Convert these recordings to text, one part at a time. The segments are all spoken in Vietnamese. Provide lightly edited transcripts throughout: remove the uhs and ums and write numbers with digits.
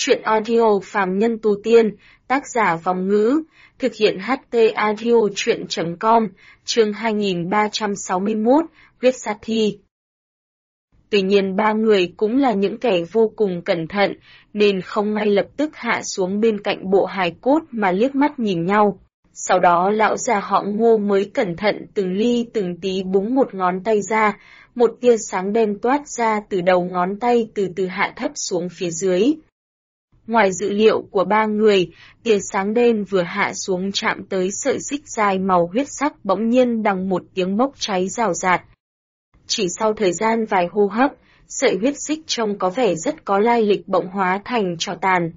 Truyện audio phàm nhân tu tiên, tác giả Vòng Ngữ, thực hiện HT audio truyện.com, chương 2361, Huyết Sát Thi. Tuy nhiên ba người cũng là những kẻ vô cùng cẩn thận, nên không ngay lập tức hạ xuống bên cạnh bộ hài cốt mà liếc mắt nhìn nhau. Sau đó lão già họ Ngô mới cẩn thận từng ly từng tí búng một ngón tay ra, một tia sáng đen toát ra từ đầu ngón tay từ từ hạ thấp xuống phía dưới. Ngoài dự liệu của ba người, tia sáng đen vừa hạ xuống chạm tới sợi xích dài màu huyết sắc bỗng nhiên đằng một tiếng bốc cháy rào rạt. Chỉ sau thời gian vài hô hấp, sợi huyết xích trông có vẻ rất có lai lịch bỗng hóa thành tro tàn.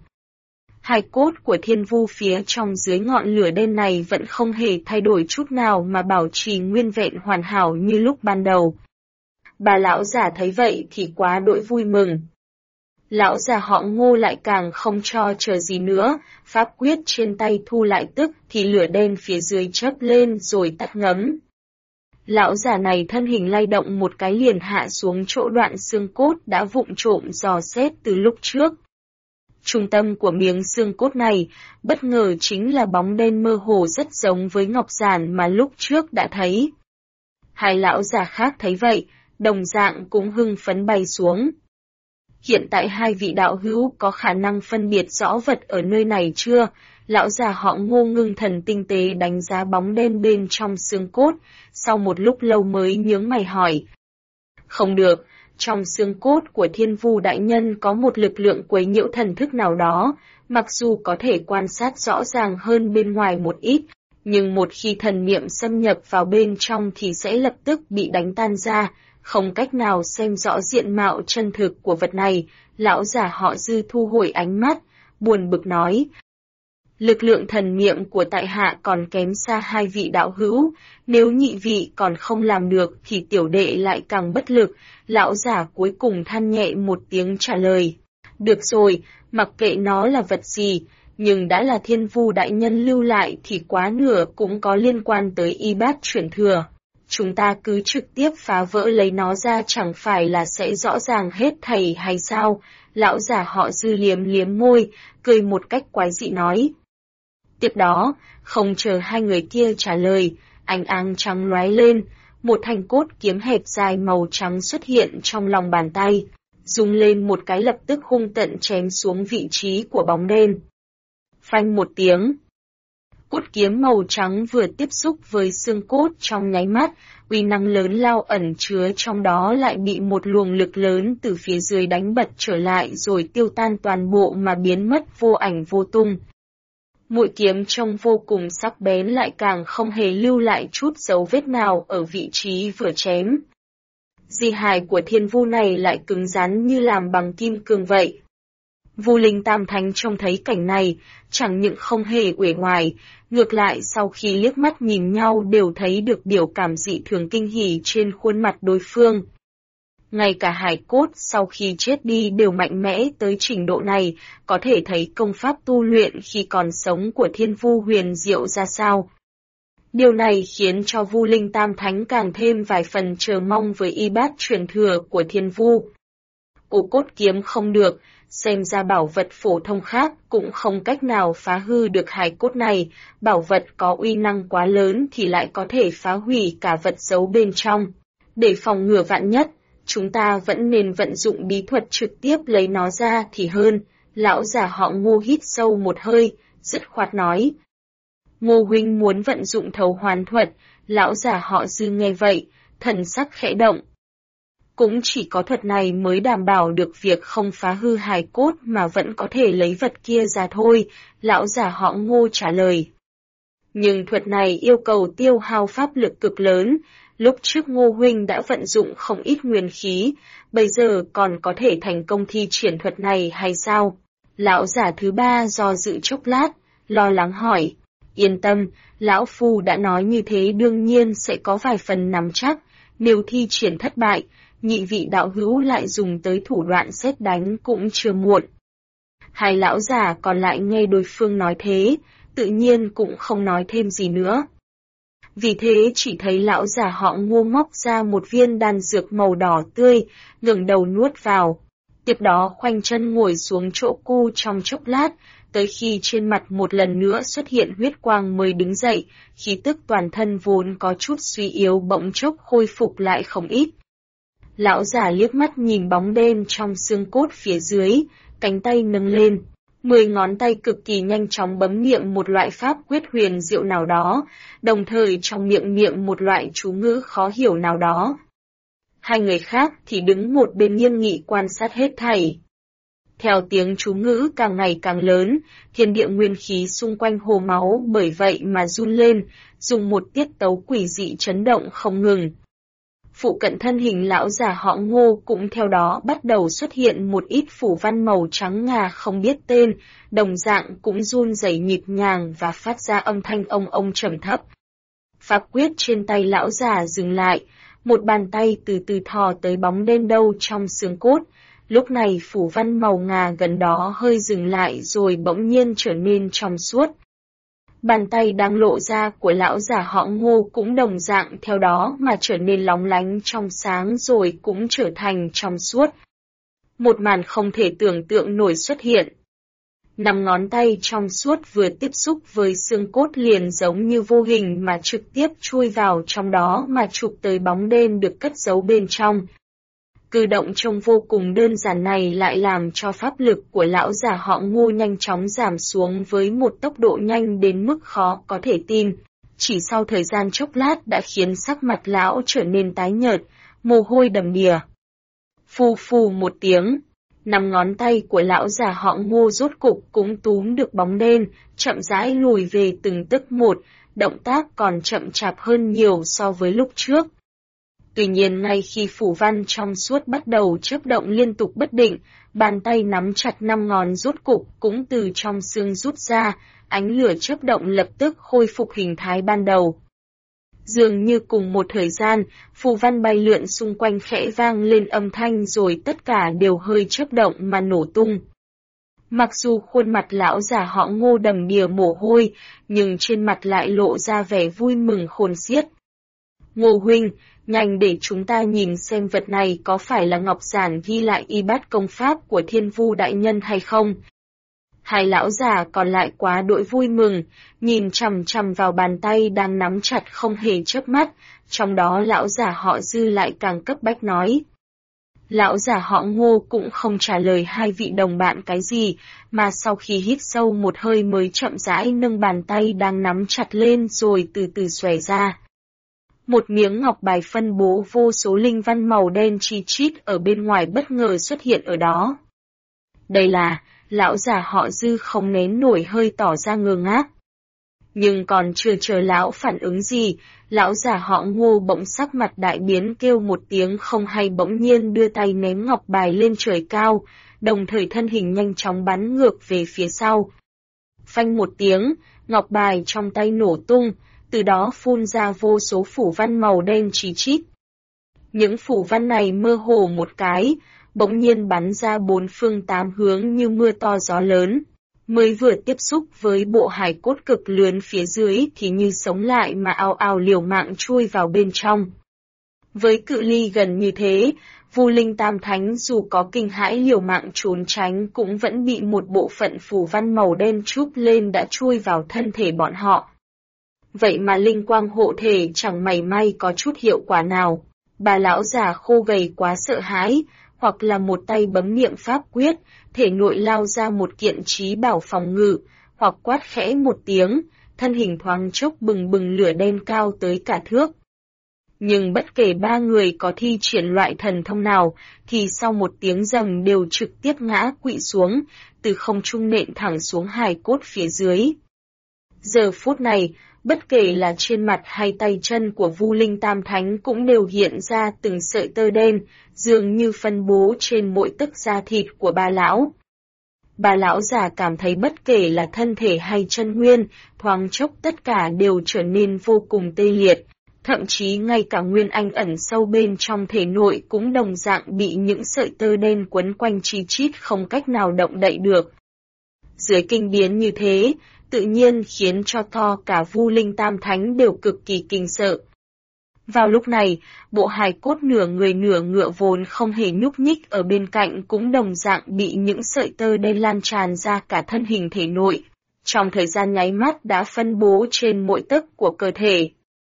Hài cốt của Thiên Vu phía trong dưới ngọn lửa đen này vẫn không hề thay đổi chút nào mà bảo trì nguyên vẹn hoàn hảo như lúc ban đầu. Bà lão già thấy vậy thì quá đỗi vui mừng. Lão già họ Ngô lại càng không cho chờ gì nữa, pháp quyết trên tay thu lại tức thì lửa đen phía dưới chớp lên rồi tắt ngấm. Lão già này thân hình lay động một cái liền hạ xuống chỗ đoạn xương cốt đã vụng trộm dò xét từ lúc trước. Trung tâm của miếng xương cốt này, bất ngờ chính là bóng đen mơ hồ rất giống với ngọc giản mà lúc trước đã thấy. Hai lão già khác thấy vậy, đồng dạng cũng hưng phấn bay xuống. Hiện tại hai vị đạo hữu có khả năng phân biệt rõ vật ở nơi này chưa? Lão già họ Ngô ngưng thần tinh tế đánh giá bóng đen bên trong xương cốt, sau một lúc lâu mới nhướng mày hỏi. Không được, trong xương cốt của Thiên Vu đại nhân có một lực lượng quấy nhiễu thần thức nào đó, mặc dù có thể quan sát rõ ràng hơn bên ngoài một ít, nhưng một khi thần niệm xâm nhập vào bên trong thì sẽ lập tức bị đánh tan ra, không cách nào xem rõ diện mạo chân thực của vật này. Lão già họ Dư thu hồi ánh mắt, buồn bực nói. Lực lượng thần niệm của tại hạ còn kém xa hai vị đạo hữu, nếu nhị vị còn không làm được thì tiểu đệ lại càng bất lực. Lão già cuối cùng than nhẹ một tiếng trả lời. Được rồi, mặc kệ nó là vật gì, nhưng đã là Thiên Vu đại nhân lưu lại thì quá nửa cũng có liên quan tới y bát chuyển thừa. Chúng ta cứ trực tiếp phá vỡ lấy nó ra chẳng phải là sẽ rõ ràng hết thảy hay sao? Lão già họ Dư liếm liếm môi, cười một cách quái dị nói. Tiếp đó, không chờ hai người kia trả lời, ánh áng trắng lóe lên, một thanh cốt kiếm hẹp dài màu trắng xuất hiện trong lòng bàn tay, rung lên một cái lập tức hung tận chém xuống vị trí của bóng đen. Phanh một tiếng. Cốt kiếm màu trắng vừa tiếp xúc với xương cốt trong nháy mắt, uy năng lớn lao ẩn chứa trong đó lại bị một luồng lực lớn từ phía dưới đánh bật trở lại rồi tiêu tan toàn bộ mà biến mất vô ảnh vô tung. Mũi kiếm trông vô cùng sắc bén lại càng không hề lưu lại chút dấu vết nào ở vị trí vừa chém. Di hài của Thiên Vu này lại cứng rắn như làm bằng kim cương vậy. Vu Linh Tam Thánh trông thấy cảnh này, chẳng những không hề uể oải, ngược lại sau khi liếc mắt nhìn nhau đều thấy được biểu cảm dị thường kinh hỉ trên khuôn mặt đối phương. Ngay cả hài cốt sau khi chết đi đều mạnh mẽ tới trình độ này, có thể thấy công pháp tu luyện khi còn sống của Thiên Vu huyền diệu ra sao. Điều này khiến cho Vu Linh Tam Thánh càng thêm vài phần chờ mong với y bát truyền thừa của Thiên Vu. Cổ cốt kiếm không được, xem ra bảo vật phổ thông khác cũng không cách nào phá hư được hài cốt này, bảo vật có uy năng quá lớn thì lại có thể phá hủy cả vật giấu bên trong. Để phòng ngừa vạn nhất, chúng ta vẫn nên vận dụng bí thuật trực tiếp lấy nó ra thì hơn. Lão già họ Ngô hít sâu một hơi, dứt khoát nói. Ngô huynh muốn vận dụng thấu hoán thuật, lão già họ Dư nghe vậy, thần sắc khẽ động. Cũng chỉ có thuật này mới đảm bảo được việc không phá hư hài cốt mà vẫn có thể lấy vật kia ra thôi, lão già họ Ngô trả lời. Nhưng thuật này yêu cầu tiêu hao pháp lực cực lớn, lúc trước Ngô huynh đã vận dụng không ít nguyên khí, bây giờ còn có thể thành công thi triển thuật này hay sao? Lão già thứ ba do dự chốc lát, lo lắng hỏi. Yên tâm, lão phu đã nói như thế đương nhiên sẽ có vài phần nắm chắc, nếu thi triển thất bại, nhị vị đạo hữu lại dùng tới thủ đoạn sét đánh cũng chưa muộn. Hai lão già còn lại nghe đối phương nói thế, tự nhiên cũng không nói thêm gì nữa. Vì thế chỉ thấy lão già họ Ngô móc ra một viên đan dược màu đỏ tươi, ngẩng đầu nuốt vào. Tiếp đó khoanh chân ngồi xuống chỗ cũ trong chốc lát, tới khi trên mặt một lần nữa xuất hiện huyết quang mới đứng dậy, khí tức toàn thân vốn có chút suy yếu bỗng chốc khôi phục lại không ít. Lão giả liếc mắt nhìn bóng đen trong xương cốt phía dưới, cánh tay nâng lên. 10 ngón tay cực kỳ nhanh chóng bấm niệm một loại pháp quyết huyền diệu nào đó, đồng thời trong miệng niệm một loại chú ngữ khó hiểu nào đó. Hai người khác thì đứng một bên nghiêm nghị quan sát hết thảy. Theo tiếng chú ngữ càng ngày càng lớn, thiên địa nguyên khí xung quanh hồ máu bởi vậy mà run lên, dùng một tiết tấu quỷ dị chấn động không ngừng. Phụ cận thân hình lão già họ Ngô cũng theo đó bắt đầu xuất hiện một ít phủ văn màu trắng ngà không biết tên, đồng dạng cũng run rẩy nhịp nhàng và phát ra âm thanh ông trầm thấp. Pháp quyết trên tay lão già dừng lại, một bàn tay từ từ thò tới bóng đen đâu trong xương cốt. Lúc này phủ văn màu ngà gần đó hơi dừng lại rồi bỗng nhiên trở nên trong suốt. Bàn tay đang lộ ra của lão già họ Ngô cũng đồng dạng theo đó mà trở nên lóng lánh trong sáng rồi cũng trở thành trong suốt. Một màn không thể tưởng tượng nổi xuất hiện. 5 ngón tay trong suốt vừa tiếp xúc với xương cốt liền giống như vô hình mà trực tiếp chui vào trong đó mà chụp tới bóng đen được cất giấu bên trong. Cử động trông vô cùng đơn giản này lại làm cho pháp lực của lão già họ Ngô nhanh chóng giảm xuống với một tốc độ nhanh đến mức khó có thể tin. Chỉ sau thời gian chốc lát đã khiến sắc mặt lão trở nên tái nhợt, mồ hôi đầm đìa. Phù phù một tiếng, 5 ngón tay của lão già họ Ngô rốt cục cũng túm được bóng đen, chậm rãi lùi về từng tấc một, động tác còn chậm chạp hơn nhiều so với lúc trước. Tuy nhiên ngay khi phủ văn trong suốt bắt đầu chớp động liên tục bất định, bàn tay nắm chặt 5 ngón rốt cục cũng từ trong xương rút ra, ánh lửa chớp động lập tức khôi phục hình thái ban đầu. Dường như cùng một thời gian, phù văn bay lượn xung quanh khẽ vang lên âm thanh rồi tất cả đều hơi chớp động mà nổ tung. Mặc dù khuôn mặt lão già họ Ngô đầm đìa mồ hôi, nhưng trên mặt lại lộ ra vẻ vui mừng khôn xiết. Ngô huynh, nhanh để chúng ta nhìn xem vật này có phải là ngọc giản ghi lại y bát công pháp của Thiên Vu đại nhân hay không. Hai lão già còn lại quá đỗi vui mừng, nhìn chằm chằm vào bàn tay đang nắm chặt không hề chớp mắt, trong đó lão già họ Dư lại càng cấp bách nói. Lão già họ Ngô cũng không trả lời hai vị đồng bạn cái gì, mà sau khi hít sâu một hơi mới chậm rãi nâng bàn tay đang nắm chặt lên rồi từ từ xòe ra. Một miếng ngọc bài phân bố vô số linh văn màu đen chi chít ở bên ngoài bất ngờ xuất hiện ở đó. Đây là, lão già họ Dư không nén nổi hơi tỏ ra ngơ ngác. Nhưng còn chưa chờ lão phản ứng gì, lão già họ Ngô bỗng sắc mặt đại biến kêu một tiếng không hay bỗng nhiên đưa tay ném ngọc bài lên trời cao, đồng thời thân hình nhanh chóng bắn ngược về phía sau. Phanh một tiếng, ngọc bài trong tay nổ tung, từ đó phun ra vô số phủ văn màu đen chí chít. Những phủ văn này mơ hồ một cái, bỗng nhiên bắn ra 4 phương 8 hướng như mưa to gió lớn. Mới vừa tiếp xúc với bộ hài cốt cực lớn phía dưới thì như sống lại mà ào ào liều mạng chui vào bên trong. Với cự ly gần như thế, Vu Linh Tam Thánh dù có kinh hãi liều mạng trốn tránh cũng vẫn bị một bộ phận phủ văn màu đen trút lên đã chui vào thân thể bọn họ. Vậy mà linh quang hộ thể chẳng mảy may có chút hiệu quả nào. Bà lão già khô gầy quá sợ hãi, hoặc là một tay bấm niệm pháp quyết, thể nội lao ra một kiện trí bảo phòng ngự, hoặc quát khẽ một tiếng, thân hình thoáng chốc bừng bừng lửa đen cao tới cả thước. Nhưng bất kể ba người có thi triển loại thần thông nào, thì sau một tiếng rầm đều trực tiếp ngã quỵ xuống, từ không trung nện thẳng xuống hài cốt phía dưới. Giờ phút này, bất kể là trên mặt hay tay chân của Vu Linh Tam Thánh cũng đều hiện ra từng sợi tơ đen, dường như phân bố trên mỗi tấc da thịt của ba lão. Ba lão già cảm thấy bất kể là thân thể hay chân nguyên, thoáng chốc tất cả đều trở nên vô cùng tê liệt, thậm chí ngay cả nguyên anh ẩn sâu bên trong thể nội cũng đồng dạng bị những sợi tơ đen quấn quanh chi chít không cách nào động đậy được. Dưới kinh biến như thế, tự nhiên khiến cho cả Vu Linh Tam Thánh đều cực kỳ kinh sợ. Vào lúc này, bộ hài cốt nửa người nửa ngựa vốn không hề nhúc nhích ở bên cạnh cũng đồng dạng bị những sợi tơ đen lan tràn ra cả thân hình thể nội. Trong thời gian nháy mắt đã phân bố trên mỗi tấc của cơ thể.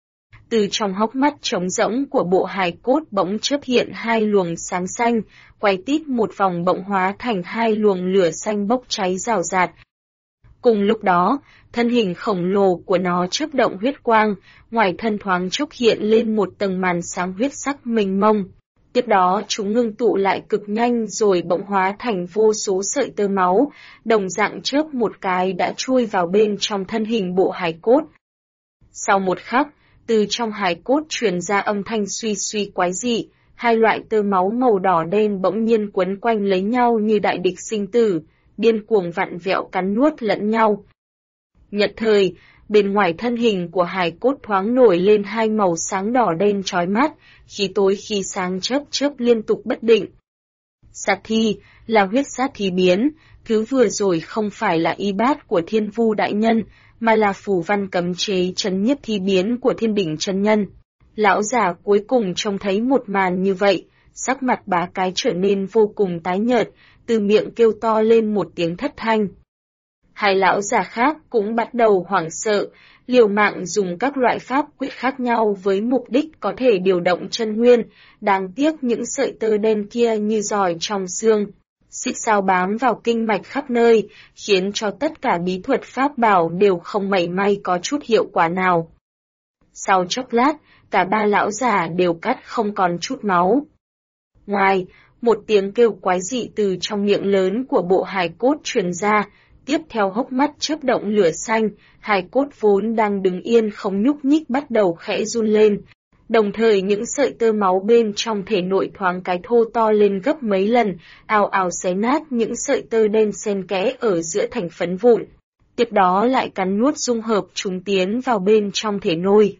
Từ trong hốc mắt trống rỗng của bộ hài cốt bỗng chớp hiện hai luồng sáng xanh, quay tít một vòng bỗng hóa thành hai luồng lửa xanh bốc cháy rào rạt. Cùng lúc đó, thân hình khổng lồ của nó chớp động huyết quang, ngoài thân thoáng chốc hiện lên một tầng màn sáng huyết sắc mênh mông. Tiếp đó chúng ngưng tụ lại cực nhanh rồi bỗng hóa thành vô số sợi tơ máu, đồng dạng chớp một cái đã chui vào bên trong thân hình bộ hài cốt. Sau một khắc, từ trong hài cốt truyền ra âm thanh suy suy quái dị, hai loại tơ máu màu đỏ đen bỗng nhiên quấn quanh lấy nhau như đại địch sinh tử, điên cuồng vặn vẹo cắn nuốt lẫn nhau. Nhất thời, bên ngoài thân hình của hài cốt thoáng nổi lên hai màu sáng đỏ đen chói mắt, khi tối khi sáng chớp chớp liên tục bất định. Sát thi, là huyết sát thi biến, thứ vừa rồi không phải là y bát của Thiên Vu đại nhân, mà là phù văn cấm chế trấn nhiếp thi biến của Thiên Đỉnh chân nhân. Lão già cuối cùng trông thấy một màn như vậy, sắc mặt bá cái trở nên vô cùng tái nhợt, từ miệng kêu to lên một tiếng thất thanh. Hai lão già khác cũng bắt đầu hoảng sợ, liều mạng dùng các loại pháp quyết khác nhau với mục đích có thể điều động chân nguyên, đáng tiếc những sợi tơ đen kia như giòi trong xương, xích sao bám vào kinh mạch khắp nơi, khiến cho tất cả bí thuật pháp bảo đều không mảy may có chút hiệu quả nào. Sau chốc lát, cả ba lão già đều cắt không còn chút máu. Ngoài, một tiếng kêu quái dị từ trong miệng lớn của bộ hài cốt truyền ra, tiếp theo hốc mắt chớp động lửa xanh, hài cốt vốn đang đứng yên không nhúc nhích bắt đầu khẽ run lên. Đồng thời những sợi tơ máu bên trong thể nội thoáng cái thô to lên gấp mấy lần, ào ào xé nát những sợi tơ đen xen kẽ ở giữa thành phấn vụn. Tiếp đó lại cắn nuốt dung hợp chúng tiến vào bên trong thể nội.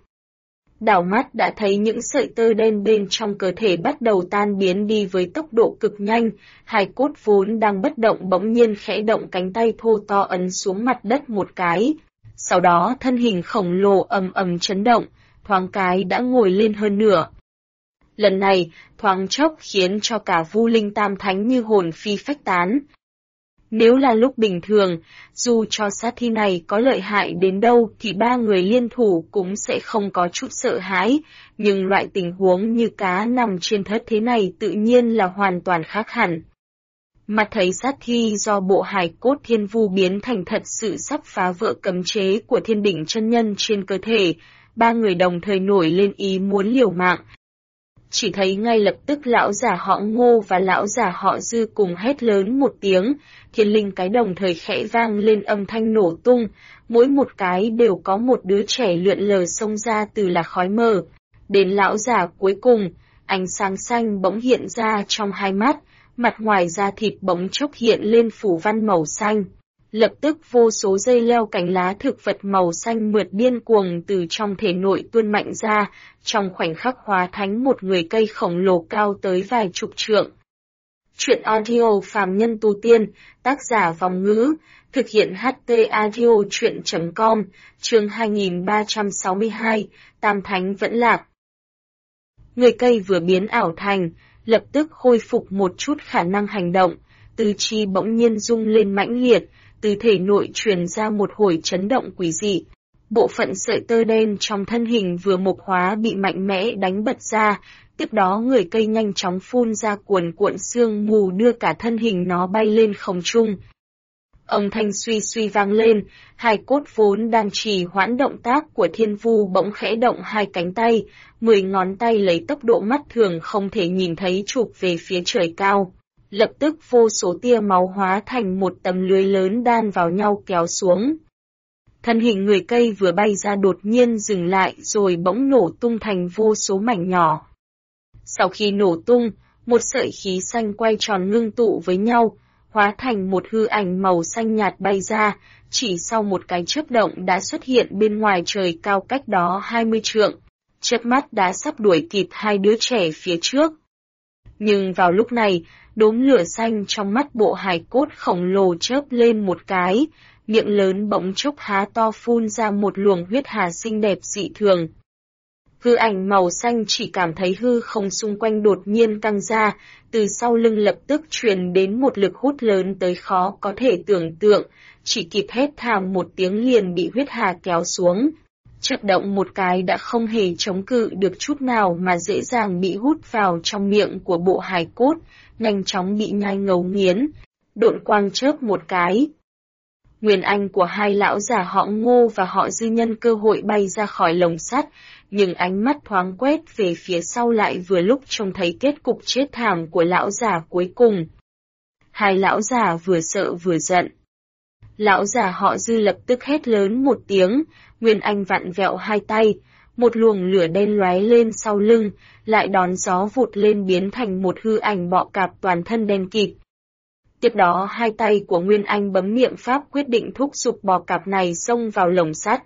Đảo mắt đã thấy những sợi tơ đen bên trong cơ thể bắt đầu tan biến đi với tốc độ cực nhanh, hài cốt vốn đang bất động bỗng nhiên khẽ động cánh tay thô to ấn xuống mặt đất một cái. Sau đó thân hình khổng lồ ầm ầm chấn động, thoáng cái đã ngồi lên hơn nửa. Lần này, thoáng chốc khiến cho cả Vu Linh Tam Thánh như hồn phi phách tán. Nếu là lúc bình thường, dù cho sát thi này có lợi hại đến đâu thì ba người liên thủ cũng sẽ không có chút sợ hãi, nhưng loại tình huống như cá nằm trên thớt thế này tự nhiên là hoàn toàn khác hẳn. Mặt thấy sát thi do bộ hài cốt Thiên Vu biến thành thật sự sắp phá vỡ cấm chế của Thiên Đỉnh chân nhân trên cơ thể, ba người đồng thời nổi lên ý muốn liều mạng. Chỉ thấy ngay lập tức lão già họ Ngô và lão già họ Dư cùng hét lớn một tiếng, thiên linh cái đồng thời khẽ vang lên âm thanh nổ tung, mỗi một cái đều có một đứa trẻ lượn lờ xông ra từ là khói mờ. Đến lão già cuối cùng, ánh sáng xanh bỗng hiện ra trong hai mắt, mặt ngoài da thịt bỗng chốc hiện lên phủ văn màu xanh. Lập tức vô số dây leo cành lá thực vật màu xanh mượt điên cuồng từ trong thể nội tuôn mạnh ra, trong khoảnh khắc hóa thành một người cây khổng lồ cao tới vài chục trượng. Truyện audio phàm nhân tu tiên, tác giả Vòng Ngữ, thực hiện HT audio truyện.com, chương 2362, Tam Thánh vẫn lạc. Người cây vừa biến ảo thành, lập tức khôi phục một chút khả năng hành động, tứ chi bỗng nhiên rung lên mãnh liệt, từ thể nội truyền ra một hồi chấn động quỷ dị. Bộ phận sợi tơ đen trong thân hình vừa mộc hóa bị mạnh mẽ đánh bật ra, tiếp đó người cây nhanh chóng phun ra cuồn cuộn sương mù đưa cả thân hình nó bay lên không trung. Âm thanh suy suy vang lên, hài cốt vốn đang trì hoãn động tác của Thiên Vu bỗng khẽ động hai cánh tay, 10 ngón tay lấy tốc độ mắt thường không thể nhìn thấy chụp về phía trời cao. Lập tức vô số tia máu hóa thành một tấm lưới lớn đan vào nhau kéo xuống. Thân hình người cây vừa bay ra đột nhiên dừng lại rồi bỗng nổ tung thành vô số mảnh nhỏ. Sau khi nổ tung, một sợi khí xanh quay tròn ngưng tụ với nhau, hóa thành một hư ảnh màu xanh nhạt bay ra, chỉ sau một cái chớp động đã xuất hiện bên ngoài trời cao cách đó 20 trượng, chớp mắt đã sắp đuổi kịp hai đứa trẻ phía trước. Nhưng vào lúc này, đốm lửa xanh trong mắt bộ hài cốt khổng lồ chớp lên một cái, miệng lớn bỗng chốc há to phun ra một luồng huyết hà xinh đẹp dị thường. Hư ảnh màu xanh chỉ cảm thấy hư không xung quanh đột nhiên căng ra, từ sau lưng lập tức truyền đến một lực hút lớn tới khó có thể tưởng tượng, chỉ kịp hét thảm một tiếng liền bị huyết hà kéo xuống. Chật động một cái đã không hề chống cự được chút nào mà dễ dàng bị hút vào trong miệng của bộ hài cốt, nhanh chóng bị nhai ngấu nghiến. Độn quang chớp một cái. Nguyên anh của hai lão già họ Ngô và họ Dư nhân cơ hội bay ra khỏi lồng sắt, nhưng ánh mắt thoáng quét về phía sau lại vừa lúc trông thấy kết cục chết thảm của lão già cuối cùng. Hai lão già vừa sợ vừa giận. Lão già họ Dư lập tức hét lớn một tiếng, Nguyên anh vặn vẹo hai tay, một luồng lửa đen lóe lên sau lưng, lại đón gió vụt lên biến thành một hư ảnh bọ cạp toàn thân đen kịt. Tiếp đó hai tay của Nguyên Anh bấm niệm pháp quyết định thúc giục bò cạp này xông vào lồng sắt.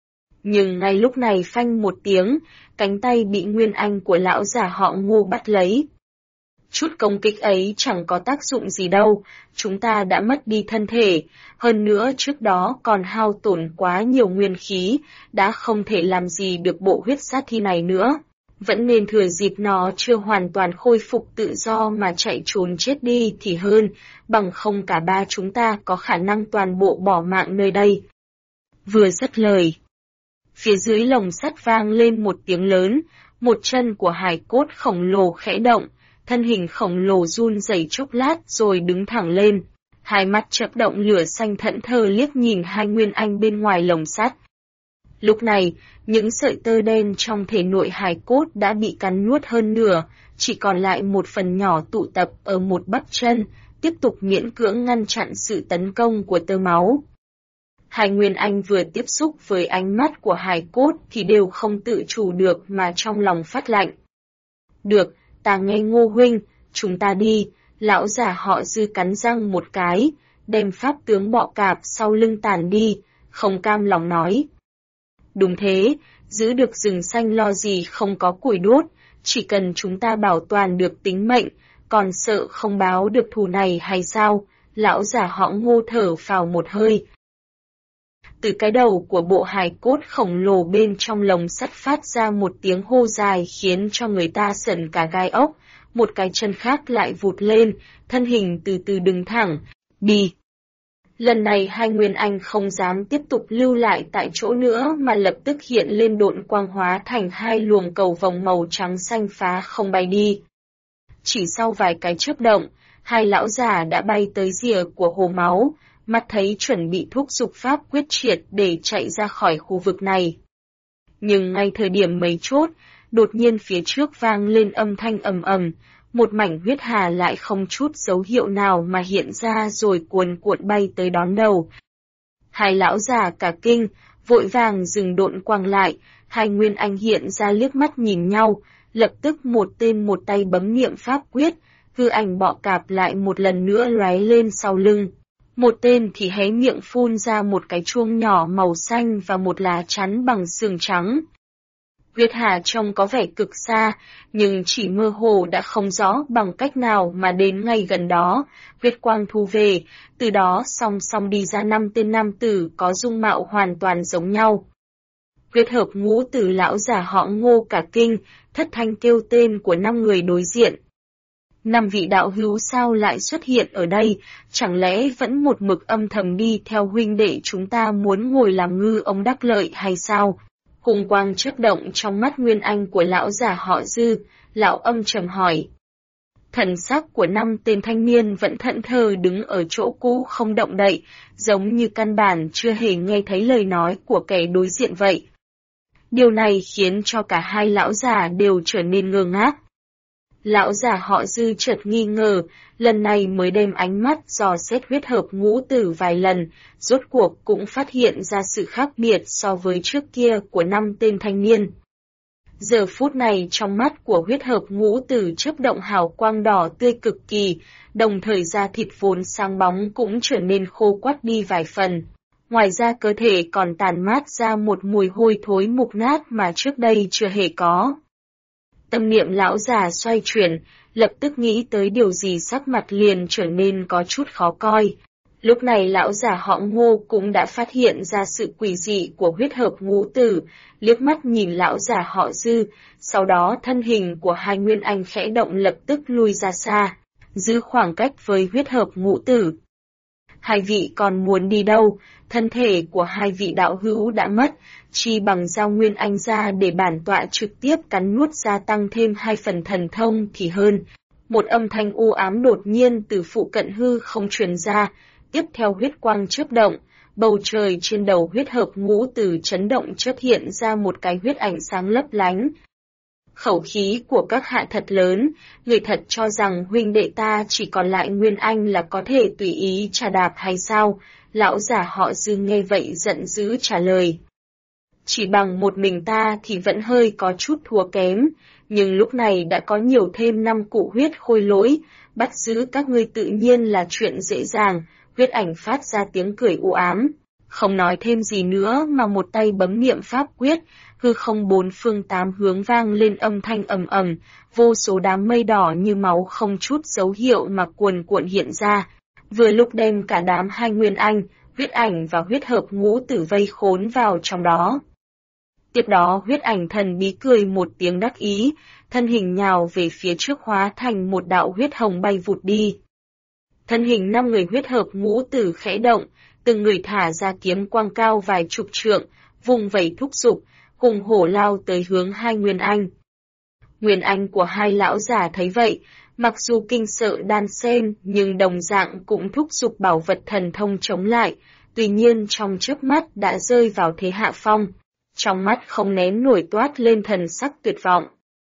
Nhưng ngay lúc này phanh một tiếng, cánh tay bị Nguyên Anh của lão già họ Ngô bắt lấy. Chút công kích ấy chẳng có tác dụng gì đâu, chúng ta đã mất đi thân thể, hơn nữa trước đó còn hao tổn quá nhiều nguyên khí, đã không thể làm gì được bộ huyết sát thi này nữa. Vẫn nên thừa dịp nó chưa hoàn toàn khôi phục tự do mà chạy trốn chết đi thì hơn, bằng không cả ba chúng ta có khả năng toàn bộ bỏ mạng nơi đây. Vừa dứt lời, phía dưới lồng sắt vang lên một tiếng lớn, một chân của hài cốt khổng lồ khẽ động, thân hình khổng lồ run rẩy chốc lát rồi đứng thẳng lên, hai mắt chớp động lửa xanh thẫn thờ liếc nhìn hai Nguyên Anh bên ngoài lồng sắt. Lúc này, những sợi tơ đen trong thể nội hài cốt đã bị cắn nuốt hơn nửa, chỉ còn lại một phần nhỏ tụ tập ở một bắp chân, tiếp tục miễn cưỡng ngăn chặn sự tấn công của tơ máu. Hai Nguyên Anh vừa tiếp xúc với ánh mắt của hài cốt thì đều không tự chủ được mà trong lòng phát lạnh. Được, ta nghe Ngô huynh, chúng ta đi, lão già họ Dư cắn răng một cái, đem pháp tướng bọ cạp sau lưng tàn đi, không cam lòng nói. Đúng thế, giữ được rừng xanh lo gì không có củi đốt, chỉ cần chúng ta bảo toàn được tính mệnh, còn sợ không báo được thù này hay sao? Lão già họ Ngô thở phào một hơi. Từ cái đầu của bộ hài cốt khổng lồ bên trong lồng sắt phát ra một tiếng hô dài khiến cho người ta sởn cả gai ốc, một cái chân khác lại vụt lên, thân hình từ từ đứng thẳng, đi. Lần này hai Nguyên Anh không dám tiếp tục lưu lại tại chỗ nữa mà lập tức hiện lên độn quang hóa thành hai luồng cầu vồng màu trắng xanh phá không bay đi. Chỉ sau vài cái chớp động, hai lão già đã bay tới rìa của hồ máu, mắt thấy chuẩn bị thúc giục pháp quyết triệt để chạy ra khỏi khu vực này. Nhưng ngay thời điểm mấy chốt, đột nhiên phía trước vang lên âm thanh ầm ầm, một mảnh huyết hà lại không chút dấu hiệu nào mà hiện ra rồi cuồn cuộn bay tới đón đầu. Hai lão già cả kinh, vội vàng dừng độn quang lại, hai Nguyên Anh hiện ra liếc mắt nhìn nhau, lập tức một tên một tay bấm niệm pháp quyết, hư ảnh bọ cạp lại một lần nữa lóe lên sau lưng. Một tên thì hé miệng phun ra một cái chuông nhỏ màu xanh và một lá chắn bằng xương trắng. Huyết hà trông có vẻ cực xa, nhưng chỉ mơ hồ đã không rõ bằng cách nào mà đến ngay gần đó, huyết quang thu về, từ đó song song đi ra 5 tên nam tử có dung mạo hoàn toàn giống nhau. Huyết hợp ngũ tử lão già họ Ngô cả kinh, thất thanh kêu tên của 5 người đối diện. 5 vị đạo hữu sao lại xuất hiện ở đây, chẳng lẽ vẫn một mực âm thầm đi theo huynh đệ chúng ta muốn ngồi làm ngư ông đắc lợi hay sao? Hùng quang chớp động trong mắt Nguyên Anh của lão già họ Dư, lão âm trầm hỏi. Thần sắc của 5 tên thanh niên vẫn thẫn thờ đứng ở chỗ cũ không động đậy, giống như căn bản chưa hề nghe thấy lời nói của kẻ đối diện vậy. Điều này khiến cho cả hai lão già đều trở nên ngơ ngác. Lão già họ Dư chợt nghi ngờ, lần này mới đem ánh mắt dò xét huyết hợp ngũ tử vài lần, rốt cuộc cũng phát hiện ra sự khác biệt so với trước kia của 5 tên thanh niên. Giờ phút này trong mắt của huyết hợp ngũ tử chớp động hào quang đỏ tươi cực kỳ, đồng thời da thịt vốn sáng bóng cũng trở nên khô quắt đi vài phần. Ngoài ra cơ thể còn tàn mát ra một mùi hôi thối mục nát mà trước đây chưa hề có. Tâm niệm lão già xoay chuyển, lập tức nghĩ tới điều gì sắc mặt liền trở nên có chút khó coi. Lúc này lão già họ Ngô cũng đã phát hiện ra sự quỷ dị của huyết hợp ngũ tử, liếc mắt nhìn lão già họ Dư, sau đó thân hình của hai nguyên anh khẽ động lập tức lui ra xa, giữ khoảng cách với huyết hợp ngũ tử. Hai vị còn muốn đi đâu? Thân thể của hai vị đạo hữu đã mất, chi bằng giao nguyên anh ra để bản tọa trực tiếp cắn nuốt gia tăng thêm 2 phần thần thông thì hơn. Một âm thanh u ám đột nhiên từ phụ cận hư không truyền ra, tiếp theo huyết quang chớp động, bầu trời trên đầu huyết hợp ngũ tử chấn động chớp hiện ra một cái huyết ảnh sáng lấp lánh. Khẩu khí của các hạ thật lớn, người thật cho rằng huynh đệ ta chỉ còn lại nguyên anh là có thể tùy ý trà đạp hay sao? Lão già họ Dư nghe vậy giận dữ trả lời. Chỉ bằng một mình ta thì vẫn hơi có chút thua kém, nhưng lúc này đã có nhiều thêm 5 cụ huyết khôi lỗi, bắt giữ các ngươi tự nhiên là chuyện dễ dàng. Huyết ảnh phát ra tiếng cười u ám, không nói thêm gì nữa mà một tay bấm niệm pháp quyết, hư không 4 phương 8 hướng vang lên âm thanh ầm ầm, vô số đám mây đỏ như máu không chút dấu hiệu mà cuồn cuộn hiện ra, vừa lúc đem cả đám hai nguyên anh, huyết ảnh và huyết hợp ngũ tử vây khốn vào trong đó. Tiếp đó huyết ảnh thần bí cười một tiếng đắc ý, thân hình nhào về phía trước hóa thành một đạo huyết hồng bay vụt đi. Thân hình 5 người huyết hợp ngũ tử khẽ động, từng người thả ra kiếm quang cao vài chục trượng, vùng vẩy thúc giục, hùng hổ lao tới hướng hai nguyên anh. Nguyên anh của hai lão già thấy vậy, mặc dù kinh sợ đan xen nhưng đồng dạng cũng thúc giục bảo vật thần thông chống lại, tuy nhiên trong chớp mắt đã rơi vào thế hạ phong, trong mắt không nén nổi toát lên thần sắc tuyệt vọng.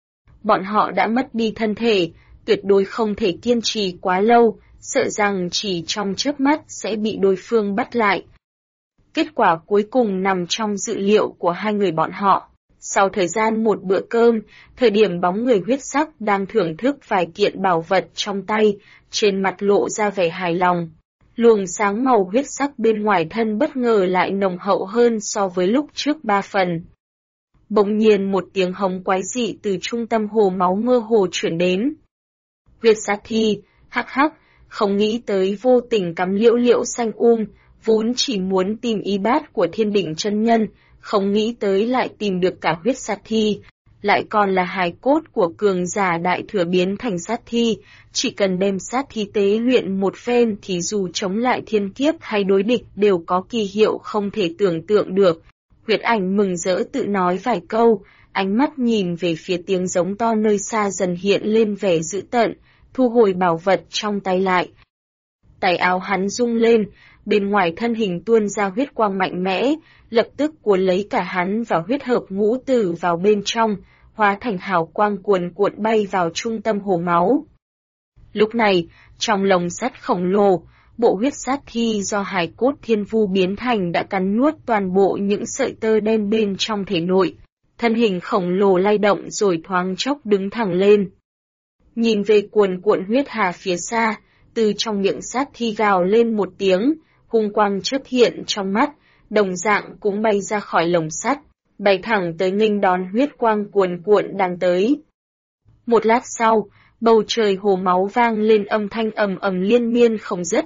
Bọn họ đã mất đi thân thể, tuyệt đối không thể kiên trì quá lâu, sợ rằng chỉ trong chớp mắt sẽ bị đối phương bắt lại. Kết quả cuối cùng nằm trong dự liệu của hai người bọn họ. Sau thời gian một bữa cơm, thời điểm bóng người huyết sắc đang thưởng thức vài kiện bảo vật trong tay, trên mặt lộ ra vẻ hài lòng. Luồng sáng màu huyết sắc bên ngoài thân bất ngờ lại nồng hậu hơn so với lúc trước 3 phần. Bỗng nhiên một tiếng hống quái dị từ trung tâm hồ máu mơ hồ chuyển đến. Huyết sát thi, hắc hắc, không nghĩ tới vô tình cắm liễu liễu xanh vốn chỉ muốn tìm y bát của thiên đỉnh chân nhân, không nghĩ tới lại tìm được cả huyết sát thi, lại còn là hài cốt của cường giả đại thừa biến thành sát thi, chỉ cần đem sát thi tế luyện một phen thì dù chống lại thiên kiếp hay đối địch đều có kỳ hiệu không thể tưởng tượng được. Huyết ảnh mừng rỡ tự nói vài câu, ánh mắt nhìn về phía tiếng giống to nơi xa dần hiện lên vẻ dữ tợn, thu hồi bảo vật trong tay lại. Tay áo hắn rung lên, bên ngoài thân hình tuôn ra huyết quang mạnh mẽ, lập tức cuốn lấy cả hắn và huyết hợp ngũ tử vào bên trong, hóa thành hào quang cuồn cuộn bay vào trung tâm hồ máu. Lúc này, trong lồng sắt khổng lồ, bộ huyết sát thi do hài cốt thiên vu biến thành đã cắn nuốt toàn bộ những sợi tơ đen bên trong thể nội, thân hình khổng lồ lay động rồi thoáng chốc đứng thẳng lên. Nhìn về cuồn cuộn huyết hà phía xa, từ trong miệng sát thi gào lên một tiếng, hung quang chớp hiện trong mắt, đồng dạng cũng bay ra khỏi lồng sắt, bay thẳng tới nghênh đón huyết quang cuồn cuộn đang tới. Một lát sau, bầu trời hồ máu vang lên âm thanh ầm ầm liên miên không dứt.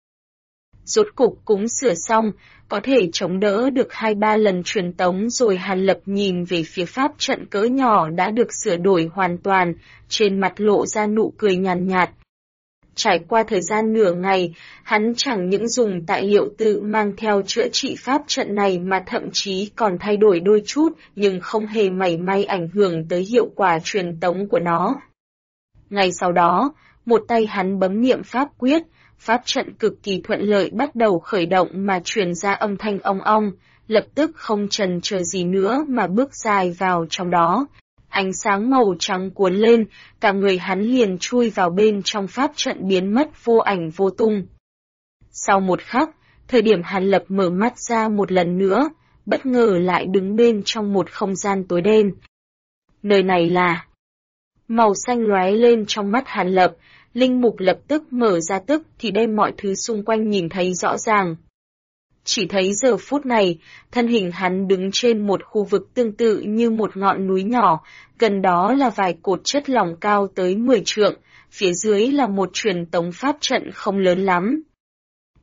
Rốt cục cũng sửa xong, có thể chống đỡ được 2-3 lần truyền tống rồi Hàn Lập nhìn về phía pháp trận cỡ nhỏ đã được sửa đổi hoàn toàn, trên mặt lộ ra nụ cười nhàn nhạt. Trải qua thời gian nửa ngày, hắn chẳng những dùng tài liệu tự mang theo chữa trị pháp trận này mà thậm chí còn thay đổi đôi chút, nhưng không hề mảy may ảnh hưởng tới hiệu quả truyền tống của nó. Ngay sau đó, một tay hắn bấm niệm pháp quyết, pháp trận cực kỳ thuận lợi bắt đầu khởi động mà truyền ra âm thanh ong ong, lập tức không chần chờ gì nữa mà bước dài vào trong đó. Ánh sáng màu trắng cuốn lên, cả người hắn liền chui vào bên trong pháp trận biến mất vô ảnh vô tung. Sau một khắc, thời điểm Hàn Lập mở mắt ra một lần nữa, bất ngờ lại đứng bên trong một không gian tối đen. Nơi này là... Màu xanh lóe lên trong mắt Hàn Lập, linh mục lập tức mở ra tức thì đem mọi thứ xung quanh nhìn thấy rõ ràng. Chỉ thấy giờ phút này, thân hình hắn đứng trên một khu vực tương tự như một ngọn núi nhỏ, gần đó là vài cột chất lỏng cao tới 10 trượng, phía dưới là một truyền tống pháp trận không lớn lắm.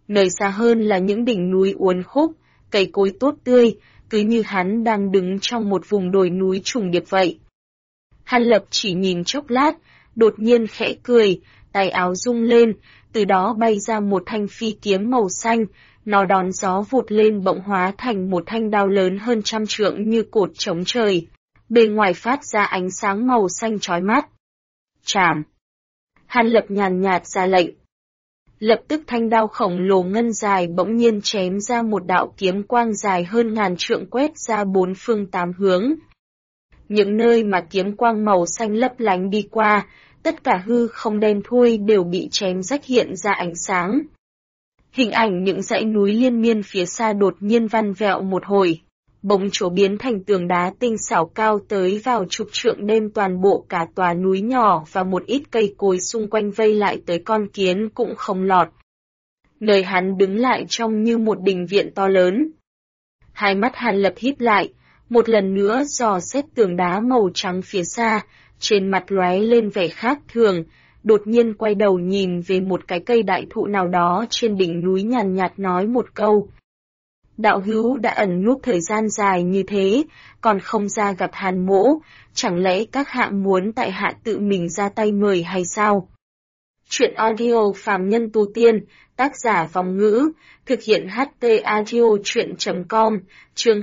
Nơi xa hơn là những đỉnh núi uốn khúc, cây cối tốt tươi, cứ như hắn đang đứng trong một vùng đồi núi trùng điệp vậy. Hàn Lập chỉ nhìn chốc lát, đột nhiên khẽ cười, tay áo rung lên, từ đó bay ra một thanh phi kiếm màu xanh, nó đón gió vụt lên bỗng hóa thành một thanh đao lớn hơn 100 trượng như cột chống trời. Bề ngoài phát ra ánh sáng màu xanh chói mắt. Chảm! Hàn Lập nhàn nhạt ra lệnh. Lập tức thanh đao khổng lồ ngân dài bỗng nhiên chém ra một đạo kiếm quang dài hơn 1000 trượng quét ra 4 phương 8 hướng. Những nơi mà kiếm quang màu xanh lấp lánh đi qua, tất cả hư không đen thui đều bị chém rách hiện ra ánh sáng. Hình ảnh những dãy núi liên miên phía xa đột nhiên vặn vẹo một hồi, bỗng chốc biến thành tường đá tinh xảo cao tới vào chục trượng đem toàn bộ cả tòa núi nhỏ và một ít cây cối xung quanh vây lại tới con kiến cũng không lọt. Nơi hắn đứng lại trông như một đình viện to lớn. Hai mắt Hàn Lập híp lại, một lần nữa dò xét tường đá màu trắng phía xa, trên mặt lóe lên vẻ khác thường, đột nhiên quay đầu nhìn về một cái cây đại thụ nào đó trên đỉnh núi nhàn nhạt nói một câu. Đạo hữu đã ẩn núp thời gian dài như thế, còn không ra gặp Hàn mỗ, chẳng lẽ các hạ muốn tại hạ tự mình ra tay mời hay sao? Chuyện audio phàm nhân tu tiên, tác giả Vong Ngữ, thực hiện HT Audio Chuyện.com, chương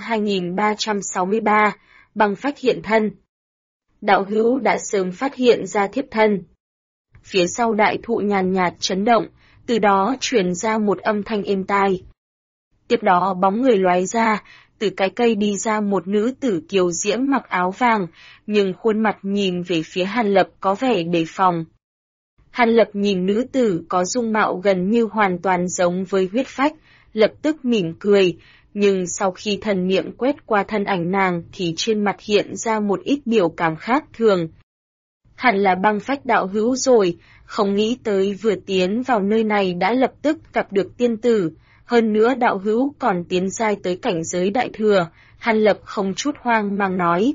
2363, băng phách hiện thân. Đạo hữu đã sớm phát hiện ra thiếp thân. Phía sau đại thụ nhàn nhạt chấn động, từ đó truyền ra một âm thanh êm tai. Tiếp đó bóng người lóe ra, từ cái cây đi ra một nữ tử kiều diễm mặc áo vàng, nhưng khuôn mặt nhìn về phía Hàn Lập có vẻ đề phòng. Hàn Lập nhìn nữ tử có dung mạo gần như hoàn toàn giống với huyết phách, lập tức mỉm cười, nhưng sau khi thần niệm quét qua thân ảnh nàng thì trên mặt hiện ra một ít biểu cảm khác thường. Hẳn là băng phách đạo hữu rồi, không nghĩ tới vừa tiến vào nơi này đã lập tức gặp được tiên tử, hơn nữa đạo hữu còn tiến giai tới cảnh giới đại thừa, Hàn Lập không chút hoang mang nói.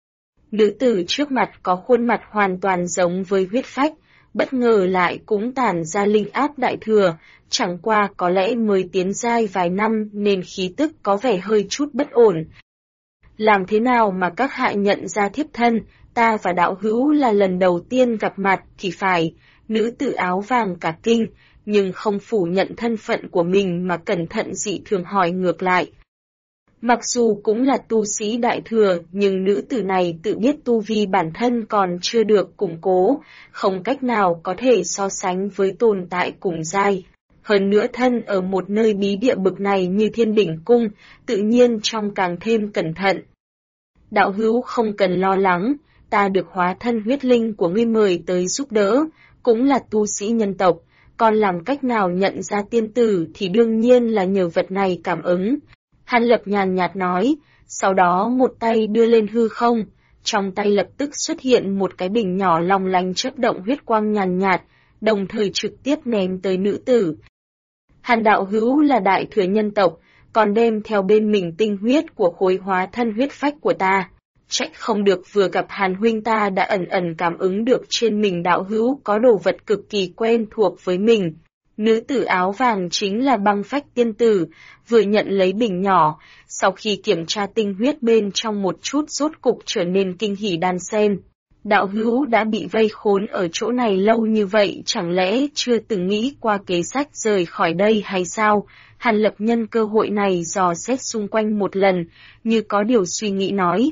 Nữ tử trước mặt có khuôn mặt hoàn toàn giống với huyết phách, bất ngờ lại cũng tản ra linh áp đại thừa, chẳng qua có lẽ mới tiến giai vài năm nên khí tức có vẻ hơi chút bất ổn. Làm thế nào mà các hạ nhận ra thiếp thân, ta và đạo hữu là lần đầu tiên gặp mặt thì phải, nữ tử áo vàng cả kinh, nhưng không phủ nhận thân phận của mình mà cẩn thận dị thường hỏi ngược lại. Mặc dù cũng là tu sĩ đại thừa, nhưng nữ tử này tự biết tu vi bản thân còn chưa được củng cố, không cách nào có thể so sánh với tồn tại cùng giai. Hơn nữa thân ở một nơi bí địa bực này như Thiên Đỉnh Cung, tự nhiên trong càng thêm cẩn thận. Đạo hữu không cần lo lắng, ta được hóa thân huyết linh của ngươi mời tới giúp đỡ, cũng là tu sĩ nhân tộc, còn làm cách nào nhận ra tiên tử thì đương nhiên là nhờ vật này cảm ứng. Hàn Lập nhàn nhạt nói, sau đó một tay đưa lên hư không, trong tay lập tức xuất hiện một cái bình nhỏ long lanh chớp động huyết quang nhàn nhạt, đồng thời trực tiếp ném tới nữ tử. Hàn đạo hữu là đại thừa nhân tộc, còn đem theo bên mình tinh huyết của khối hóa thân huyết phách của ta. Trách không được vừa gặp Hàn huynh ta đã ẩn ẩn cảm ứng được trên mình đạo hữu có đồ vật cực kỳ quen thuộc với mình. Nữ tử áo vàng chính là băng phách tiên tử, vừa nhận lấy bình nhỏ, sau khi kiểm tra tinh huyết bên trong một chút rốt cục trở nên kinh hỉ đan sen. Đạo hữu đã bị vây khốn ở chỗ này lâu như vậy, chẳng lẽ chưa từng nghĩ qua kế sách rời khỏi đây hay sao? Hàn Lập nhân cơ hội này dò xét xung quanh một lần, như có điều suy nghĩ nói.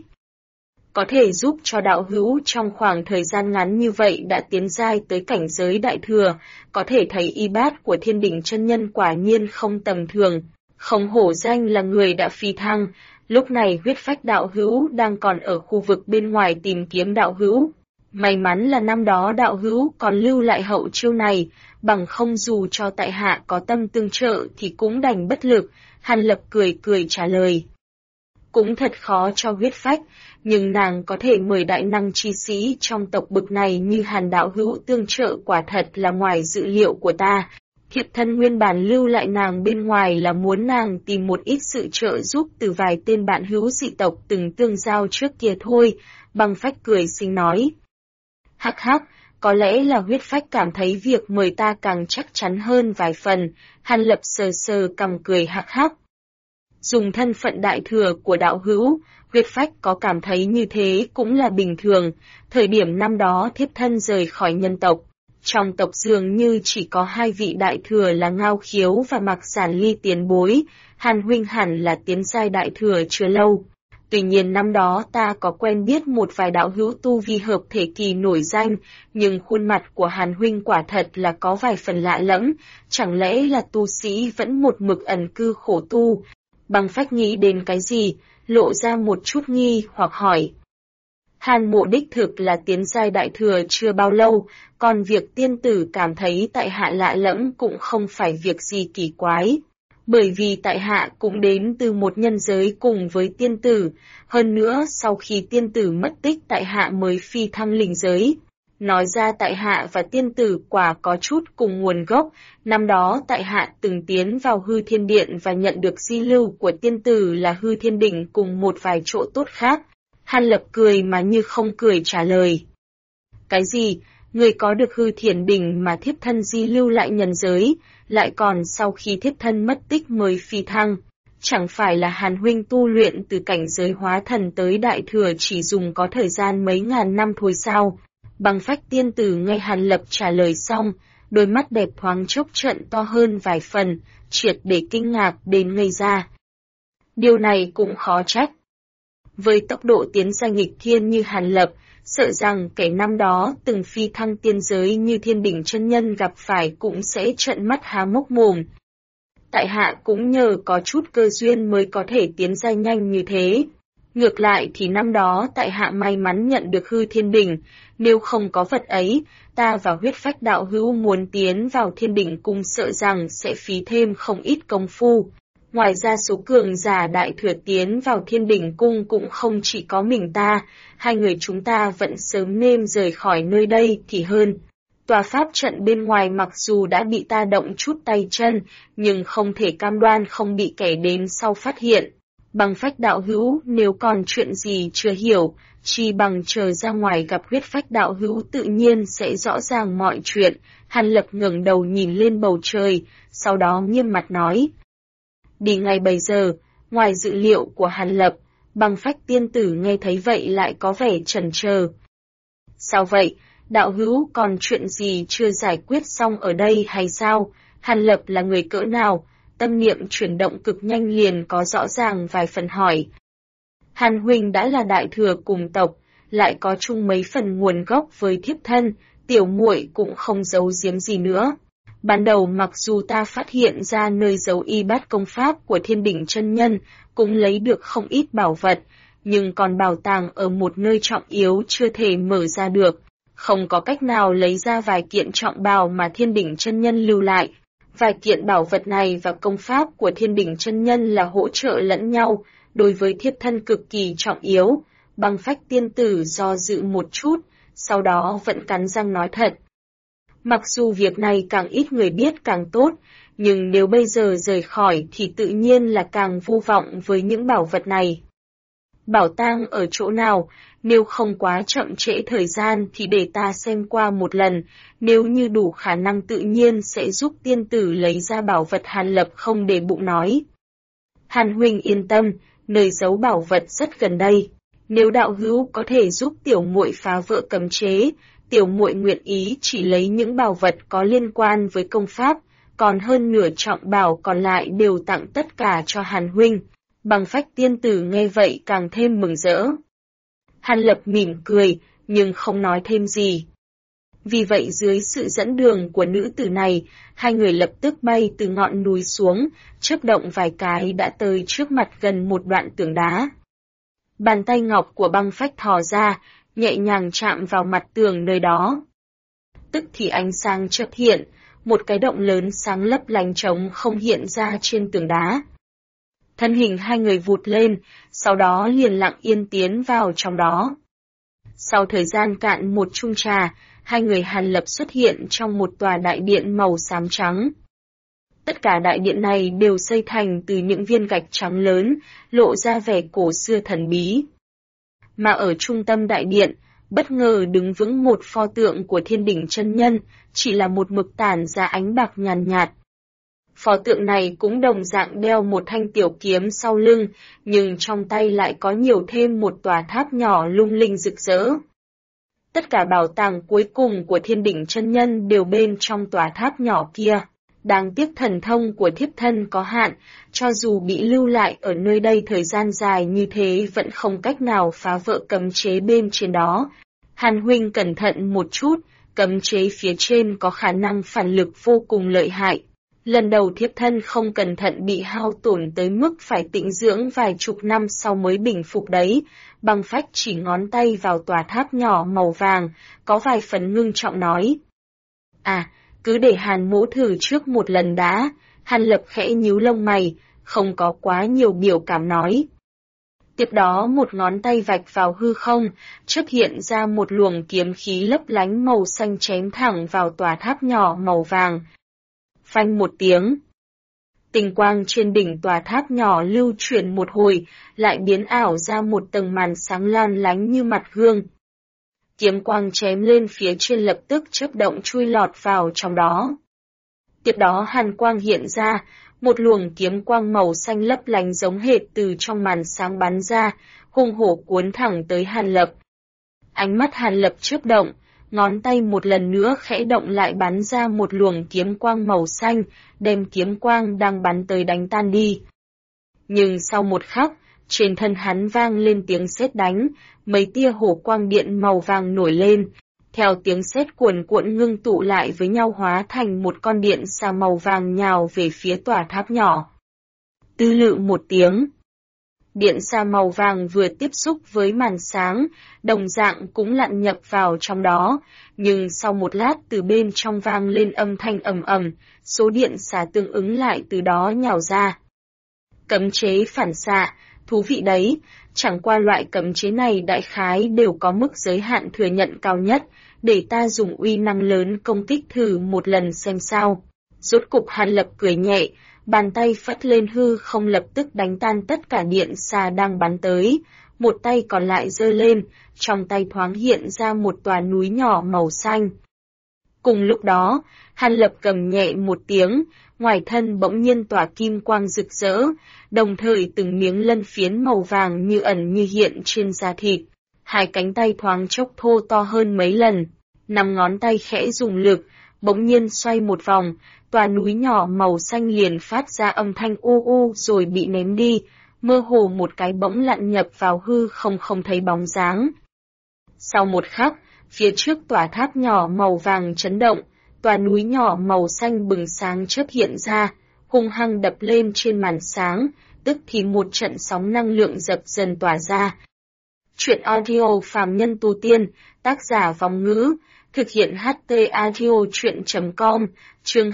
Có thể giúp cho đạo hữu trong khoảng thời gian ngắn như vậy đã tiến giai tới cảnh giới đại thừa, có thể thấy y bát của Thiên Đỉnh chân nhân quả nhiên không tầm thường, không hổ danh là người đã phi thăng. Lúc này huyết phách đạo hữu đang còn ở khu vực bên ngoài tìm kiếm đạo hữu. May mắn là năm đó đạo hữu còn lưu lại hậu chiêu này, bằng không dù cho tại hạ có tâm tương trợ thì cũng đành bất lực. Hàn Lập cười cười trả lời. Cũng thật khó cho huyết phách, nhưng nàng có thể mời đại năng chi sĩ trong tộc bực này như Hàn đạo hữu tương trợ quả thật là ngoài dự liệu của ta. Thiệp thân nguyên bản lưu lại nàng bên ngoài là muốn nàng tìm một ít sự trợ giúp từ vài tên bạn hữu dị tộc từng tương giao trước kia thôi, băng phách cười xinh nói. Hắc hắc, Có lẽ là huyết phách cảm thấy việc mời ta càng chắc chắn hơn vài phần, Hàn Lập sờ sờ cằm cười hắc hắc. Dùng thân phận đại thừa của đạo hữu, huyết phách có cảm thấy như thế cũng là bình thường, thời điểm năm đó thiếp thân rời khỏi nhân tộc. Trong tộc dường như chỉ có hai vị đại thừa là Ngao Khiếu và Mạc Giản Ly tiền bối, Hàn huynh hẳn là tiến giai đại thừa chưa lâu. Tuy nhiên năm đó ta có quen biết một vài đạo hữu tu vi hợp thể kỳ nổi danh, nhưng khuôn mặt của Hàn huynh quả thật là có vài phần lạ lẫm, chẳng lẽ là tu sĩ vẫn một mực ẩn cư khổ tu. Băng Phách nghĩ đến cái gì, lộ ra một chút nghi hoặc hỏi. Hàn Mộ đích thực là tiến giai đại thừa chưa bao lâu, còn việc tiên tử cảm thấy tại hạ lạ lẫm cũng không phải việc gì kỳ quái. Bởi vì tại hạ cũng đến từ một nhân giới cùng với tiên tử, hơn nữa sau khi tiên tử mất tích tại hạ mới phi thăng linh giới. Nói ra tại hạ và tiên tử quả có chút cùng nguồn gốc, năm đó tại hạ từng tiến vào hư thiên điện và nhận được di lưu của tiên tử là hư thiên đỉnh cùng một vài chỗ tốt khác. Hàn Lập cười mà như không cười trả lời. Cái gì? Người có được hư thiên đỉnh mà thiếp thân di lưu lại nhân giới, lại còn sau khi thiếp thân mất tích mới phi thăng. Chẳng phải là Hàn huynh tu luyện từ cảnh giới hóa thần tới đại thừa chỉ dùng có thời gian mấy ngàn năm thôi sao? Băng Phách tiên tử nghe Hàn Lập trả lời xong, đôi mắt đẹp thoáng chốc trợn to hơn vài phần, triệt để kinh ngạc đến ngây ra. Điều này cũng khó trách. Với tốc độ tiến giai nghịch thiên như Hàn Lập, sợ rằng kẻ năm đó từng phi thăng tiên giới như Thiên Đỉnh chân nhân gặp phải cũng sẽ trợn mắt há mốc mồm. Tại hạ cũng nhờ có chút cơ duyên mới có thể tiến giai nhanh như thế. Ngược lại thì năm đó tại hạ may mắn nhận được hư thiên đỉnh, nếu không có vật ấy, ta và huyết phách đạo hữu muốn tiến vào thiên đỉnh cung sợ rằng sẽ phí thêm không ít công phu. Ngoài ra số cường giả đại thừa tiến vào thiên đỉnh cung cũng không chỉ có mình ta, hai người chúng ta vẫn sớm nên rời khỏi nơi đây thì hơn. Tòa pháp trận bên ngoài mặc dù đã bị ta động chút tay chân, nhưng không thể cam đoan không bị kẻ đến sau phát hiện. Băng Phách đạo hữu nếu còn chuyện gì chưa hiểu, chỉ bằng chờ ra ngoài gặp huyết phách đạo hữu tự nhiên sẽ rõ ràng mọi chuyện. Hàn Lập ngẩng đầu nhìn lên bầu trời, sau đó nghiêm mặt nói. Đi ngay bây giờ, ngoài dự liệu của Hàn Lập, Băng Phách tiên tử nghe thấy vậy lại có vẻ chần chờ. Sao vậy, đạo hữu còn chuyện gì chưa giải quyết xong ở đây hay sao? Hàn Lập là người cỡ nào? Tâm niệm chuyển động cực nhanh liền có rõ ràng vài phần hỏi. Hàn huynh đã là đại thừa cùng tộc, lại có chung mấy phần nguồn gốc với thiếp thân, tiểu muội cũng không giấu giếm gì nữa. Ban đầu mặc dù ta phát hiện ra nơi giấu y bát công pháp của Thiên Đỉnh chân nhân, cũng lấy được không ít bảo vật, nhưng còn bảo tàng ở một nơi trọng yếu chưa thể mở ra được, không có cách nào lấy ra vài kiện trọng bào mà Thiên Đỉnh chân nhân lưu lại. Vài kiện bảo vật này và công pháp của Thiên Đỉnh chân nhân là hỗ trợ lẫn nhau, đối với thiếp thân cực kỳ trọng yếu. Băng Phách tiên tử do dự một chút, sau đó vẫn cắn răng nói thật. Mặc dù việc này càng ít người biết càng tốt, nhưng nếu bây giờ rời khỏi thì tự nhiên là càng vô vọng với những bảo vật này. Bảo tàng ở chỗ nào, nếu không quá chậm trễ thời gian thì để ta xem qua một lần, nếu như đủ khả năng tự nhiên sẽ giúp tiên tử lấy ra bảo vật. Hàn Lập không để bụng nói. Hàn huynh yên tâm, nơi giấu bảo vật rất gần đây. Nếu đạo hữu có thể giúp tiểu muội phá vỡ cấm chế, tiểu muội nguyện ý chỉ lấy những bảo vật có liên quan với công pháp, còn hơn nửa trọng bảo còn lại đều tặng tất cả cho Hàn huynh. Băng Phách tiên tử nghe vậy càng thêm mừng rỡ. Hàn Lập mỉm cười, nhưng không nói thêm gì. Vì vậy dưới sự dẫn đường của nữ tử này, hai người lập tức bay từ ngọn núi xuống, chớp động vài cái đã tới trước mặt gần một đoạn tường đá. Bàn tay ngọc của Băng Phách thò ra, nhẹ nhàng chạm vào mặt tường nơi đó. Tức thì ánh sáng chợt hiện, một cái động lớn sáng lấp lánh trống không hiện ra trên tường đá. Thân hình hai người vụt lên, sau đó liền lặng yên tiến vào trong đó. Sau thời gian cạn một chung trà, hai người Hàn Lập xuất hiện trong một tòa đại điện màu xám trắng. Tất cả đại điện này đều xây thành từ những viên gạch trắng lớn, lộ ra vẻ cổ xưa thần bí. Mà ở trung tâm đại điện, bất ngờ đứng vững một pho tượng của Thiên Đỉnh chân nhân, chỉ là một mực tản ra ánh bạc nhàn nhạt. Pho tượng này cũng đồng dạng đeo một thanh tiểu kiếm sau lưng, nhưng trong tay lại có nhiều thêm một tòa tháp nhỏ lung linh rực rỡ. Tất cả bảo tàng cuối cùng của Thiên Đỉnh chân nhân đều bên trong tòa tháp nhỏ kia. Đáng tiếc thần thông của thiếp thân có hạn, cho dù bị lưu lại ở nơi đây thời gian dài như thế vẫn không cách nào phá vỡ cấm chế bên trên đó. Hàn huynh cẩn thận một chút, cấm chế phía trên có khả năng phản lực vô cùng lợi hại. Lần đầu thiếp thân không cẩn thận bị hao tổn tới mức phải tĩnh dưỡng vài chục năm sau mới bình phục đấy. Băng Phách chỉ ngón tay vào tòa tháp nhỏ màu vàng, có vài phần ngưng trọng nói. Cứ để Hàn mỗ thử trước một lần đã. Hàn Lập khẽ nhíu lông mày, không có quá nhiều biểu cảm nói. Tiếp đó một ngón tay vạch vào hư không, chợt hiện ra một luồng kiếm khí lấp lánh màu xanh chém thẳng vào tòa tháp nhỏ màu vàng. Phanh một tiếng. Tinh quang trên đỉnh tòa tháp nhỏ lưu chuyển một hồi, lại biến ảo ra một tầng màn sáng lan lánh như mặt gương. Kiếm quang chém lên phía trên lập tức chớp động chui lọt vào trong đó. Tiếp đó hàn quang hiện ra, một luồng kiếm quang màu xanh lấp lánh giống hệt từ trong màn sáng bắn ra, hung hổ cuốn thẳng tới Hàn Lập. Ánh mắt Hàn Lập chớp động, ngón tay một lần nữa khẽ động lại bắn ra một luồng kiếm quang màu xanh, đem kiếm quang đang bắn tới đánh tan đi. Nhưng sau một khắc, trên thân hắn vang lên tiếng sét đánh, mấy tia hổ quang điện màu vàng nổi lên, theo tiếng sét cuồn cuộn ngưng tụ lại với nhau hóa thành một con điện xà màu vàng nhào về phía tòa tháp nhỏ. Tư lự một tiếng. Điện xà màu vàng vừa tiếp xúc với màn sáng, đồng dạng cũng lặn nhập vào trong đó, nhưng sau một lát từ bên trong vang lên âm thanh ầm ầm, số điện xà tương ứng lại từ đó nhào ra. Cấm chế phản xạ, thú vị đấy, chẳng qua loại cấm chế này đại khái đều có mức giới hạn thừa nhận cao nhất, để ta dùng uy năng lớn công kích thử một lần xem sao. Rốt cục Hàn Lập cười nhẹ, bàn tay phất lên hư không lập tức đánh tan tất cả điện xà đang bắn tới, một tay còn lại giơ lên, trong tay thoáng hiện ra một tòa núi nhỏ màu xanh. Cùng lúc đó, Hàn Lập gầm nhẹ một tiếng, ngoài thân bỗng nhiên tỏa kim quang rực rỡ, đồng thời từng miếng lân phiến màu vàng như ẩn như hiện trên da thịt. Hai cánh tay thoáng chốc thô to hơn mấy lần, 5 ngón tay khẽ dùng lực, bỗng nhiên xoay một vòng, tòa núi nhỏ màu xanh liền phát ra âm thanh u u rồi bị ném đi, mơ hồ một cái bỗng lặn nhập vào hư không thấy bóng dáng. Sau một khắc, phía trước tòa tháp nhỏ màu vàng chấn động, tòa núi nhỏ màu xanh bừng sáng chớp hiện ra, hung hăng đập lên trên màn sáng, tức thì một trận sóng năng lượng dập dần tỏa ra. Chuyện audio phàm nhân tu tiên, tác giả Vong Ngữ, thực hiện HT audio chuyện.com, chương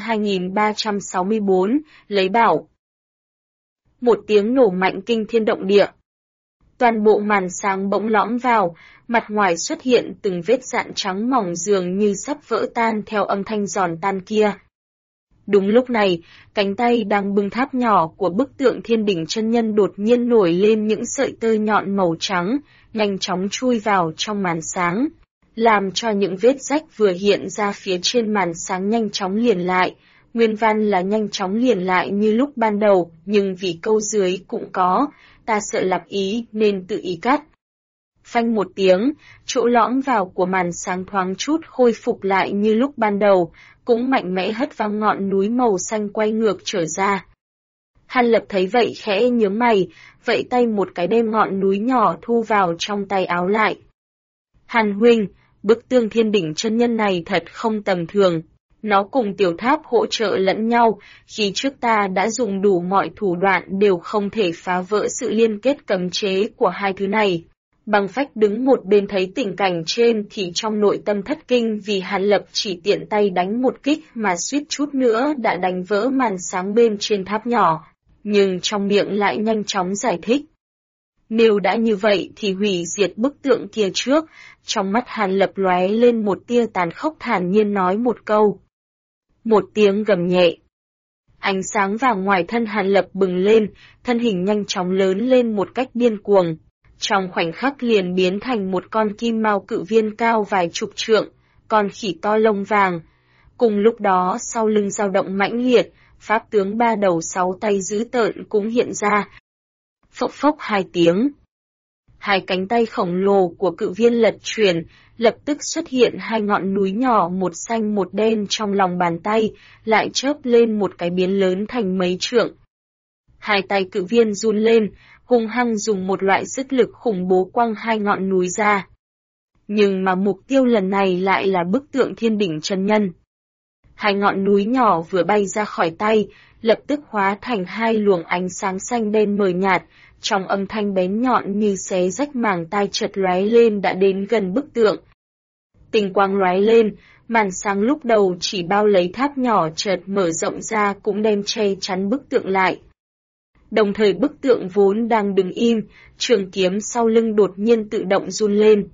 2364, lấy bảo. Một tiếng nổ mạnh kinh thiên động địa. Toàn bộ màn sáng bỗng lõm vào, mặt ngoài xuất hiện từng vết rạn trắng mỏng dường như sắp vỡ tan theo âm thanh giòn tan kia. Đúng lúc này, cánh tay đang bưng tháp nhỏ của bức tượng Thiên Đỉnh chân nhân đột nhiên nổi lên những sợi tơ nhọn màu trắng, nhanh chóng chui vào trong màn sáng, làm cho những vết rách vừa hiện ra phía trên màn sáng nhanh chóng liền lại. Nguyên văn là nhanh chóng liền lại như lúc ban đầu, nhưng vì câu dưới cũng có, ta sợ lặp ý nên tự ý cắt. Phanh một tiếng, chỗ lõm vào của màn sáng thoáng chút khôi phục lại như lúc ban đầu, cũng mạnh mẽ hất văng ngọn núi màu xanh quay ngược trở ra. Hàn Lập thấy vậy khẽ nhướng mày, vậy tay một cái đem ngọn núi nhỏ thu vào trong tay áo lại. Hàn huynh, bức tượng Thiên Đỉnh chân nhân này thật không tầm thường. Nó cùng tiểu tháp hỗ trợ lẫn nhau, khi trước ta đã dùng đủ mọi thủ đoạn đều không thể phá vỡ sự liên kết cấm chế của hai thứ này. Băng Phách đứng một bên thấy tình cảnh trên thì trong nội tâm thất kinh vì Hàn Lập chỉ tiện tay đánh một kích mà suýt chút nữa đã đánh vỡ màn sáng bên trên tháp nhỏ, nhưng trong miệng lại nhanh chóng giải thích. Nếu đã như vậy thì hủy diệt bức tượng kia trước, trong mắt Hàn Lập lóe lên một tia tàn khốc thản nhiên nói một câu. Một tiếng gầm nhẹ. Ánh sáng vàng ngoài thân Hàn Lập bừng lên, thân hình nhanh chóng lớn lên một cách điên cuồng. trong khoảnh khắc liền biến thành một con kim mao cự viên cao vài chục trượng, con khỉ to lông vàng. Cùng lúc đó sau lưng dao động mãnh liệt, pháp tướng ba đầu sáu tay dữ tợn cũng hiện ra. Phốc phốc hai tiếng. Hai cánh tay khổng lồ của cự viên lật chuyển, lập tức xuất hiện hai ngọn núi nhỏ một xanh một đen trong lòng bàn tay, lại chớp lên một cái biến lớn thành mấy trượng. Hai tay cự viên run lên, hung hăng dùng một loại sức lực khủng bố quăng hai ngọn núi ra. Nhưng mà mục tiêu lần này lại là bức tượng thiên đỉnh chân nhân. Hai ngọn núi nhỏ vừa bay ra khỏi tay, lập tức hóa thành hai luồng ánh sáng xanh đen mờ nhạt, trong âm thanh bén nhọn như xé rách màng tai chợt lóe lên đã đến gần bức tượng. Tinh quang lóe lên, màn sáng lúc đầu chỉ bao lấy tháp nhỏ chợt mở rộng ra cũng đem che chắn bức tượng lại. Đồng thời bức tượng vốn đang đứng im, trường kiếm sau lưng đột nhiên tự động run lên.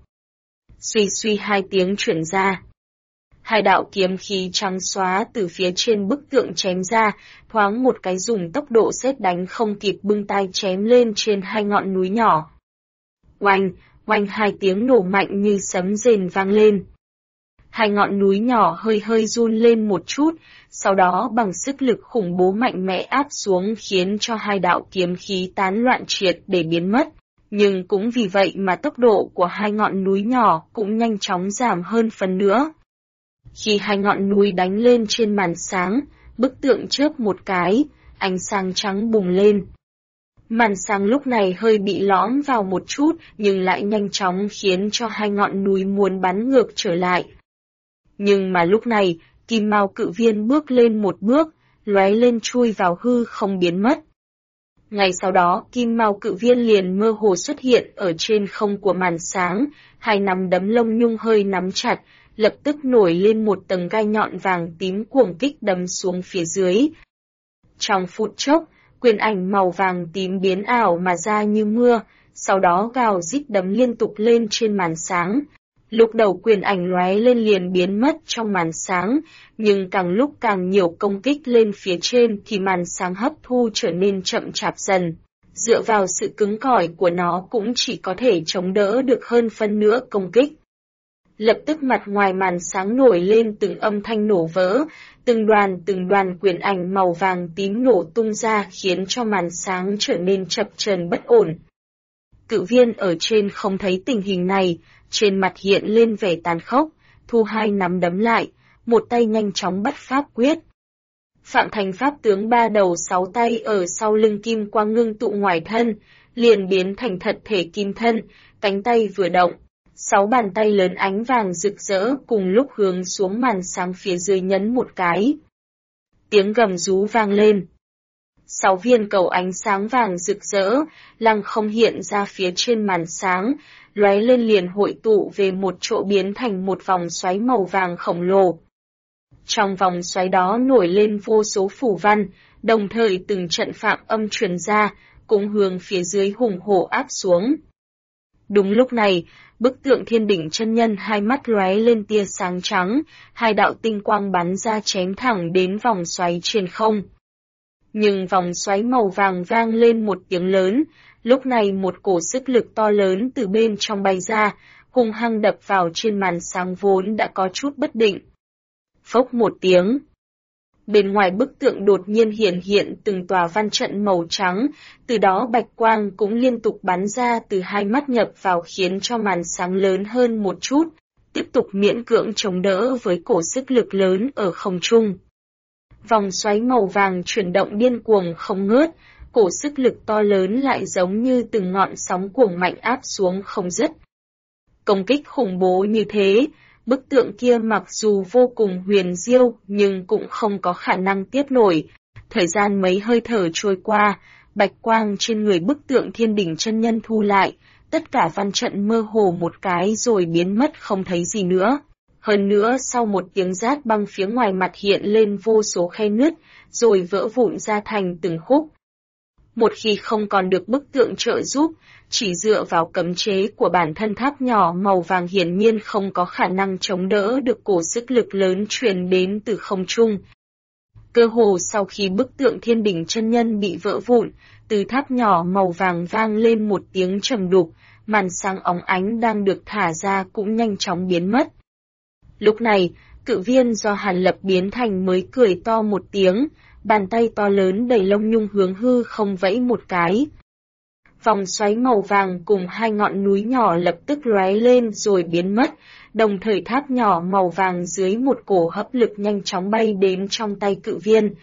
Suy suy hai tiếng chuyển ra. Hai đạo kiếm khí trắng xóa từ phía trên bức tượng chém ra, thoáng một cái dùng tốc độ sét đánh không kịp bưng tay chém lên trên hai ngọn núi nhỏ. Oanh, oanh hai tiếng nổ mạnh như sấm rền vang lên. Hai ngọn núi nhỏ hơi hơi run lên một chút, sau đó bằng sức lực khủng bố mạnh mẽ áp xuống khiến cho hai đạo kiếm khí tán loạn triệt để biến mất. Nhưng cũng vì vậy mà tốc độ của hai ngọn núi nhỏ cũng nhanh chóng giảm hơn phần nữa. Khi hai ngọn núi đánh lên trên màn sáng, bức tượng chớp một cái, ánh sáng trắng bùng lên. Màn sáng lúc này hơi bị lõm vào một chút nhưng lại nhanh chóng khiến cho hai ngọn núi muốn bắn ngược trở lại. Nhưng mà lúc này, kim mao cự viên bước lên một bước, lóe lên chui vào hư không biến mất. Ngay sau đó, kim mao cự viên liền mơ hồ xuất hiện ở trên không của màn sáng, hai nắm đấm lông nhung hơi nắm chặt, lập tức nổi lên một tầng gai nhọn vàng tím cuồng kích đâm xuống phía dưới. Trong phút chốc, quyền ảnh màu vàng tím biến ảo mà ra như mưa, sau đó gào rít đấm liên tục lên trên màn sáng. Lúc đầu quyền ảnh lóe lên liền biến mất trong màn sáng, nhưng càng lúc càng nhiều công kích lên phía trên thì màn sáng hấp thu trở nên chậm chạp dần. Dựa vào sự cứng cỏi của nó cũng chỉ có thể chống đỡ được hơn phân nửa công kích. Lập tức mặt ngoài màn sáng nổi lên từng âm thanh nổ vỡ, từng đoàn quyền ảnh màu vàng tím nổ tung ra khiến cho màn sáng trở nên chập chờn bất ổn. Cự viên ở trên không thấy tình hình này, trên mặt hiện lên vẻ tàn khốc, thu hai nắm đấm lại, một tay nhanh chóng bắt pháp quyết. Phạm thành pháp tướng ba đầu sáu tay ở sau lưng kim quang ngưng tụ ngoài thân, liền biến thành thật thể kim thân, cánh tay vừa động. Sáu bàn tay lớn ánh vàng rực rỡ cùng lúc hướng xuống màn sáng phía dưới nhấn một cái. Tiếng gầm rú vang lên. 6 viên cầu ánh sáng vàng rực rỡ, lăng không hiện ra phía trên màn sáng, lóe lên liền hội tụ về một chỗ biến thành một vòng xoáy màu vàng khổng lồ. Trong vòng xoáy đó nổi lên vô số phù văn, đồng thời từng trận phạm âm truyền ra, cũng hướng phía dưới hùng hổ áp xuống. Đúng lúc này, bức tượng thiên đỉnh chân nhân hai mắt lóe lên tia sáng trắng, hai đạo tinh quang bắn ra chém thẳng đến vòng xoáy trên không. Nhưng vòng xoáy màu vàng vang lên một tiếng lớn, lúc này một cổ sức lực to lớn từ bên trong bay ra, hung hăng đập vào trên màn sáng vốn đã có chút bất định. Phốc một tiếng. Bên ngoài bức tượng đột nhiên hiện từng tòa văn trận màu trắng, từ đó bạch quang cũng liên tục bắn ra từ hai mắt nhập vào khiến cho màn sáng lớn hơn một chút, tiếp tục miễn cưỡng chống đỡ với cổ sức lực lớn ở không trung. Vòng xoáy màu vàng chuyển động điên cuồng không ngớt, cổ sức lực to lớn lại giống như từng ngọn sóng cuồng mạnh áp xuống không dứt. Công kích khủng bố như thế, bức tượng kia mặc dù vô cùng huyền diệu nhưng cũng không có khả năng tiếp nổi. Thời gian mấy hơi thở trôi qua, bạch quang trên người bức tượng thiên đỉnh chân nhân thu lại, tất cả văn trận mơ hồ một cái rồi biến mất không thấy gì nữa. Hơn nữa sau một tiếng rát băng phía ngoài mặt hiện lên vô số khe nứt, rồi vỡ vụn ra thành từng khúc. Một khi không còn được bức tượng trợ giúp, chỉ dựa vào cấm chế của bản thân tháp nhỏ màu vàng hiển nhiên không có khả năng chống đỡ được cổ sức lực lớn truyền đến từ không trung. Cơ hồ sau khi bức tượng thiên đỉnh chân nhân bị vỡ vụn, từ tháp nhỏ màu vàng vang lên một tiếng trầm đục, màn sáng óng ánh đang được thả ra cũng nhanh chóng biến mất. Lúc này, cự viên do Hàn Lập biến thành mới cười to một tiếng, bàn tay to lớn đầy lông nhung hướng hư không vẫy một cái. Vòng xoáy màu vàng cùng hai ngọn núi nhỏ lập tức lóe lên rồi biến mất, đồng thời tháp nhỏ màu vàng dưới một cổ hấp lực nhanh chóng bay đến trong tay cự viên.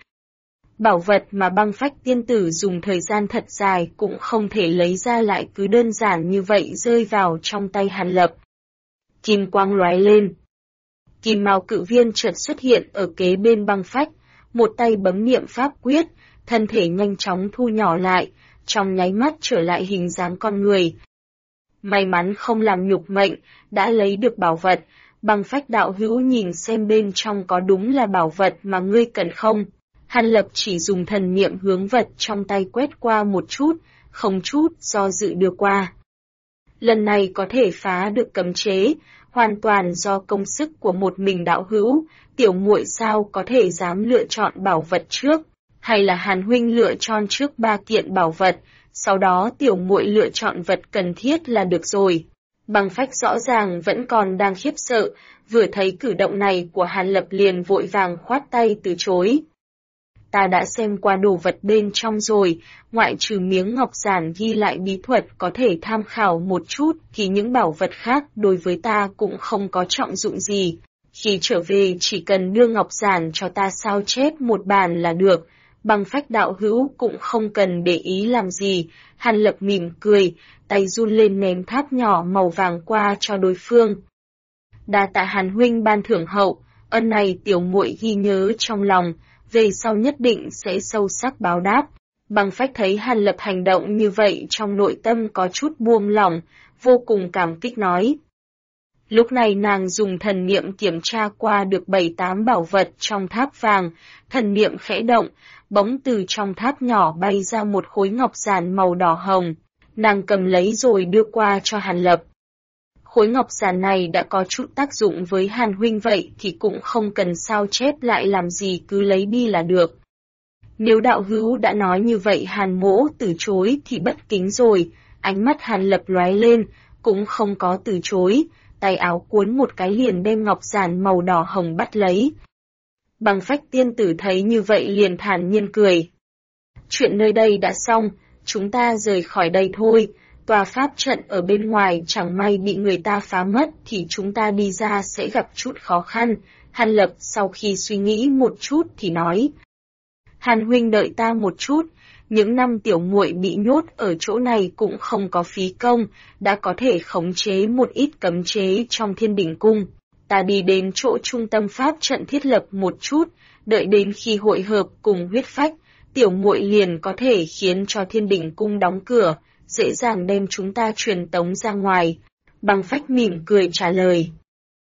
Bảo vật mà băng phách tiên tử dùng thời gian thật dài cũng không thể lấy ra lại cứ đơn giản như vậy rơi vào trong tay Hàn Lập. Kim quang lóe lên. Kim mao cự viên chợt xuất hiện ở kế bên băng phách, một tay bấm niệm pháp quyết, thân thể nhanh chóng thu nhỏ lại, trong nháy mắt trở lại hình dáng con người. May mắn không làm nhục mệnh, đã lấy được bảo vật, băng phách đạo hữu nhìn xem bên trong có đúng là bảo vật mà ngươi cần không. Hàn Lập chỉ dùng thần niệm hướng vật trong tay quét qua một chút, không chút do dự đưa qua. Lần này có thể phá được cấm chế, hoàn toàn do công sức của một mình đạo hữu, tiểu muội sao có thể dám lựa chọn bảo vật trước, hay là Hàn huynh lựa chọn trước 3 kiện bảo vật, sau đó tiểu muội lựa chọn vật cần thiết là được rồi. Băng phách rõ ràng vẫn còn đang khiếp sợ, vừa thấy cử động này của Hàn Lập liền vội vàng khoát tay từ chối. Ta đã xem qua đồ vật bên trong rồi, ngoại trừ miếng ngọc giản ghi lại bí thuật có thể tham khảo một chút thì những bảo vật khác đối với ta cũng không có trọng dụng gì. Khi trở về chỉ cần đưa ngọc giản cho ta sao chép một bản là được, băng phách đạo hữu cũng không cần để ý làm gì. Hàn Lập mỉm cười, tay run lên ném tháp nhỏ màu vàng qua cho đối phương. Đa tạ Hàn huynh ban thưởng hậu, ân này tiểu muội ghi nhớ trong lòng, về sau nhất định sẽ sâu sắc báo đáp. Băng phách thấy Hàn Lập hành động như vậy trong nội tâm có chút buông lỏng, vô cùng cảm kích nói. Lúc này nàng dùng thần niệm kiểm tra qua được 7-8 bảo vật trong tháp vàng, thần niệm khẽ động, bỗng từ trong tháp nhỏ bay ra một khối ngọc giản màu đỏ hồng, nàng cầm lấy rồi đưa qua cho Hàn Lập. Khối ngọc giản này đã có chút tác dụng với Hàn huynh vậy thì cũng không cần sao chép lại làm gì, cứ lấy đi là được. Nếu đạo hữu đã nói như vậy Hàn mỗ từ chối thì bất kính rồi, ánh mắt Hàn Lập lóe lên, cũng không có từ chối, tay áo cuốn một cái liền đem ngọc giản màu đỏ hồng bắt lấy. Băng phách tiên tử thấy như vậy liền thản nhiên cười. Chuyện nơi đây đã xong, chúng ta rời khỏi đây thôi. Tòa pháp trận ở bên ngoài chẳng may bị người ta phá mất thì chúng ta đi ra sẽ gặp chút khó khăn. Hàn Lập sau khi suy nghĩ một chút thì nói. Hàn huynh đợi ta một chút, những năm tiểu muội bị nhốt ở chỗ này cũng không có phí công, đã có thể khống chế một ít cấm chế trong Thiên Đỉnh Cung. Ta đi đến chỗ trung tâm pháp trận thiết lập một chút, đợi đến khi hội hợp cùng huyết phách, tiểu muội liền có thể khiến cho Thiên Đỉnh Cung đóng cửa, dễ dàng đem chúng ta truyền tống ra ngoài. Băng phách mỉm cười trả lời.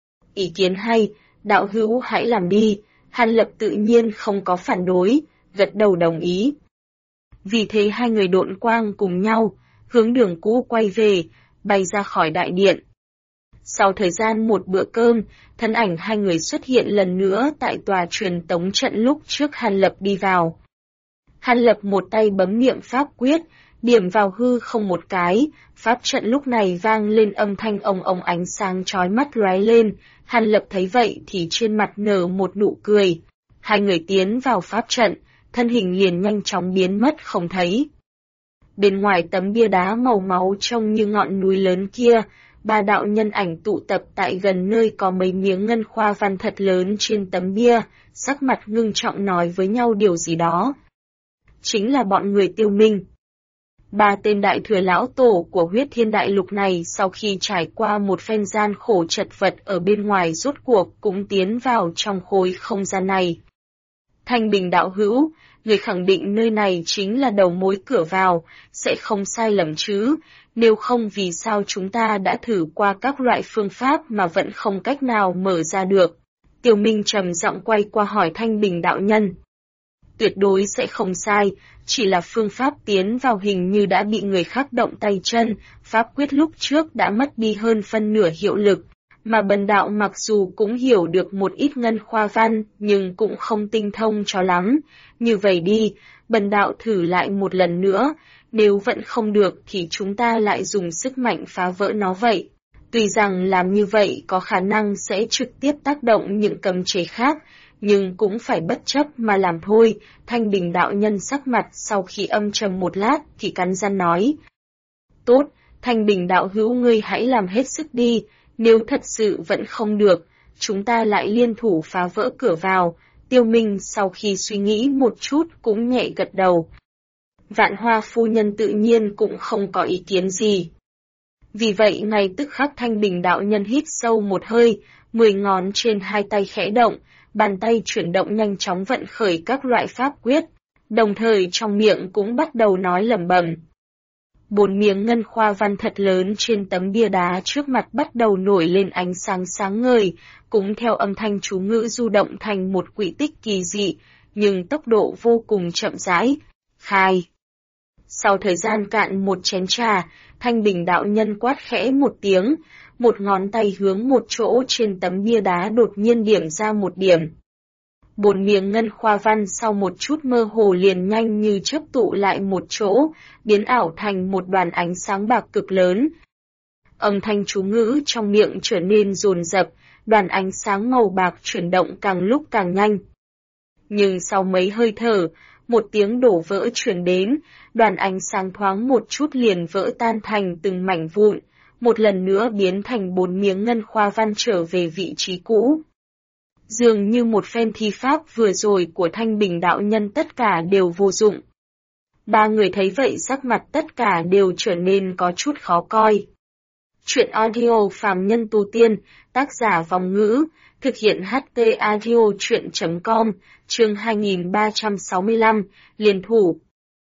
Ý kiến hay, đạo hữu hãy làm đi. Hàn Lập tự nhiên không có phản đối, gật đầu đồng ý. Vì thế hai người độn quang cùng nhau, hướng đường cũ quay về, bay ra khỏi đại điện. Sau thời gian một bữa cơm, thân ảnh hai người xuất hiện lần nữa tại tòa truyền tống trận lúc trước Hàn Lập đi vào. Hàn Lập một tay bấm niệm pháp quyết, điểm vào hư không một cái, pháp trận lúc này vang lên âm thanh ồng ồng, ánh sáng chói mắt lóe lên. Hàn Lập thấy vậy thì trên mặt nở một nụ cười. Hai người tiến vào pháp trận, thân hình liền nhanh chóng biến mất không thấy. Bên ngoài tấm bia đá màu máu trông như ngọn núi lớn kia, 3 đạo nhân ảnh tụ tập tại gần nơi có mấy miếng ngân khoa văn thật lớn trên tấm bia, sắc mặt ngưng trọng nói với nhau điều gì đó. Chính là bọn người Tiêu Minh. 3 tên đại thừa lão tổ của huyết thiên đại lục này sau khi trải qua một phen gian khổ chật vật ở bên ngoài rốt cuộc cũng tiến vào trong khối không gian này. Thanh Bình đạo hữu, người khẳng định nơi này chính là đầu mối cửa vào, sẽ không sai lầm chứ, nếu không vì sao chúng ta đã thử qua các loại phương pháp mà vẫn không cách nào mở ra được. Tiêu Minh trầm giọng quay qua hỏi Thanh Bình đạo nhân. Tuyệt đối sẽ không sai, chỉ là phương pháp tiến vào hình như đã bị người khác động tay chân, pháp quyết lúc trước đã mất đi hơn phân nửa hiệu lực, mà bần đạo mặc dù cũng hiểu được một ít ngân khoa văn nhưng cũng không tinh thông cho lắm. Như vậy đi, bần đạo thử lại một lần nữa, nếu vẫn không được thì chúng ta lại dùng sức mạnh phá vỡ nó vậy. Tuy rằng làm như vậy có khả năng sẽ trực tiếp tác động những cấm chế khác, nhưng cũng phải bất chấp mà làm thôi. Thanh Bình đạo nhân sắc mặt sau khi âm trầm một lát thì cắn răng nói. Tốt, Thanh Bình đạo hữu ngươi hãy làm hết sức đi, nếu thật sự vẫn không được, chúng ta lại liên thủ phá vỡ cửa vào. Tiêu Minh sau khi suy nghĩ một chút cũng nhẹ gật đầu. Vạn Hoa phu nhân tự nhiên cũng không có ý kiến gì. Vì vậy ngay tức khắc Thanh Bình đạo nhân hít sâu một hơi, 10 ngón trên hai tay khẽ động, bàn tay chuyển động nhanh chóng vận khởi các loại pháp quyết, đồng thời trong miệng cũng bắt đầu nói lẩm bẩm. 4 miếng ngân khoa văn thật lớn trên tấm bia đá trước mặt bắt đầu nổi lên ánh sáng sáng ngời, cũng theo âm thanh chú ngữ du động thành một quỹ tích kỳ dị, nhưng tốc độ vô cùng chậm rãi. Khai. Sau thời gian cạn một chén trà, Thanh Bình đạo nhân quát khẽ một tiếng, một ngón tay hướng một chỗ trên tấm bia đá đột nhiên điểm ra một điểm. 4 miếng ngân khoa văn sau một chút mơ hồ liền nhanh như chớp tụ lại một chỗ, biến ảo thành một đoàn ánh sáng bạc cực lớn. Âm thanh chú ngữ trong miệng trở nên dồn dập, đoàn ánh sáng màu bạc chuyển động càng lúc càng nhanh. Nhưng sau mấy hơi thở, một tiếng đổ vỡ truyền đến, đoàn ánh sáng thoáng một chút liền vỡ tan thành từng mảnh vụn, một lần nữa biến thành 4 miếng ngân khoa văn trở về vị trí cũ. Dường như một phen thi pháp vừa rồi của Thanh Bình đạo nhân tất cả đều vô dụng. 3 người thấy vậy sắc mặt tất cả đều trở nên có chút khó coi. Chuyện audio phàm nhân tu tiên, tác giả Vòng Ngữ, thực hiện HT audio chuyện.com, chương 2365, liên thủ.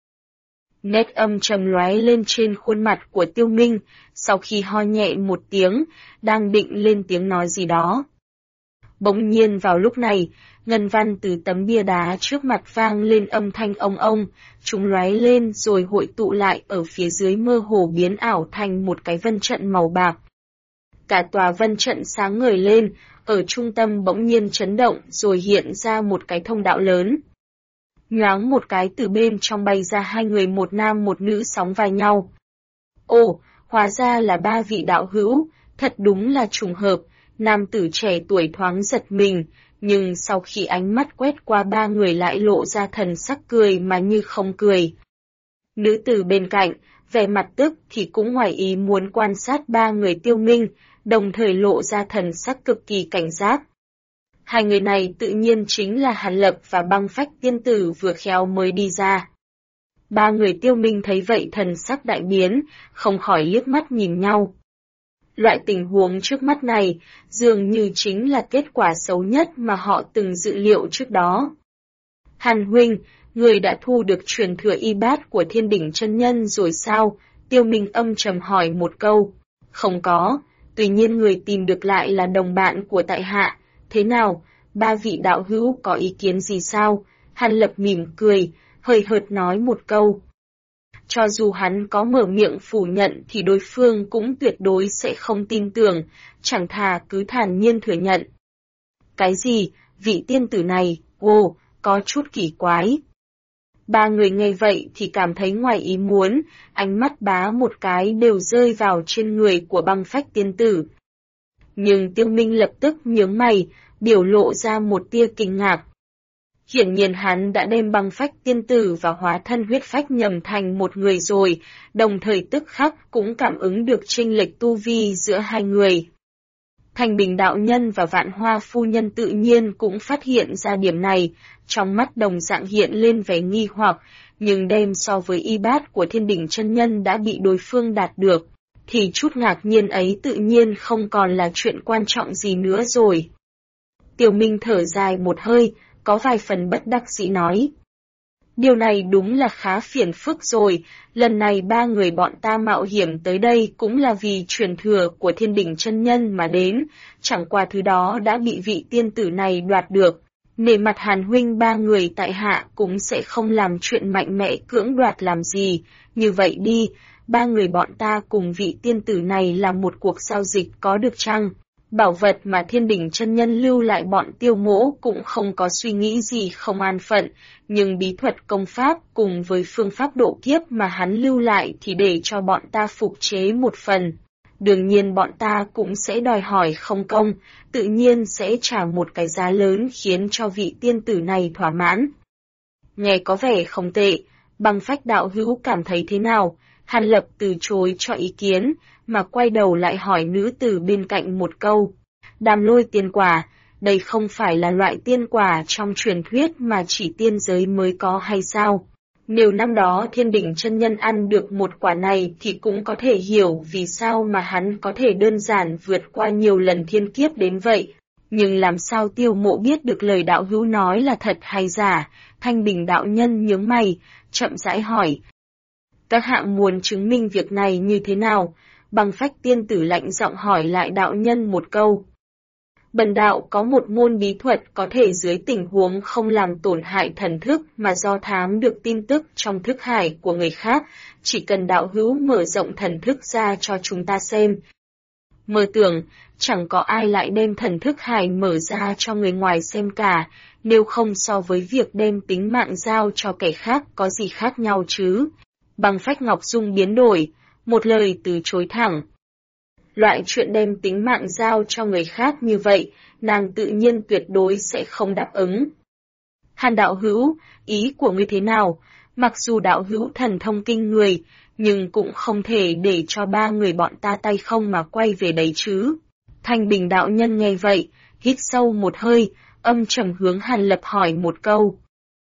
Nét âm trầm lóe lên trên khuôn mặt của Tiêu Minh, sau khi ho nhẹ một tiếng, đang định lên tiếng nói gì đó. Bỗng nhiên vào lúc này, ngân văn từ tấm bia đá trước mặt vang lên âm thanh ông, chúng lóe lên rồi hội tụ lại ở phía dưới mơ hồ biến ảo thành một cái vân trận màu bạc. Cả tòa vân trận sáng ngời lên, ở trung tâm bỗng nhiên chấn động rồi hiện ra một cái thông đạo lớn. Nhoáng một cái từ bên trong bay ra 2 người một nam một nữ sóng vai nhau. Ồ, hóa ra là 3 vị đạo hữu, thật đúng là trùng hợp. Nam tử trẻ tuổi thoáng giật mình, nhưng sau khi ánh mắt quét qua 3 người lại lộ ra thần sắc cười mà như không cười. Nữ tử bên cạnh, vẻ mặt tức thì cũng ngoài ý muốn quan sát 3 người Tiêu Minh, đồng thời lộ ra thần sắc cực kỳ cảnh giác. 2 người này tự nhiên chính là Hàn Lập và Băng Phách tiên tử vừa khéo mới đi ra. 3 người Tiêu Minh thấy vậy thần sắc đại biến, không khỏi liếc mắt nhìn nhau. Loại tình huống trước mắt này, dường như chính là kết quả xấu nhất mà họ từng dự liệu trước đó. Hàn huynh, người đã thu được truyền thừa y bát của Thiên Đỉnh chân nhân rồi sao? Tiêu Minh âm trầm hỏi một câu. Không có, tuy nhiên người tìm được lại là đồng bạn của tại hạ. Thế nào, 3 vị đạo hữu có ý kiến gì sao? Hàn Lập mỉm cười, hơi hợt nói một câu. Cho dù hắn có mở miệng phủ nhận thì đối phương cũng tuyệt đối sẽ không tin tưởng, chẳng thà cứ thản nhiên thừa nhận. Cái gì, vị tiên tử này, có chút kỳ quái. 3 người nghe vậy thì cảm thấy ngoài ý muốn, ánh mắt bá một cái đều rơi vào trên người của Băng Phách tiên tử. Nhưng Tiêu Minh lập tức nhướng mày, biểu lộ ra một tia kinh ngạc. Hiển nhiên hắn đã đem Băng Phách tiên tử và hóa thân huyết phách nhầm thành một người rồi, đồng thời tức khắc cũng cảm ứng được chênh lệch tu vi giữa 2 người. Thanh Bình đạo nhân và Vạn Hoa phu nhân tự nhiên cũng phát hiện ra điểm này, trong mắt đồng dạng hiện lên vẻ nghi hoặc, nhưng đem so với y bát của Thiên Đỉnh chân nhân đã bị đối phương đạt được, thì chút ngạc nhiên ấy tự nhiên không còn là chuyện quan trọng gì nữa rồi. Tiểu Minh thở dài một hơi, có vài phần bất đắc dĩ nói. Điều này đúng là khá phiền phức rồi, lần này 3 người bọn ta mạo hiểm tới đây cũng là vì truyền thừa của Thiên Đỉnh chân nhân mà đến, chẳng qua thứ đó đã bị vị tiên tử này đoạt được. Nể mặt Hàn huynh 3 người tại hạ cũng sẽ không làm chuyện mạnh mẽ cưỡng đoạt làm gì, như vậy đi, 3 người bọn ta cùng vị tiên tử này làm một cuộc giao dịch có được chăng? Bảo vật mà Thiên Đỉnh chân nhân lưu lại bọn Tiêu Mỗ cũng không có suy nghĩ gì không an phận, nhưng bí thuật công pháp cùng với phương pháp độ kiếp mà hắn lưu lại thì để cho bọn ta phục chế một phần. Đương nhiên bọn ta cũng sẽ đòi hỏi không công, tự nhiên sẽ trả một cái giá lớn khiến cho vị tiên tử này thỏa mãn. Nghe có vẻ không tệ, Băng Phách đạo hữu cảm thấy thế nào? Hàn Lập từ chối cho ý kiến, mà quay đầu lại hỏi nữ tử bên cạnh một câu. Đàm Lôi tiên quả, đây không phải là loại tiên quả trong truyền thuyết mà chỉ tiên giới mới có hay sao? Nếu năm đó Thiên Đỉnh chân nhân ăn được một quả này thì cũng có thể hiểu vì sao mà hắn có thể đơn giản vượt qua nhiều lần thiên kiếp đến vậy. Nhưng làm sao Tiêu Mộ biết được lời đạo hữu nói là thật hay giả? Thanh Bình đạo nhân nhướng mày, chậm rãi hỏi. Các hạ muốn chứng minh việc này như thế nào? Băng Phách tiên tử lạnh giọng hỏi lại đạo nhân một câu. Bần đạo có một môn bí thuật có thể dưới tình huống không làm tổn hại thần thức mà do thám được tin tức trong thức hải của người khác, chỉ cần đạo hữu mở rộng thần thức ra cho chúng ta xem. Mơ tưởng, chẳng có ai lại đem thần thức hải mở ra cho người ngoài xem cả, nếu không so với việc đem tính mạng giao cho kẻ khác có gì khác nhau chứ. Băng Phách Ngọc Dung biến đổi, một lời từ chối thẳng. Loại chuyện đem tính mạng giao cho người khác như vậy, nàng tự nhiên tuyệt đối sẽ không đáp ứng. Hàn đạo hữu, ý của ngươi thế nào? Mặc dù đạo hữu thần thông kinh người, nhưng cũng không thể để cho ba người bọn ta tay không mà quay về đấy chứ. Thanh Bình đạo nhân nghe vậy, hít sâu một hơi, âm trầm hướng Hàn Lập hỏi một câu.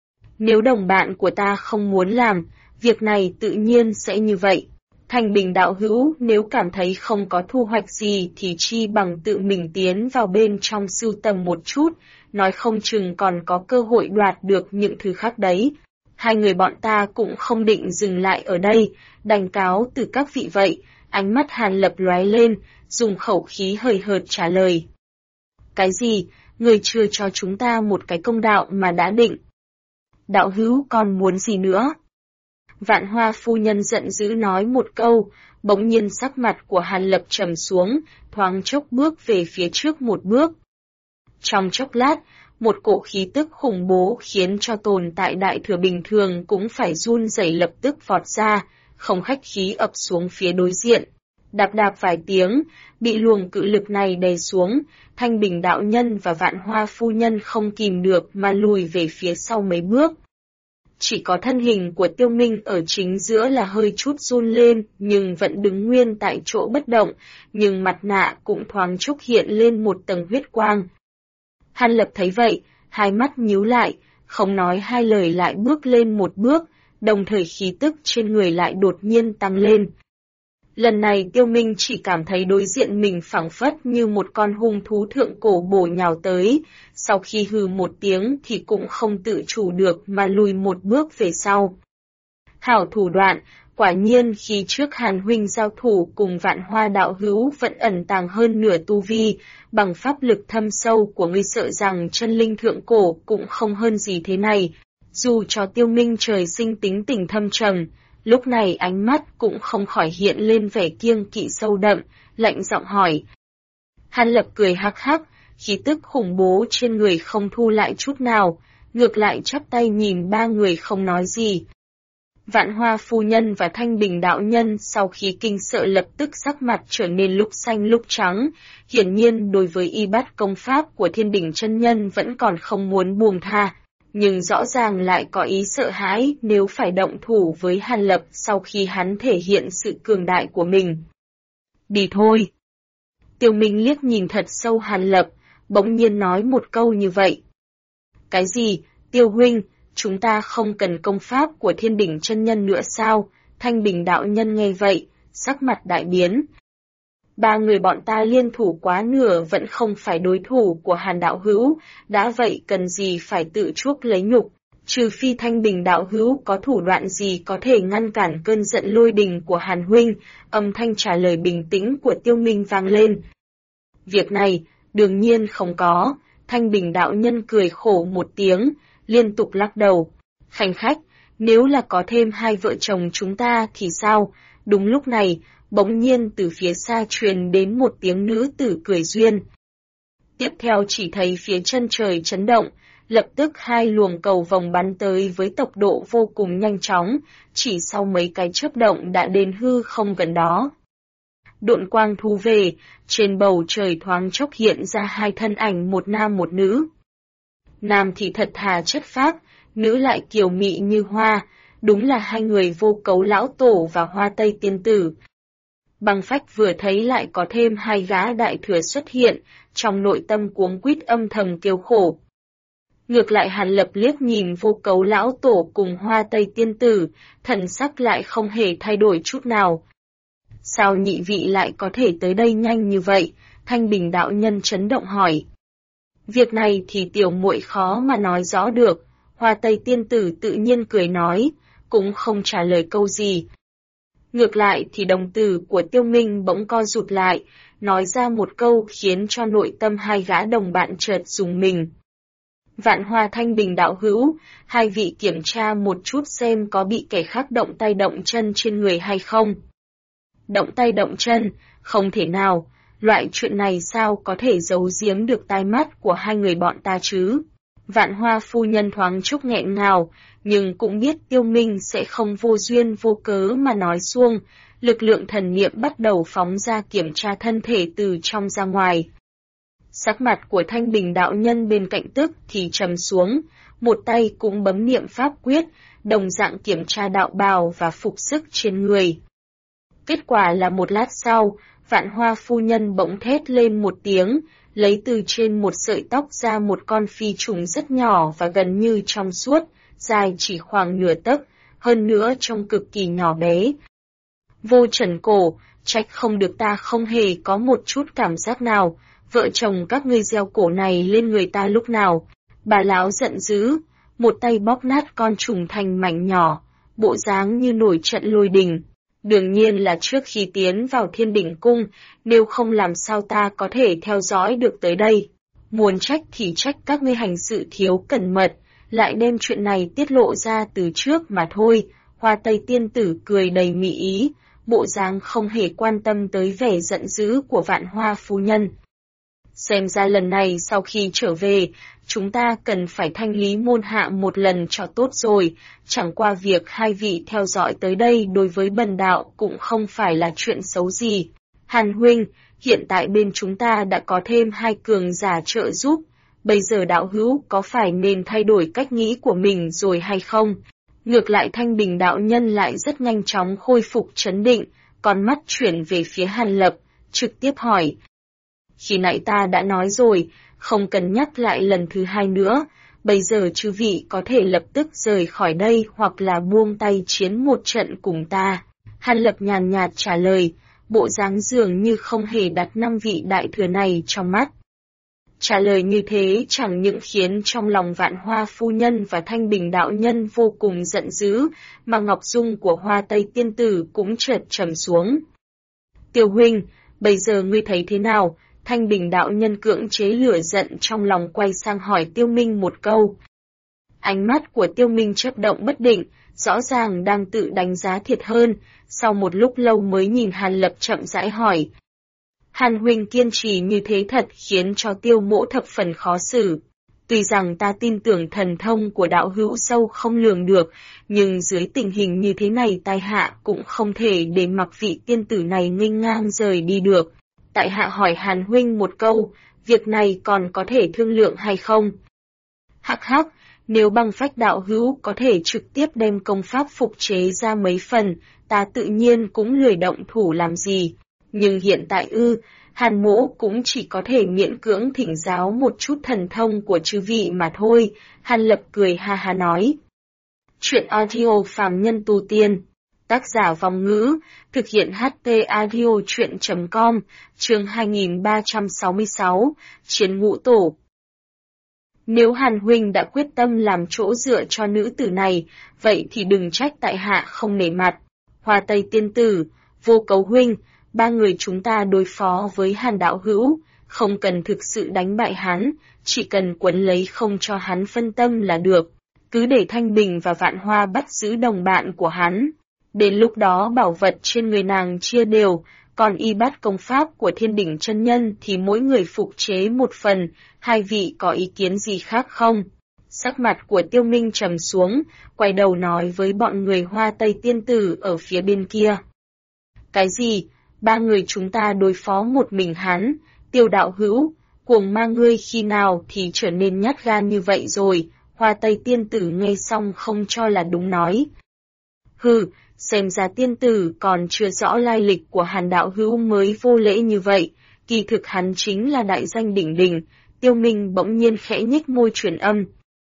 Nếu đồng bạn của ta không muốn làm, việc này tự nhiên sẽ như vậy. Thanh Bình đạo hữu nếu cảm thấy không có thu hoạch gì thì chi bằng tự mình tiến vào bên trong sưu tầm một chút, nói không chừng còn có cơ hội đoạt được những thứ khác đấy. Hai người bọn ta cũng không định dừng lại ở đây, đành cáo từ các vị vậy. Ánh mắt Hàn Lập lóe lên, dùng khẩu khí hời hợt trả lời. Cái gì? Người chưa cho chúng ta một cái công đạo mà đã định. Đạo hữu còn muốn gì nữa? Vạn Hoa phu nhân giận dữ nói một câu, bỗng nhiên sắc mặt của Hàn Lập trầm xuống, thoáng chốc bước về phía trước một bước. Trong chốc lát, một cỗ khí tức khủng bố khiến cho tồn tại đại thừa bình thường cũng phải run rẩy lập tức vọt ra, không khách khí ập xuống phía đối diện. Đạp đạp vài tiếng, bị luồng cự lực này đè xuống, Thanh Bình đạo nhân và Vạn Hoa phu nhân không kìm được mà lùi về phía sau mấy bước. Chỉ có thân hình của Tiêu Minh ở chính giữa là hơi chút run lên, nhưng vẫn đứng nguyên tại chỗ bất động, nhưng mặt nạ cũng thoáng chốc hiện lên một tầng huyết quang. Hàn Lập thấy vậy, hai mắt nhíu lại, không nói hai lời lại bước lên một bước, đồng thời khí tức trên người lại đột nhiên tăng lên. Lần này Tiêu Minh chỉ cảm thấy đối diện mình phảng phất như một con hung thú thượng cổ bổ nhào tới, sau khi hừ một tiếng thì cũng không tự chủ được mà lùi một bước về sau. Hảo thủ đoạn, quả nhiên khi trước Hàn huynh giao thủ cùng Vạn Hoa đạo hữu vẫn ẩn tàng hơn nửa tu vi, bằng pháp lực thâm sâu của ngươi sợ rằng chân linh thượng cổ cũng không hơn gì thế này. Dù cho Tiêu Minh trời sinh tính tình thâm trầm, lúc này ánh mắt cũng không khỏi hiện lên vẻ kiêng kỵ sâu đậm, lạnh giọng hỏi. Hàn Lập cười hắc hắc, khí tức khủng bố trên người không thu lại chút nào, ngược lại chắp tay nhìn ba người không nói gì. Vạn Hoa phu nhân và Thanh Bình đạo nhân sau khi kinh sợ lập tức sắc mặt trở nên lúc xanh lúc trắng, hiển nhiên đối với y bát công pháp của Thiên Đỉnh chân nhân vẫn còn không muốn buông tha. Nhưng rõ ràng lại có ý sợ hãi nếu phải động thủ với Hàn Lập sau khi hắn thể hiện sự cường đại của mình. Đi thôi. Tiêu Minh liếc nhìn thật sâu Hàn Lập, bỗng nhiên nói một câu như vậy. Cái gì, Tiêu huynh, chúng ta không cần công pháp của Thiên Đỉnh chân nhân nữa sao? Thanh Bình đạo nhân nghe vậy, sắc mặt đại biến. Ba người bọn ta liên thủ quá nửa vẫn không phải đối thủ của Hàn đạo hữu, đã vậy cần gì phải tự chuốc lấy nhục, trừ phi Thanh Bình đạo hữu có thủ đoạn gì có thể ngăn cản cơn giận lôi đình của Hàn huynh, âm thanh trả lời bình tĩnh của Tiêu Minh vang lên. Việc này, đương nhiên không có, Thanh Bình đạo nhân cười khổ một tiếng, liên tục lắc đầu. Khanh khách, nếu là có thêm hai vợ chồng chúng ta thì sao? Đúng lúc này, bỗng nhiên từ phía xa truyền đến một tiếng nữ tử cười duyên. Tiếp theo chỉ thấy phía chân trời chấn động, lập tức hai luồng cầu vồng bắn tới với tốc độ vô cùng nhanh chóng, chỉ sau mấy cái chớp động đã đến hư không gần đó. Độn quang thu về, trên bầu trời thoáng chốc hiện ra hai thân ảnh một nam một nữ. Nam thì thật thà chất phác, nữ lại kiều mị như hoa, đúng là hai người Vô Cấu lão tổ và Hoa Tây tiên tử. Băng Phách vừa thấy lại có thêm hai gã đại thừa xuất hiện, trong nội tâm cuống quýt âm thầm kêu khổ. Ngược lại Hàn Lập liếc nhìn Vô Cấu lão tổ cùng Hoa Tây tiên tử, thần sắc lại không hề thay đổi chút nào. Sao nhị vị lại có thể tới đây nhanh như vậy? Thanh Bình đạo nhân chấn động hỏi. Việc này thì tiểu muội khó mà nói rõ được, Hoa Tây tiên tử tự nhiên cười nói, cũng không trả lời câu gì. Ngược lại thì đồng tử của Tiêu Minh bỗng co rụt lại, nói ra một câu khiến cho nội tâm hai gã đồng bạn chợt rùng mình. Vạn Hoa Thanh Bình đạo hữu, hai vị kiểm tra một chút xem có bị kẻ khác động tay động chân trên người hay không. Động tay động chân, không thể nào, loại chuyện này sao có thể giấu giếm được tai mắt của hai người bọn ta chứ? Vạn Hoa phu nhân thoáng chốc nghẹn ngào, nhưng cũng biết Tiêu Minh sẽ không vô duyên vô cớ mà nói suông, lực lượng thần niệm bắt đầu phóng ra kiểm tra thân thể từ trong ra ngoài. Sắc mặt của Thanh Bình đạo nhân bên cạnh tức thì trầm xuống, một tay cũng bấm niệm pháp quyết, đồng dạng kiểm tra đạo bào và phục sức trên người. Kết quả là một lát sau, Vạn Hoa phu nhân bỗng thét lên một tiếng, lấy từ trên một sợi tóc ra một con phi trùng rất nhỏ và gần như trong suốt, dài chỉ khoảng nửa tấc, hơn nữa trông cực kỳ nhỏ bé. Vô Trần cổ, trách không được ta không hề có một chút cảm giác nào, vợ chồng các ngươi gieo cổ này lên người ta lúc nào. Bà lão giận dữ, một tay bóp nát con trùng thành mảnh nhỏ, bộ dáng như nổi trận lôi đình. Đương nhiên là trước khi tiến vào Thiên Đỉnh Cung, nếu không làm sao ta có thể theo dõi được tới đây. Muốn trách thì trách các ngươi hành sự thiếu cẩn mật, lại đem chuyện này tiết lộ ra từ trước mà thôi. Hoa Tây tiên tử cười đầy mị ý, bộ dáng không hề quan tâm tới vẻ giận dữ của Vạn Hoa phu nhân. Xem ra lần này sau khi trở về, chúng ta cần phải thanh lý môn hạ một lần cho tốt rồi, chẳng qua việc hai vị theo dõi tới đây đối với bần đạo cũng không phải là chuyện xấu gì. Hàn huynh, hiện tại bên chúng ta đã có thêm hai cường giả trợ giúp, bây giờ đạo hữu có phải nên thay đổi cách nghĩ của mình rồi hay không? Ngược lại Thanh Bình đạo nhân lại rất nhanh chóng khôi phục trấn định, con mắt chuyển về phía Hàn Lập, trực tiếp hỏi. Khi nãy ta đã nói rồi, không cần nhắc lại lần thứ hai nữa, bây giờ chư vị có thể lập tức rời khỏi đây hoặc là buông tay chiến một trận cùng ta. Hàn Lập nhàn nhạt trả lời, bộ dáng dường như không hề đặt năm vị đại thừa này trong mắt. Trả lời như thế chẳng những khiến trong lòng Vạn Hoa phu nhân và Thanh Bình đạo nhân vô cùng giận dữ, mà ngọc dung của Hoa Tây tiên tử cũng chợt trầm xuống. Tiêu huynh, bây giờ ngươi thấy thế nào? Thanh Bình đạo nhân cưỡng chế lửa giận trong lòng quay sang hỏi Tiêu Minh một câu. Ánh mắt của Tiêu Minh chớp động bất định, rõ ràng đang tự đánh giá thiệt hơn, sau một lúc lâu mới nhìn Hàn Lập chậm rãi hỏi. Hàn huynh kiên trì như thế thật khiến cho Tiêu mỗ thập phần khó xử. Tuy rằng ta tin tưởng thần thông của đạo hữu sâu không lường được, nhưng dưới tình hình như thế này tai hạ cũng không thể để mặc vị tiên tử này nghênh ngang rời đi được. Tại hạ hỏi Hàn huynh một câu, việc này còn có thể thương lượng hay không? Hắc hắc, nếu Băng Phách đạo hữu có thể trực tiếp đem công pháp phục chế ra mấy phần, ta tự nhiên cũng lười động thủ làm gì. Nhưng hiện tại Hàn mỗ cũng chỉ có thể miễn cưỡng thỉnh giáo một chút thần thông của chư vị mà thôi. Hàn Lập cười ha ha nói. Chuyện audio phàm nhân tu tiên. Tác giả Vong Ngữ, thực hiện HT audio chuyện.com, chương 2366, Chiến Ngũ Tổ. Nếu Hàn huynh đã quyết tâm làm chỗ dựa cho nữ tử này, vậy thì đừng trách tại hạ không nể mặt. Hoa Tây tiên tử, Vô Cấu huynh, ba người chúng ta đối phó với Hàn đạo hữu, không cần thực sự đánh bại hắn, chỉ cần quấn lấy không cho hắn phân tâm là được. Cứ để Thanh Bình và Vạn Hoa bắt giữ đồng bạn của hắn. Đến lúc đó bảo vật trên người nàng chia đều, Còn y bát công pháp của Thiên Đỉnh chân nhân thì mỗi người phục chế một phần, hai vị có ý kiến gì khác không? Sắc mặt của Tiêu Minh trầm xuống, quay đầu nói với bọn người Hoa Tây tiên tử ở phía bên kia. Cái gì? Ba người chúng ta đối phó một mình hắn? Tiêu đạo hữu, cuồng ma ngươi khi nào thì trở nên nhát gan như vậy rồi? Hoa Tây tiên tử nghe xong không cho là đúng nói. Hừ, xem ra tiên tử còn chưa rõ lai lịch của Hàn đạo hữu mới vô lễ như vậy, kỳ thực hắn chính là đại danh đỉnh đỉnh. Tiêu Minh bỗng nhiên khẽ nhếch môi truyền âm.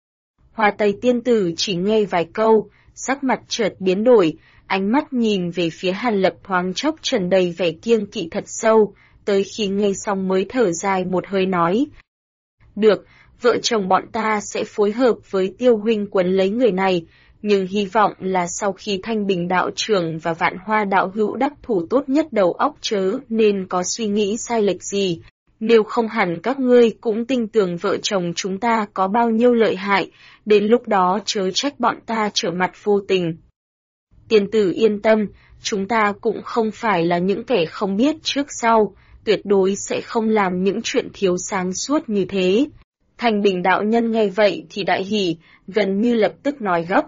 Hoa Tây tiên tử chỉ nghe vài câu, sắc mặt chợt biến đổi, ánh mắt nhìn về phía Hàn Lập thoáng chốc tràn đầy vẻ kiêng kỵ thật sâu, tới khi nghe xong mới thở dài một hơi nói. Được, vợ chồng bọn ta sẽ phối hợp với Tiêu huynh quấn lấy người này, nhưng hy vọng là sau khi Thanh Bình đạo trưởng và Vạn Hoa đạo hữu đắc thủ tốt nhất đầu óc chớ nên có suy nghĩ sai lệch gì. Nếu không hẳn các ngươi cũng tin tưởng vợ chồng chúng ta có bao nhiêu lợi hại, đến lúc đó chớ trách bọn ta trở mặt vô tình. Tiên tử yên tâm, chúng ta cũng không phải là những kẻ không biết trước sau, tuyệt đối sẽ không làm những chuyện thiếu sáng suốt như thế. Thanh Bình đạo nhân nghe vậy thì đại hỉ, gần như lập tức nói gấp.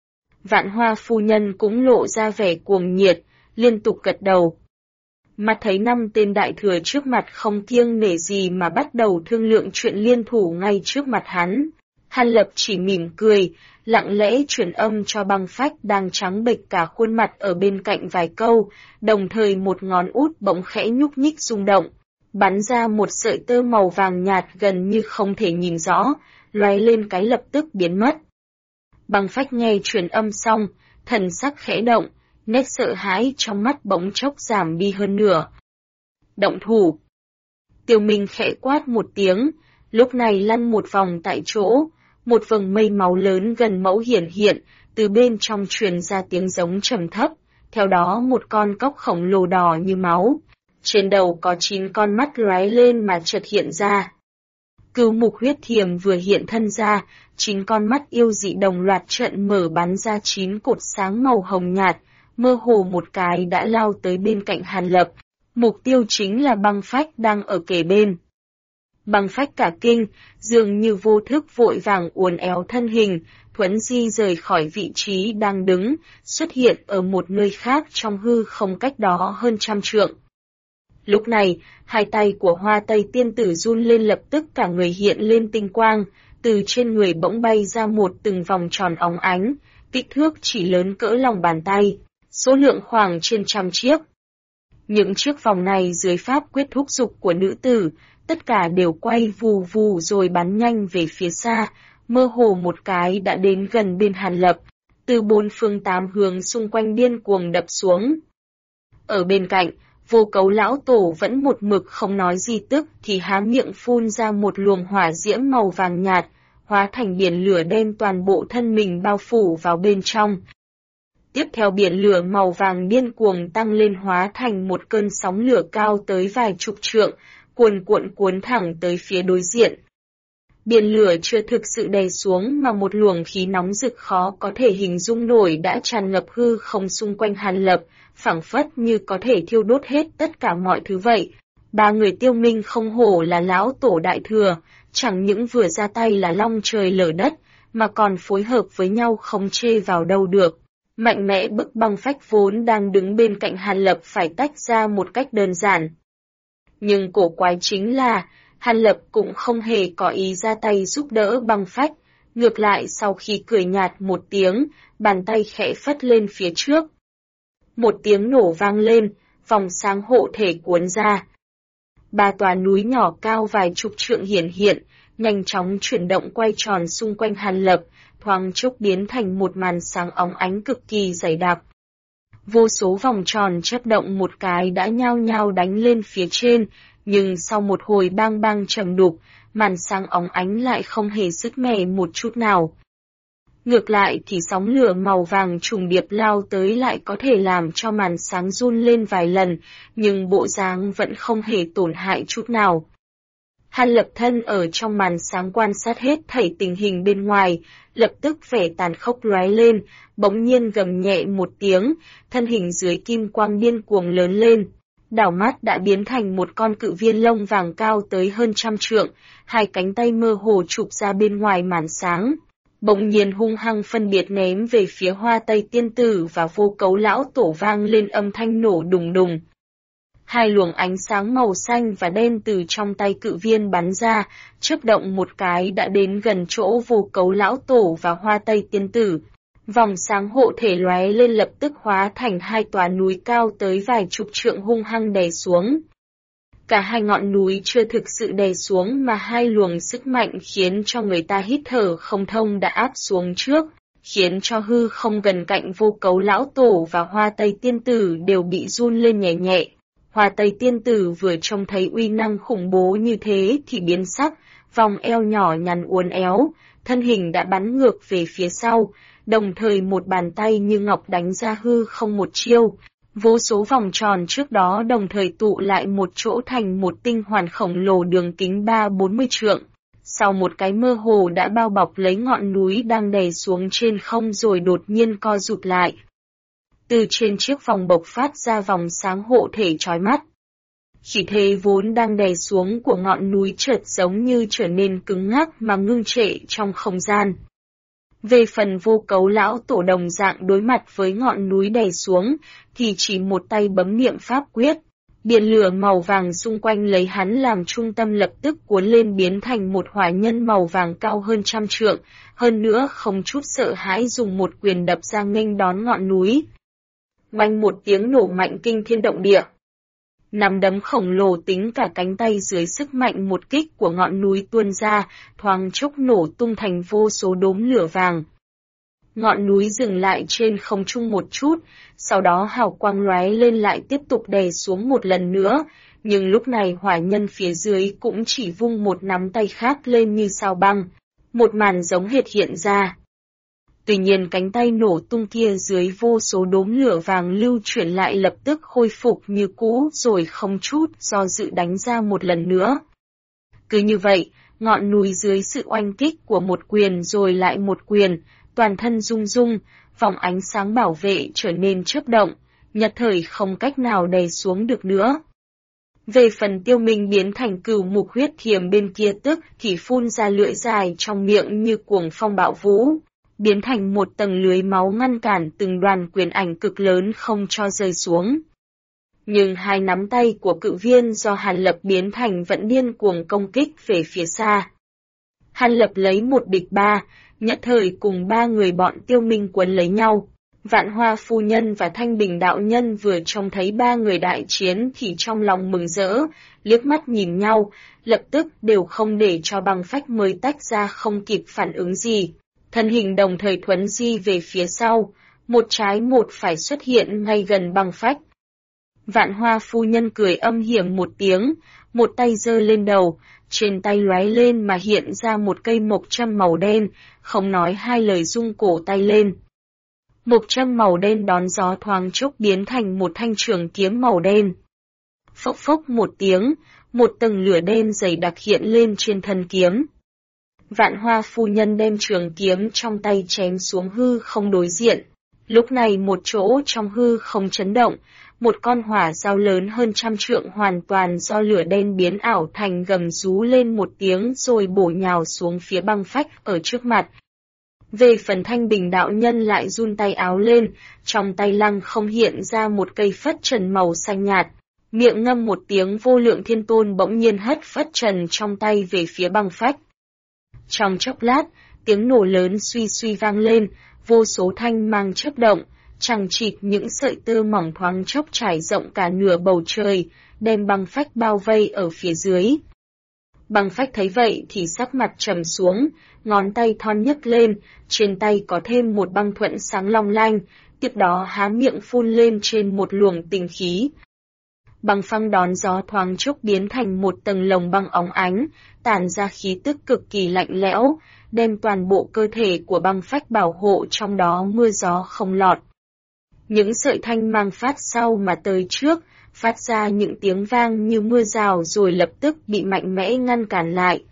Vạn Hoa phu nhân cũng lộ ra vẻ cuồng nhiệt, liên tục gật đầu. Mắt thấy 5 tên đại thừa trước mặt không kiêng nể gì mà bắt đầu thương lượng chuyện liên thủ ngay trước mặt hắn. Hàn Lập chỉ mỉm cười, lặng lẽ truyền âm cho Băng Phách đang trắng bệch cả khuôn mặt ở bên cạnh vài câu, đồng thời một ngón út bỗng khẽ nhúc nhích rung động, bắn ra một sợi tơ màu vàng nhạt gần như không thể nhìn rõ, lóe lên cái lập tức biến mất. Băng Phách nghe truyền âm xong, thần sắc khẽ động, nét sợ hãi trong mắt bỗng chốc giảm đi hơn nửa. Động thủ. Tiêu Minh khẽ quát một tiếng, lúc này lăn một vòng tại chỗ, một vầng mây máu lớn gần mẫu hiển hiện, từ bên trong truyền ra tiếng giống trầm thấp, theo đó một con cóc khổng lồ đỏ như máu, trên đầu có 9 con mắt lóe lên mà chợt hiện ra. Cửu Mục Huyết Thiềm vừa hiện thân ra, 9 con mắt yêu dị đồng loạt trận mở bắn ra 9 cột sáng màu hồng nhạt, mơ hồ một cái đã lao tới bên cạnh Hàn Lập, mục tiêu chính là Băng Phách đang ở kề bên. Băng Phách cả kinh, dường như vô thức vội vàng uốn éo thân hình, thuấn di rời khỏi vị trí đang đứng, xuất hiện ở một nơi khác trong hư không cách đó hơn 100 trượng. Lúc này, hai tay của Hoa Tây tiên tử run lên lập tức cả người hiện lên tinh quang, từ trên người bỗng bay ra một từng vòng tròn óng ánh, kích thước chỉ lớn cỡ lòng bàn tay, số lượng khoảng trên 100 chiếc. Những chiếc vòng này dưới pháp quyết thúc dục của nữ tử, tất cả đều quay vù vù rồi bắn nhanh về phía xa, mơ hồ một cái đã đến gần bên Hàn Lập, từ 4 phương 8 hướng xung quanh điên cuồng đập xuống. Ở bên cạnh, Vô Cấu lão tổ vẫn một mực không nói gì tức thì há miệng phun ra một luồng hỏa diễm màu vàng nhạt, hóa thành biển lửa đem toàn bộ thân mình bao phủ vào bên trong. Tiếp theo biển lửa màu vàng điên cuồng tăng lên hóa thành một cơn sóng lửa cao tới vài chục trượng, cuồn cuộn cuốn thẳng tới phía đối diện. Biển lửa chưa thực sự đè xuống mà một luồng khí nóng rực khó có thể hình dung nổi đã tràn ngập hư không xung quanh Hàn Lập, phảng phất như có thể thiêu đốt hết tất cả mọi thứ vậy. Ba người Tiêu Minh không hổ là lão tổ đại thừa, chẳng những vừa ra tay là long trời lở đất, mà còn phối hợp với nhau không chê vào đâu được. Mạnh mẽ bức Băng Phách vốn đang đứng bên cạnh Hàn Lập phải tách ra một cách đơn giản. Nhưng cổ quái chính là, Hàn Lập cũng không hề có ý ra tay giúp đỡ Băng Phách, ngược lại sau khi cười nhạt một tiếng, bàn tay khẽ phất lên phía trước. Một tiếng nổ vang lên, vòng sáng hộ thể cuốn ra. 3 tòa núi nhỏ cao vài chục trượng hiển hiện, nhanh chóng chuyển động quay tròn xung quanh Hàn Lập, thoáng chốc biến thành một màn sáng óng ánh cực kỳ dày đặc. Vô số vòng tròn chớp động một cái đã nhao nhao đánh lên phía trên, nhưng sau một hồi bang bang trầm đục, màn sáng óng ánh lại không hề sứt mẻ một chút nào. Ngược lại thì sóng lửa màu vàng trùng điệp lao tới lại có thể làm cho màn sáng run lên vài lần, nhưng bộ dáng vẫn không hề tổn hại chút nào. Hàn Lập thân ở trong màn sáng quan sát hết thảy tình hình bên ngoài, lập tức vẻ tàn khốc lóe lên, bỗng nhiên gầm nhẹ một tiếng, thân hình dưới kim quang điên cuồng lớn lên. đảo mắt đã biến thành một con cự viên lông vàng cao tới hơn 100 trượng, hai cánh tay mơ hồ chụp ra bên ngoài màn sáng. Bỗng nhiên hung hăng phân biệt ném về phía Hoa Tây Tiên Tử và Vô Cấu Lão Tổ, vang lên âm thanh nổ đùng đùng. Hai luồng ánh sáng màu xanh và đen từ trong tay cự viên bắn ra, chớp động một cái đã đến gần chỗ Vô Cấu Lão Tổ và Hoa Tây Tiên Tử. Vòng sáng hộ thể lóe lên lập tức hóa thành hai tòa núi cao tới vài chục trượng hung hăng đè xuống. Cả hai ngọn núi chưa thực sự đè xuống mà hai luồng sức mạnh khiến cho người ta hít thở không thông đã áp xuống trước, khiến cho hư không gần cạnh Vô Cấu Lão Tổ và Hoa Tây Tiên Tử đều bị run lên nhẹ nhẹ. Hoa Tây Tiên Tử vừa trông thấy uy năng khủng bố như thế thì biến sắc, vòng eo nhỏ nhắn uốn éo, thân hình đã bắn ngược về phía sau, đồng thời một bàn tay như ngọc đánh ra hư không một chiêu. Vô số vòng tròn trước đó đồng thời tụ lại một chỗ thành một tinh hoàn khổng lồ đường kính 30-40 trượng. Sau một cái mơ hồ đã bao bọc lấy ngọn núi đang đè xuống trên không rồi đột nhiên co rụt lại. Từ trên chiếc vòng bộc phát ra vòng sáng hộ thể chói mắt. Khí thế vốn đang đè xuống của ngọn núi chợt giống như trở nên cứng ngắc mà ngưng trệ trong không gian. Về phần Vô Cấu Lão Tổ đồng dạng đối mặt với ngọn núi đè xuống, thì chỉ một tay bấm niệm pháp quyết. Biển lửa màu vàng xung quanh lấy hắn làm trung tâm lập tức cuốn lên biến thành một hỏa nhân màu vàng cao hơn 100 trượng, hơn nữa không chút sợ hãi dùng một quyền đập ra nghênh đón ngọn núi. Oanh một tiếng nổ mạnh kinh thiên động địa. Nắm đấm khổng lồ tính cả cánh tay dưới sức mạnh một kích của ngọn núi tuôn ra, thoáng chốc nổ tung thành vô số đốm lửa vàng. Ngọn núi dừng lại trên không trung một chút, sau đó hào quang lóe lên lại tiếp tục đè xuống một lần nữa, nhưng lúc này hỏa nhân phía dưới cũng chỉ vung một nắm tay khác lên như sao băng. Một màn giống hệt hiện ra. Tuy nhiên cánh tay nổ tung kia dưới vô số đốm lửa vàng lưu chuyển lại lập tức khôi phục như cũ rồi không chút do dự đánh ra một lần nữa. Cứ như vậy, ngọn núi dưới sự oanh kích của một quyền rồi lại một quyền, toàn thân rung rung, vòng ánh sáng bảo vệ trở nên chớp động, nhất thời không cách nào đè xuống được nữa. Về phần Tiêu Minh biến thành Cửu Mục Huyết Thiềm bên kia tức thì phun ra lưỡi dài trong miệng như cuồng phong bạo vũ, biến thành một tầng lưới máu ngăn cản từng đoàn quyền ảnh cực lớn không cho rơi xuống. Nhưng hai nắm tay của cự viên do Hàn Lập biến thành vẫn điên cuồng công kích về phía xa. Hàn Lập lấy một địch ba, nhất thời cùng ba người bọn Tiêu Minh quấn lấy nhau. Vạn Hoa Phu Nhân và Thanh Bình Đạo Nhân vừa trông thấy ba người đại chiến thì trong lòng mừng rỡ, liếc mắt nhìn nhau, lập tức đều không để cho băng phách mới tách ra không kịp phản ứng gì. Thân hình đồng thời thuấn di về phía sau, một trái một phải xuất hiện ngay gần băng phách. Vạn Hoa Phu Nhân cười âm hiểm một tiếng, một tay giơ lên đầu, trên tay lóe lên mà hiện ra một cây mộc châm màu đen, không nói hai lời rung cổ tay lên. Mộc châm màu đen đón gió thoáng chốc biến thành một thanh trường kiếm màu đen. Phốc phốc một tiếng, một tầng lửa đen dày đặc hiện lên trên thân kiếm. Vạn Hoa Phu Nhân đem trường kiếm trong tay chém xuống hư không đối diện. Lúc này một chỗ trong hư không chấn động, một con hỏa dao lớn hơn 100 trượng hoàn toàn do lửa đen biến ảo thành gầm rú lên một tiếng rồi bổ nhào xuống phía băng phách ở trước mặt. Về phần Thanh Bình Đạo Nhân lại run tay áo lên, trong tay lăng không hiện ra một cây phất trần màu xanh nhạt. Miệng ngâm một tiếng Vô Lượng Thiên Tôn bỗng nhiên hất phất trần trong tay về phía băng phách. Trong chốc lát, tiếng nổ lớn suy suy vang lên, vô số thanh mang chớp động, chằng chịt những sợi tơ mỏng thoáng chốc trải rộng cả nửa bầu trời, đem băng phách bao vây ở phía dưới. Băng phách thấy vậy thì sắc mặt trầm xuống, ngón tay thon nhấc lên, trên tay có thêm một băng thuẫn sáng long lanh, tiếp đó há miệng phun lên trên một luồng tinh khí. Băng phăng đón gió thoáng chốc biến thành một tầng lồng băng óng ánh, tản ra khí tức cực kỳ lạnh lẽo, đem toàn bộ cơ thể của băng phách bảo hộ trong đó mưa gió không lọt. Những sợi thanh mang phát sau mà tới trước, phát ra những tiếng vang như mưa rào rồi lập tức bị mạnh mẽ ngăn cản lại.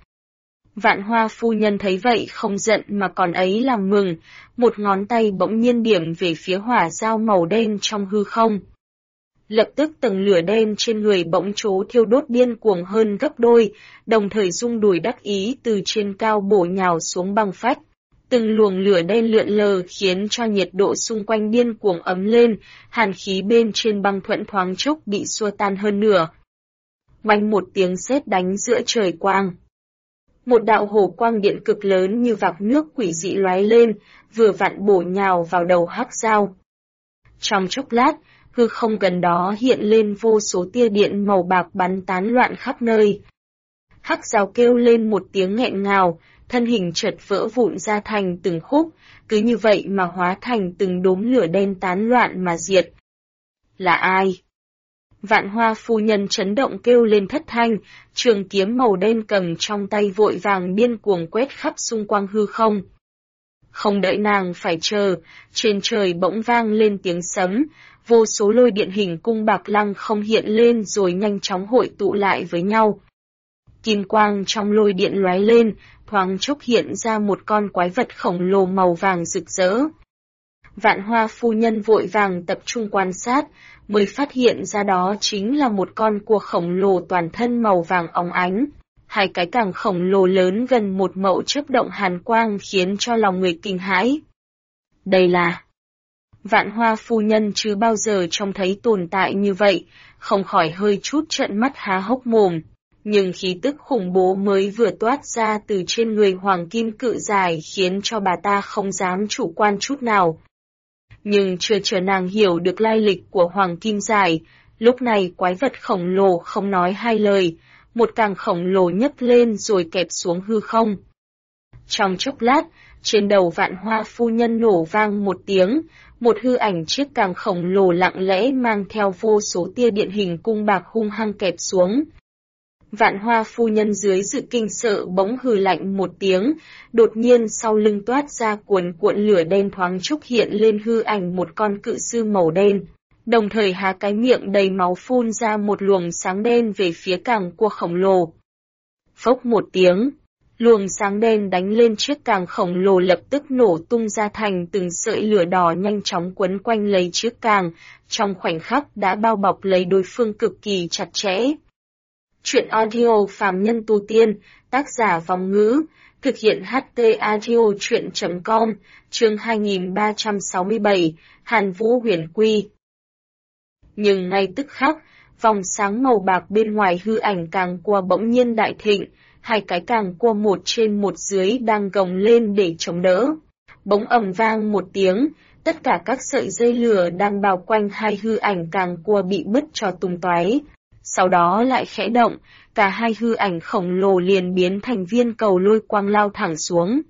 Vạn Hoa Phu Nhân thấy vậy không giận mà còn ấy làm mừng, một ngón tay bỗng nhiên điểm về phía hỏa dao màu đen trong hư không. Lập tức tầng lửa đen trên người bỗng chố thiêu đốt điên cuồng hơn gấp đôi, đồng thời rung đùi đắc ý từ trên cao bổ nhào xuống băng phách. Từng luồng lửa đen lượn lờ khiến cho nhiệt độ xung quanh điên cuồng ấm lên, hàn khí bên trên băng thuẫn thoáng chốc bị xua tan hơn nửa. Oanh một tiếng sét đánh giữa trời quang. Một đạo hồ quang điện cực lớn như vạc nước quỷ dị lóe lên, vừa vặn bổ nhào vào đầu Hắc Dao. Trong chốc lát, hư không gần đó hiện lên vô số tia điện màu bạc bắn tán loạn khắp nơi. Hắc Dao kêu lên một tiếng nghẹn ngào, thân hình chợt vỡ vụn ra thành từng khúc, cứ như vậy mà hóa thành từng đốm lửa đen tán loạn mà diệt. Là ai? Vạn Hoa phu nhân chấn động kêu lên thất thanh, trường kiếm màu đen cầm trong tay vội vàng điên cuồng quét khắp xung quanh hư không. Không đợi nàng phải chờ, trên trời bỗng vang lên tiếng sấm, vô số lôi điện hình cung bạc lăng không hiện lên rồi nhanh chóng hội tụ lại với nhau. Kim quang trong lôi điện lóe lên, thoáng chốc hiện ra một con quái vật khổng lồ màu vàng rực rỡ. Vạn Hoa phu nhân vội vàng tập trung quan sát, mới phát hiện ra đó chính là một con cua khổng lồ toàn thân màu vàng óng ánh. Hai cái càng khổng lồ lớn gần một mậu chớp động hàn quang khiến cho lòng người kinh hãi. Đây là... Vạn Hoa phu nhân chưa bao giờ trông thấy tồn tại như vậy, không khỏi hơi chút trợn mắt há hốc mồm. Nhưng khí tức khủng bố mới vừa toát ra từ trên người Hoàng Kim Cự Giải khiến cho bà ta không dám chủ quan chút nào. Nhưng chưa chờ nàng hiểu được lai lịch của Hoàng Kim Giải, lúc này quái vật khổng lồ không nói hai lời, một càng khổng lồ nhấc lên rồi kẹp xuống hư không. Trong chốc lát, trên đầu Vạn Hoa phu nhân nổ vang một tiếng, một hư ảnh chiếc càng khổng lồ lặng lẽ mang theo vô số tia điện hình cung bạc hung hăng kẹp xuống. Vạn Hoa phu nhân dưới sự kinh sợ bỗng hừ lạnh một tiếng, đột nhiên sau lưng toát ra cuồn cuộn lửa đen thoáng chốc hiện lên hư ảnh một con cự sư màu đen, đồng thời há cái miệng đầy máu phun ra một luồng sáng đen về phía càng cua khổng lồ. Phốc một tiếng, luồng sáng đen đánh lên chiếc càng khổng lồ lập tức nổ tung ra thành từng sợi lửa đỏ nhanh chóng quấn quanh lấy chiếc càng, trong khoảnh khắc đã bao bọc lấy đối phương cực kỳ chặt chẽ. Chuyện audio Phàm Nhân Tu Tiên, tác giả Vong Ngữ, thực hiện HT Audio Chuyện.com, chương 2367, Hàn Vũ Huyền Quy. Nhưng ngay tức khắc, vòng sáng màu bạc bên ngoài hư ảnh càng cua bỗng nhiên đại thịnh, hai cái càng cua một trên một dưới đang gồng lên để chống đỡ. Bỗng ầm vang một tiếng, tất cả các sợi dây lửa đang bao quanh hai hư ảnh càng cua bị bứt cho tung tóe. Sau đó lại khẽ động, cả hai hư ảnh khổng lồ liền biến thành viên cầu lôi quang lao thẳng xuống.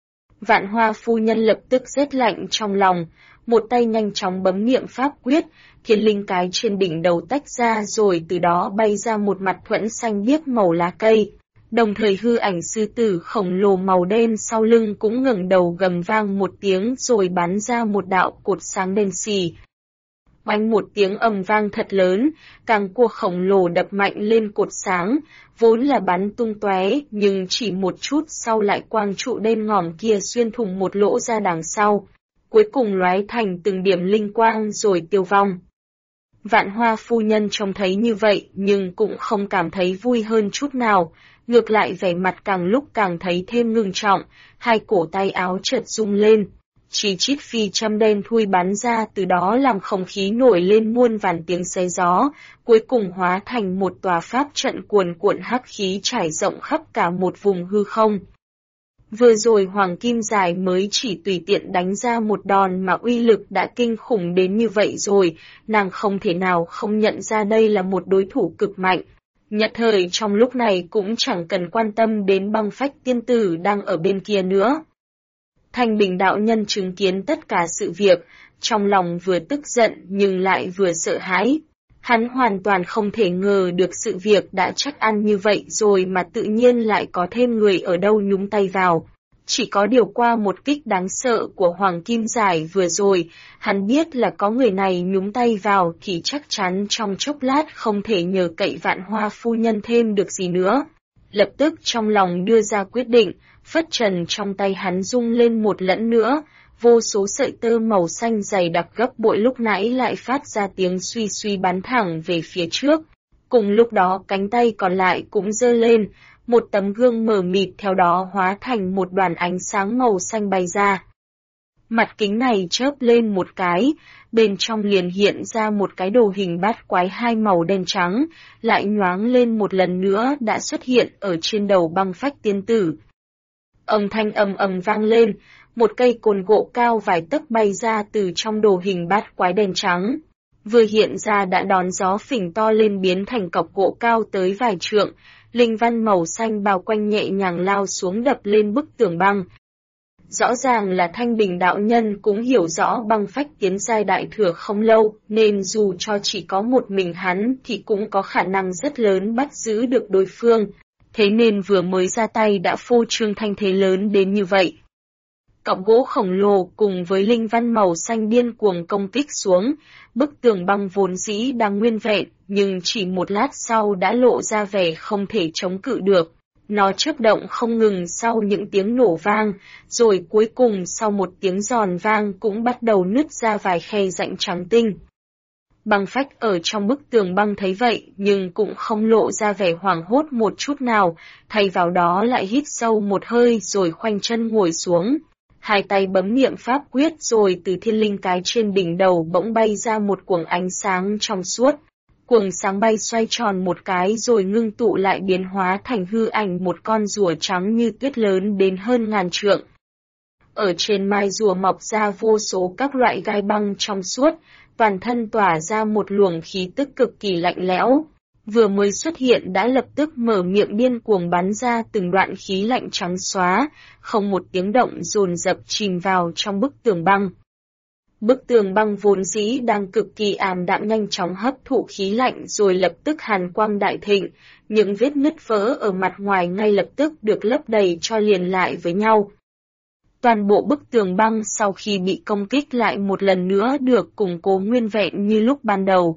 Vạn Hoa phu nhân lập tức rét lạnh trong lòng, một tay nhanh chóng bấm niệm pháp quyết, thiên linh cái trên đỉnh đầu tách ra rồi từ đó bay ra một mặt thuẫn xanh biếc màu lá cây. Đồng thời hư ảnh sư tử khổng lồ màu đen sau lưng cũng ngẩng đầu gầm vang một tiếng rồi bắn ra một đạo cột sáng đen xì. Oanh một tiếng ầm vang thật lớn, càng cua khổng lồ đập mạnh lên cột sáng, vốn là bắn tung tóe, nhưng chỉ một chút sau lại quang trụ đen ngòm kia xuyên thủng một lỗ ra đằng sau, cuối cùng lóe thành từng điểm linh quang rồi tiêu vong. Vạn Hoa phu nhân trông thấy như vậy nhưng cũng không cảm thấy vui hơn chút nào, ngược lại vẻ mặt càng lúc càng thấy thêm ngưng trọng, hai cổ tay áo chợt rung lên. Chỉ chít phi châm đen thui bắn ra từ đó làm không khí nổi lên muôn vàn tiếng xé gió, cuối cùng hóa thành một tòa pháp trận cuồn cuộn hắc khí trải rộng khắp cả một vùng hư không. Vừa rồi Hoàng Kim Giải mới chỉ tùy tiện đánh ra một đòn mà uy lực đã kinh khủng đến như vậy rồi, nàng không thể nào không nhận ra đây là một đối thủ cực mạnh. Nhất thời trong lúc này cũng chẳng cần quan tâm đến băng phách tiên tử đang ở bên kia nữa. Thanh Bình đạo nhân chứng kiến tất cả sự việc, trong lòng vừa tức giận nhưng lại vừa sợ hãi. Hắn hoàn toàn không thể ngờ được sự việc đã chắc ăn như vậy rồi mà tự nhiên lại có thêm người ở đâu nhúng tay vào. Chỉ có điều qua một kích đáng sợ của Hoàng Kim Giải vừa rồi, hắn biết là có người này nhúng tay vào thì chắc chắn trong chốc lát không thể nhờ cậy Vạn Hoa phu nhân thêm được gì nữa. Lập tức trong lòng đưa ra quyết định, phất trần trong tay hắn rung lên một lẫn nữa, vô số sợi tơ màu xanh dày đặc gấp bội lúc nãy lại phát ra tiếng suy suy bắn thẳng về phía trước. Cùng lúc đó cánh tay còn lại cũng giơ lên, một tấm gương mờ mịt theo đó hóa thành một đoàn ánh sáng màu xanh bay ra. Mặt kính này chớp lên một cái, bên trong liền hiện ra một cái đồ hình bát quái hai màu đen trắng, lại nhoáng lên một lần nữa đã xuất hiện ở trên đầu Băng Phách tiên tử. Âm thanh ầm ầm vang lên, một cây côn gỗ cao vài tấc bay ra từ trong đồ hình bát quái đen trắng. Vừa hiện ra đã đón gió phình to lên biến thành cọc gỗ cao tới vài trượng, linh văn màu xanh bao quanh nhẹ nhàng lao xuống đập lên bức tường băng. Rõ ràng là Thanh Bình đạo nhân cũng hiểu rõ Băng Phách tiến giai đại thừa không lâu, nên dù cho chỉ có một mình hắn thì cũng có khả năng rất lớn bắt giữ được đối phương, thế nên vừa mới ra tay đã phô trương thanh thế lớn đến như vậy. Cọng gỗ khổng lồ cùng với linh văn màu xanh điên cuồng công kích xuống, bức tường băng vốn dĩ đang nguyên vẹn, nhưng chỉ một lát sau đã lộ ra vẻ không thể chống cự được. Nó chớp động không ngừng sau những tiếng nổ vang, rồi cuối cùng sau một tiếng giòn vang cũng bắt đầu nứt ra vài khe rãnh trắng tinh. Băng Phách ở trong bức tường băng thấy vậy nhưng cũng không lộ ra vẻ hoảng hốt một chút nào, thay vào đó lại hít sâu một hơi rồi khoanh chân ngồi xuống. Hai tay bấm niệm pháp quyết rồi từ thiên linh cái trên đỉnh đầu bỗng bay ra một cuồng ánh sáng trong suốt. Cuồng sáng bay xoay tròn một cái rồi ngưng tụ lại biến hóa thành hư ảnh một con rùa trắng như tuyết lớn đến hơn ngàn trượng. Ở trên mai rùa mọc ra vô số các loại gai băng trong suốt, toàn thân tỏa ra một luồng khí tức cực kỳ lạnh lẽo. Vừa mới xuất hiện đã lập tức mở miệng điên cuồng bắn ra từng đoạn khí lạnh trắng xóa, không một tiếng động dồn dập chìm vào trong bức tường băng. Bức tường băng vốn dĩ đang cực kỳ ảm đạm nhanh chóng hấp thụ khí lạnh rồi lập tức hàn quang đại thịnh, những vết nứt vỡ ở mặt ngoài ngay lập tức được lấp đầy cho liền lại với nhau. Toàn bộ bức tường băng sau khi bị công kích lại một lần nữa được củng cố nguyên vẹn như lúc ban đầu.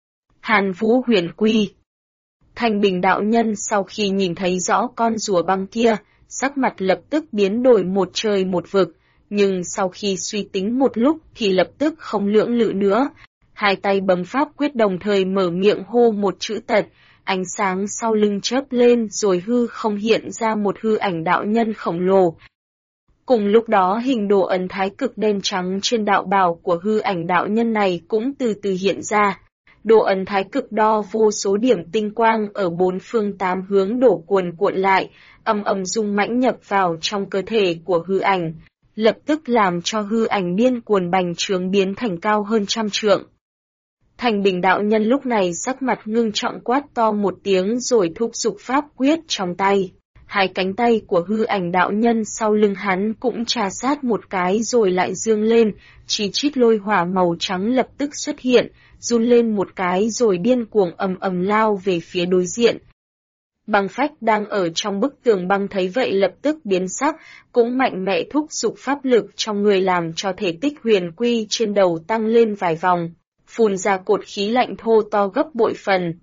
Hàn Vũ Huyền Quy. Thanh Bình đạo nhân sau khi nhìn thấy rõ con rùa băng kia, sắc mặt lập tức biến đổi một trời một vực, nhưng sau khi suy tính một lúc thì lập tức không lưỡng lự nữa. Hai tay bấm pháp quyết đồng thời mở miệng hô một chữ tật, ánh sáng sau lưng chớp lên rồi hư không hiện ra một hư ảnh đạo nhân khổng lồ. Cùng lúc đó hình đồ ấn thái cực đen trắng trên đạo bào của hư ảnh đạo nhân này cũng từ từ hiện ra. Đồ ấn thái cực đo vô số điểm tinh quang ở bốn phương tám hướng đổ cuồn cuộn lại, ầm ầm rung mãnh nhập vào trong cơ thể của hư ảnh, lập tức làm cho hư ảnh điên cuồng bành trướng biến thành cao hơn trăm trượng. Thanh Bình đạo nhân lúc này sắc mặt ngưng trọng quát to một tiếng rồi thúc giục pháp quyết trong tay. Hai cánh tay của hư ảnh đạo nhân sau lưng hắn cũng trà sát một cái rồi lại dương lên, chí chít lôi hỏa màu trắng lập tức xuất hiện, run lên một cái rồi điên cuồng ầm ầm lao về phía đối diện. Băng Phách đang ở trong bức tường băng thấy vậy lập tức biến sắc, cũng mạnh mẽ thúc giục pháp lực trong người làm cho thể tích huyền quy trên đầu tăng lên vài vòng, phun ra cột khí lạnh thô to gấp bội phần.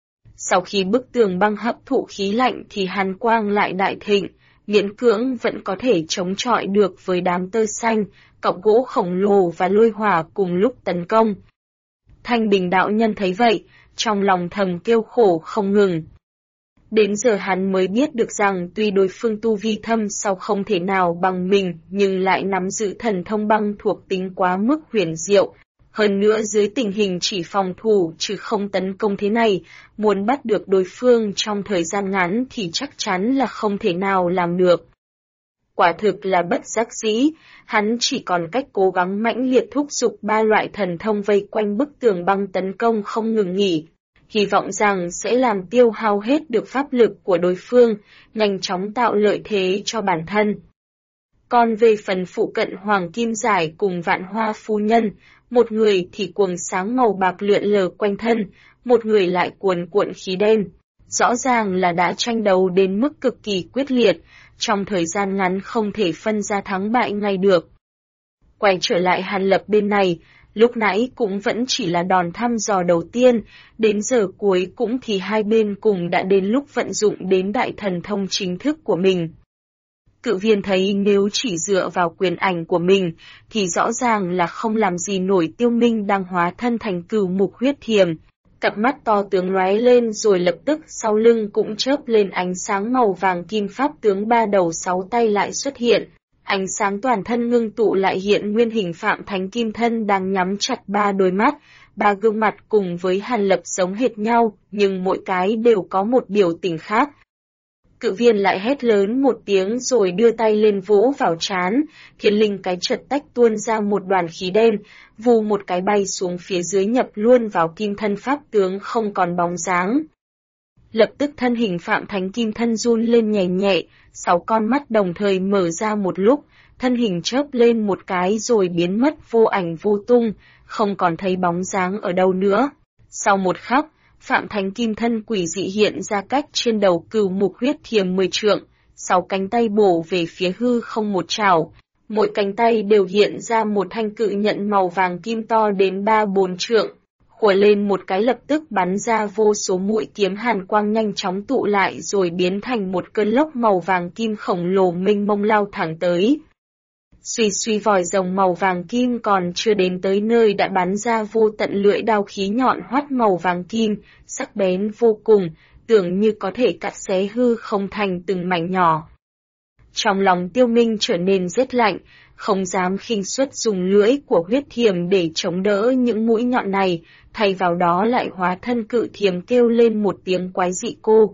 Sau khi bức tường băng hấp thụ khí lạnh thì hàn quang lại đại thịnh, miễn cưỡng vẫn có thể chống chọi được với đám tơ xanh, cọc gỗ khổng lồ và lôi hỏa cùng lúc tấn công. Thanh Bình đạo nhân thấy vậy, trong lòng thầm kêu khổ không ngừng. Đến giờ hắn mới biết được rằng tuy đối phương tu vi thâm sâu không thể nào bằng mình nhưng lại nắm giữ thần thông băng thuộc tính quá mức huyền diệu. Hơn nữa dưới tình hình chỉ phòng thủ chứ không tấn công thế này, muốn bắt được đối phương trong thời gian ngắn thì chắc chắn là không thể nào làm được. Quả thực là bất đắc dĩ, hắn chỉ còn cách cố gắng mãnh liệt thúc giục ba loại thần thông vây quanh bức tường băng tấn công không ngừng nghỉ, hy vọng rằng sẽ làm tiêu hao hết được pháp lực của đối phương, nhanh chóng tạo lợi thế cho bản thân. Còn về phần phụ cận Hoàng Kim Giải cùng Vạn Hoa phu nhân, một người thì cuồng sáng màu bạc lượn lờ quanh thân, một người lại cuồn cuộn khí đen. Rõ ràng là đã tranh đấu đến mức cực kỳ quyết liệt, trong thời gian ngắn không thể phân ra thắng bại ngay được. Quay trở lại Hàn Lập bên này, lúc nãy cũng vẫn chỉ là đòn thăm dò đầu tiên, đến giờ cuối cũng thì hai bên cùng đã đến lúc vận dụng đến đại thần thông chính thức của mình. Cự viên thấy nếu chỉ dựa vào quyền ảnh của mình, thì rõ ràng là không làm gì nổi Tiêu Minh đang hóa thân thành cửu mục huyết thiềm. Cặp mắt to tướng lóe lên rồi lập tức sau lưng cũng chớp lên ánh sáng màu vàng kim, pháp tướng ba đầu sáu tay lại xuất hiện. Ánh sáng toàn thân ngưng tụ lại hiện nguyên hình Phạm Thánh Kim Thân đang nhắm chặt ba đôi mắt, ba gương mặt cùng với Hàn Lập giống hệt nhau, nhưng mỗi cái đều có một biểu tình khác. Cự viên lại hét lớn một tiếng rồi đưa tay lên vỗ vào trán, Thiên Linh cái chợt tách tuôn ra một đoàn khí đen, vù một cái bay xuống phía dưới nhập luôn vào kim thân pháp tướng không còn bóng dáng. Lập tức thân hình Phạm Thánh Kim Thân run lên nhẹ nhẹ, 6 con mắt đồng thời mở ra một lúc, thân hình chớp lên một cái rồi biến mất vô ảnh vô tung, không còn thấy bóng dáng ở đâu nữa. Sau một khắc, Phạm Thánh Kim Thân quỷ dị hiện ra cách trên đầu cửu mục huyết thiềm 10 trượng, 6 cánh tay bổ về phía hư không một chảo. Mỗi cánh tay đều hiện ra một thanh cự nhận màu vàng kim to đến 3-4 trượng. Khủa lên một cái lập tức bắn ra vô số mũi kiếm hàn quang nhanh chóng tụ lại rồi biến thành một cơn lốc màu vàng kim khổng lồ mênh mông lao thẳng tới. Suy suy vòi rồng màu vàng kim còn chưa đến tới nơi đã bắn ra vô tận lưỡi đao khí nhọn hoắt màu vàng kim, sắc bén vô cùng, tưởng như có thể cắt xé hư không thành từng mảnh nhỏ. Trong lòng Tiêu Minh trở nên rét lạnh, không dám khinh suất dùng lưỡi của huyết thiềm để chống đỡ những mũi nhọn này, thay vào đó lại hóa thân cự thiềm kêu lên một tiếng quái dị cô,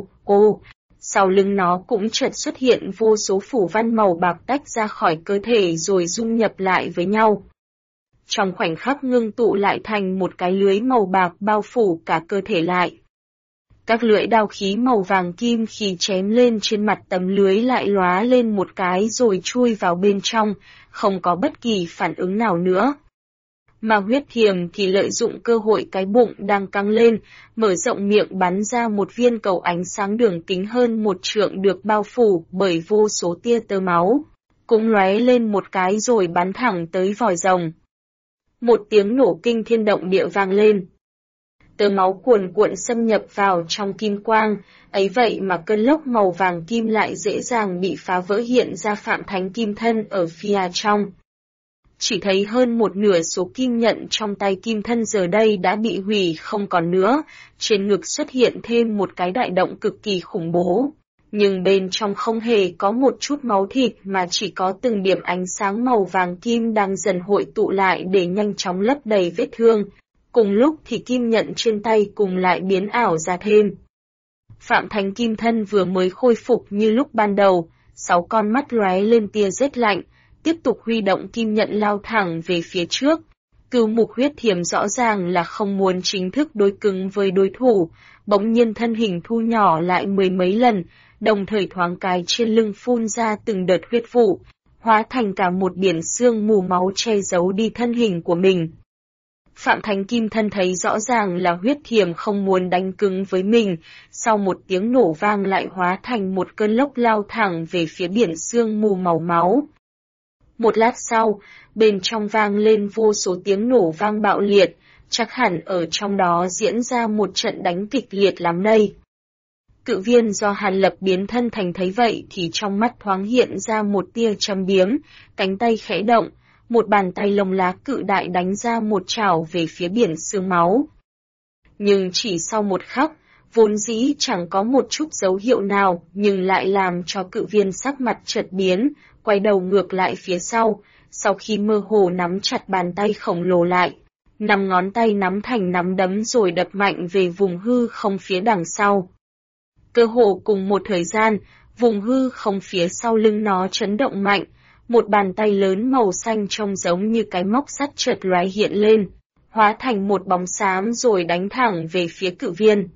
ô. Sau lưng nó cũng chợt xuất hiện vô số phủ văn màu bạc tách ra khỏi cơ thể rồi dung nhập lại với nhau. Trong khoảnh khắc ngưng tụ lại thành một cái lưới màu bạc bao phủ cả cơ thể lại. Các lưỡi đao khí màu vàng kim khi chém lên trên mặt tấm lưới lại lóa lên một cái rồi chui vào bên trong, không có bất kỳ phản ứng nào nữa. Mà huyết thiềm thì lợi dụng cơ hội cái bụng đang căng lên, mở rộng miệng bắn ra một viên cầu ánh sáng đường kính hơn 1 trượng được bao phủ bởi vô số tia tơ máu, cũng lóe lên một cái rồi bắn thẳng tới vòi rồng. Một tiếng nổ kinh thiên động địa vang lên. Tơ máu cuồn cuộn xâm nhập vào trong kim quang, ấy vậy mà cơn lốc màu vàng kim lại dễ dàng bị phá vỡ, hiện ra Phạm Thánh Kim Thân ở phía trong. Chỉ thấy hơn một nửa số kim nhận trong tay kim thân giờ đây đã bị hủy không còn nữa, trên ngực xuất hiện thêm một cái đại động cực kỳ khủng bố. Nhưng bên trong không hề có một chút máu thịt mà chỉ có từng điểm ánh sáng màu vàng kim đang dần hội tụ lại để nhanh chóng lấp đầy vết thương. Cùng lúc thì kim nhận trên tay cùng lại biến ảo ra thêm. Phạm Thánh Kim Thân vừa mới khôi phục như lúc ban đầu, 6 con mắt lóe lên tia rét lạnh, tiếp tục huy động kim nhận lao thẳng về phía trước. Cửu mục huyết thiềm rõ ràng là không muốn chính thức đối cứng với đối thủ, bỗng nhiên thân hình thu nhỏ lại 10 mấy lần, đồng thời thoáng cái trên lưng phun ra từng đợt huyết vụ, hóa thành cả một biển sương mù máu che giấu đi thân hình của mình. Phạm Thánh Kim Thân thấy rõ ràng là huyết thiềm không muốn đánh cứng với mình, sau một tiếng nổ vang lại hóa thành một cơn lốc lao thẳng về phía biển sương mù màu máu. Một lát sau, bên trong vang lên vô số tiếng nổ vang bạo liệt, chắc hẳn ở trong đó diễn ra một trận đánh kịch liệt lắm đây. Cự viên do Hàn Lập biến thân thành thấy vậy thì trong mắt thoáng hiện ra một tia châm biếm, cánh tay khẽ động, một bàn tay lông lá cự đại đánh ra một chảo về phía biển sương máu. Nhưng chỉ sau một khắc, vốn dĩ chẳng có một chút dấu hiệu nào nhưng lại làm cho cự viên sắc mặt chợt biến, quay đầu ngược lại phía sau khi mơ hồ nắm chặt bàn tay khổng lồ lại. 5 ngón tay nắm thành nắm đấm rồi đập mạnh về vùng hư không phía đằng sau. Cơ hồ cùng một thời gian, vùng hư không phía sau lưng nó chấn động mạnh, một bàn tay lớn màu xanh trông giống như cái móc sắt chợt lóe hiện lên, hóa thành một bóng xám rồi đánh thẳng về phía cự viên.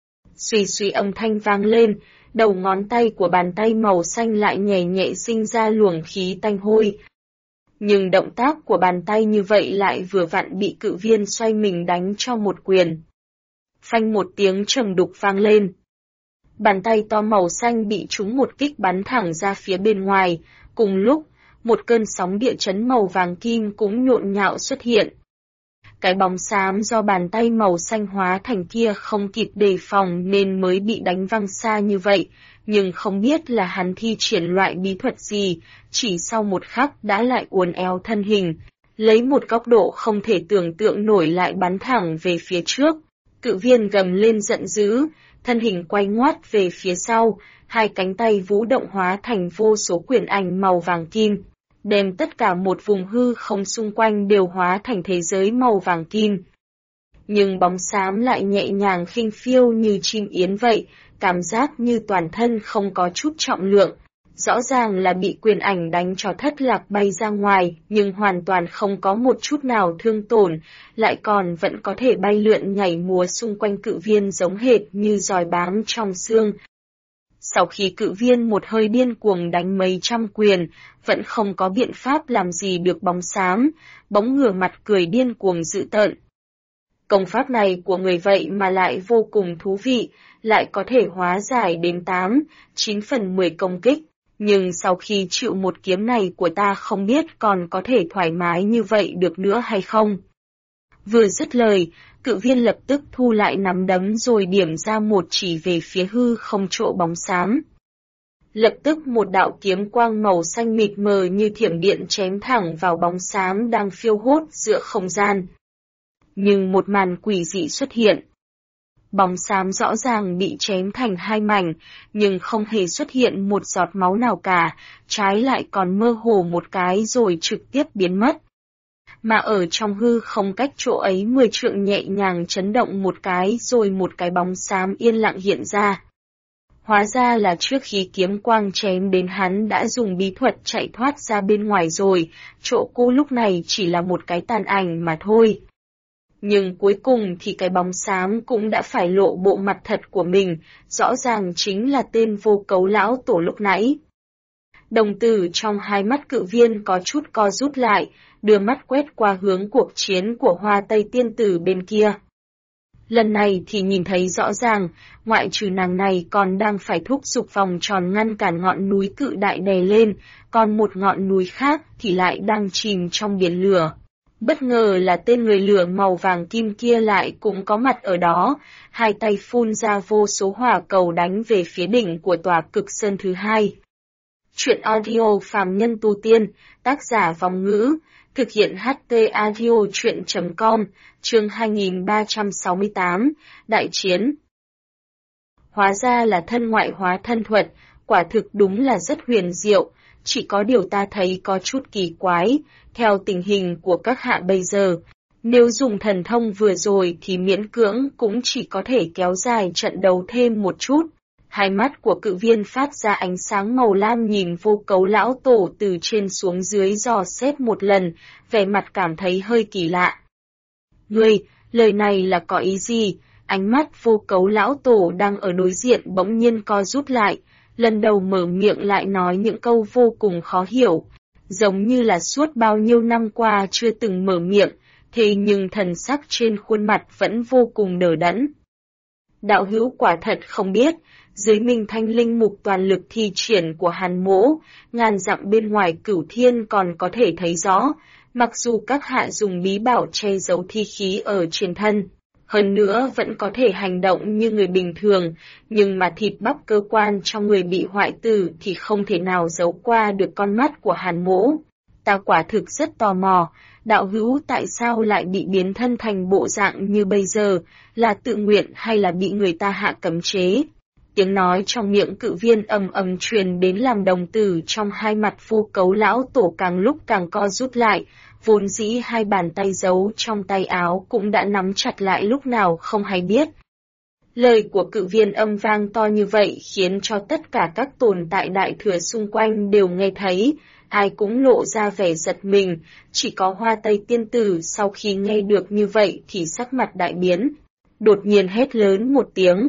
Suy suy âm thanh vang lên, đầu ngón tay của bàn tay màu xanh lại nhẹ nhẹ sinh ra luồng khí tanh hôi. Nhưng động tác của bàn tay như vậy lại vừa vặn bị cự viên xoay mình đánh cho một quyền. Phanh một tiếng trầm đục vang lên. Bàn tay to màu xanh bị trúng một kích bắn thẳng ra phía bên ngoài, cùng lúc, một cơn sóng địa chấn màu vàng kim cũng nhộn nhạo xuất hiện. Cái bóng xám do bàn tay màu xanh hóa thành kia không kịp đề phòng nên mới bị đánh văng xa như vậy, nhưng không biết là hắn thi triển loại bí thuật gì, chỉ sau một khắc đã lại uốn éo thân hình, lấy một góc độ không thể tưởng tượng nổi lại bắn thẳng về phía trước. Cự viên gầm lên giận dữ, thân hình quay ngoắt về phía sau, hai cánh tay vũ động hóa thành vô số quyền ảnh màu vàng kim, đem tất cả một vùng hư không xung quanh đều hóa thành thế giới màu vàng kim. Nhưng bóng xám lại nhẹ nhàng khinh phiêu như chim yến vậy, cảm giác như toàn thân không có chút trọng lượng. Rõ ràng là bị quyền ảnh đánh cho thất lạc bay ra ngoài, nhưng hoàn toàn không có một chút nào thương tổn, lại còn vẫn có thể bay lượn nhảy múa xung quanh cự viên giống hệt như giòi bám trong xương. Sau khi cự viên một hơi điên cuồng đánh mấy trăm quyền, vẫn không có biện pháp làm gì được bóng xám, bóng ngửa mặt cười điên cuồng dữ tợn. Công pháp này của người vậy mà lại vô cùng thú vị, lại có thể hóa giải đến 8-9 phần 10 công kích. Nhưng sau khi chịu một kiếm này của ta không biết còn có thể thoải mái như vậy được nữa hay không. Vừa dứt lời, cự viên lập tức thu lại nắm đấm rồi điểm ra một chỉ về phía hư không chỗ bóng xám. Lập tức một đạo kiếm quang màu xanh mịt mờ như thiểm điện chém thẳng vào bóng xám đang phiêu hốt giữa không gian. Nhưng một màn quỷ dị xuất hiện. Bóng xám rõ ràng bị chém thành hai mảnh, nhưng không hề xuất hiện một giọt máu nào cả, trái lại còn mơ hồ một cái rồi trực tiếp biến mất. Mà ở trong hư không cách chỗ ấy 10 trượng nhẹ nhàng chấn động một cái rồi một cái bóng xám yên lặng hiện ra. Hóa ra là trước khi kiếm quang chém đến hắn đã dùng bí thuật chạy thoát ra bên ngoài rồi, chỗ cô lúc này chỉ là một cái tàn ảnh mà thôi. Nhưng cuối cùng thì cái bóng xám cũng đã phải lộ bộ mặt thật của mình, rõ ràng chính là tên Vô Cấu lão tổ lúc nãy. Đồng tử trong hai mắt cự viên có chút co rút lại, đưa mắt quét qua hướng cuộc chiến của Hoa Tây Tiên Tử bên kia. Lần này thì nhìn thấy rõ ràng, ngoại trừ nàng này còn đang phải thúc giục vòng tròn ngăn cản ngọn núi cự đại đè lên, còn một ngọn núi khác thì lại đang chìm trong biển lửa. Bất ngờ là tên người lửa màu vàng kim kia lại cũng có mặt ở đó, hai tay phun ra vô số hỏa cầu đánh về phía đỉnh của tòa cực sơn thứ hai. Chuyện audio phàm nhân tu tiên, tác giả Vong Ngữ, thực hiện HT Audio Chuyện.com, chương 2368, Đại Chiến. Hóa ra là thân ngoại hóa thân thuật, quả thực đúng là rất huyền diệu, chỉ có điều ta thấy có chút kỳ quái, theo tình hình của các hạ bây giờ. Nếu dùng thần thông vừa rồi thì miễn cưỡng cũng chỉ có thể kéo dài trận đấu thêm một chút. Hai mắt của cự viên phát ra ánh sáng màu lam nhìn Vô Cấu lão tổ từ trên xuống dưới dò xét một lần, vẻ mặt cảm thấy hơi kỳ lạ. Ngươi, lời này là có ý gì? Ánh mắt Vô Cấu lão tổ đang ở đối diện bỗng nhiên co rút lại, lần đầu mở miệng lại nói những câu vô cùng khó hiểu, giống như là suốt bao nhiêu năm qua chưa từng mở miệng, thế nhưng thần sắc trên khuôn mặt vẫn vô cùng đờ đẫn. Đạo hữu quả thật không biết, dưới Minh Thanh linh mục toàn lực thi triển của Hàn Mỗ, ngàn dặm bên ngoài Cửu Thiên còn có thể thấy rõ, mặc dù các hạ dùng bí bảo che giấu thi khí ở trên thân, hơn nữa vẫn có thể hành động như người bình thường, nhưng mà thịt bắp cơ quan trong người bị hoại tử thì không thể nào giấu qua được con mắt của Hàn Mỗ. Ta quả thực rất tò mò, đạo hữu tại sao lại bị biến thân thành bộ dạng như bây giờ, là tự nguyện hay là bị người ta hạ cấm chế? Tiếng nói trong miệng cự viên ầm ầm truyền đến làm đồng tử trong hai mặt Vô Cấu lão tổ càng lúc càng co rút lại, vốn dĩ hai bàn tay giấu trong tay áo cũng đã nắm chặt lại lúc nào không hay biết. Lời của cự viên âm vang to như vậy khiến cho tất cả các tồn tại đại thừa xung quanh đều nghe thấy, ai cũng lộ ra vẻ giật mình, chỉ có Hoa Tây Tiên Tử sau khi nghe được như vậy thì sắc mặt đại biến, đột nhiên hét lớn một tiếng.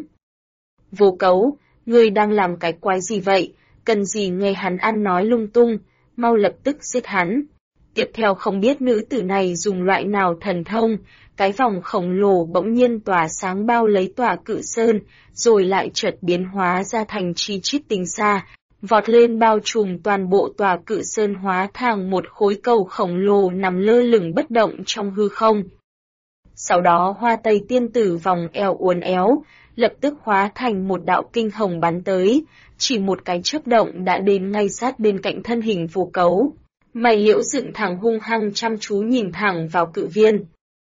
Vô Cấu, ngươi đang làm cái quái gì vậy, cần gì nghe hắn ăn nói lung tung, mau lập tức giết hắn. Tiếp theo không biết nữ tử này dùng loại nào thần thông, cái vòng khổng lồ bỗng nhiên tỏa sáng bao lấy tòa cự sơn, rồi lại chợt biến hóa ra thành chi chít tinh xa, vọt lên bao trùm toàn bộ tòa cự sơn hóa thành một khối cầu khổng lồ nằm lơ lửng bất động trong hư không. Sau đó Hoa Tây Tiên Tử vòng eo uốn éo, lập tức hóa thành một đạo kinh hồng bắn tới, chỉ một cái chớp động đã đến ngay sát bên cạnh thân hình Vô Cấu. Mày liễu dựng thẳng hung hăng chăm chú nhìn thẳng vào Cự Viên.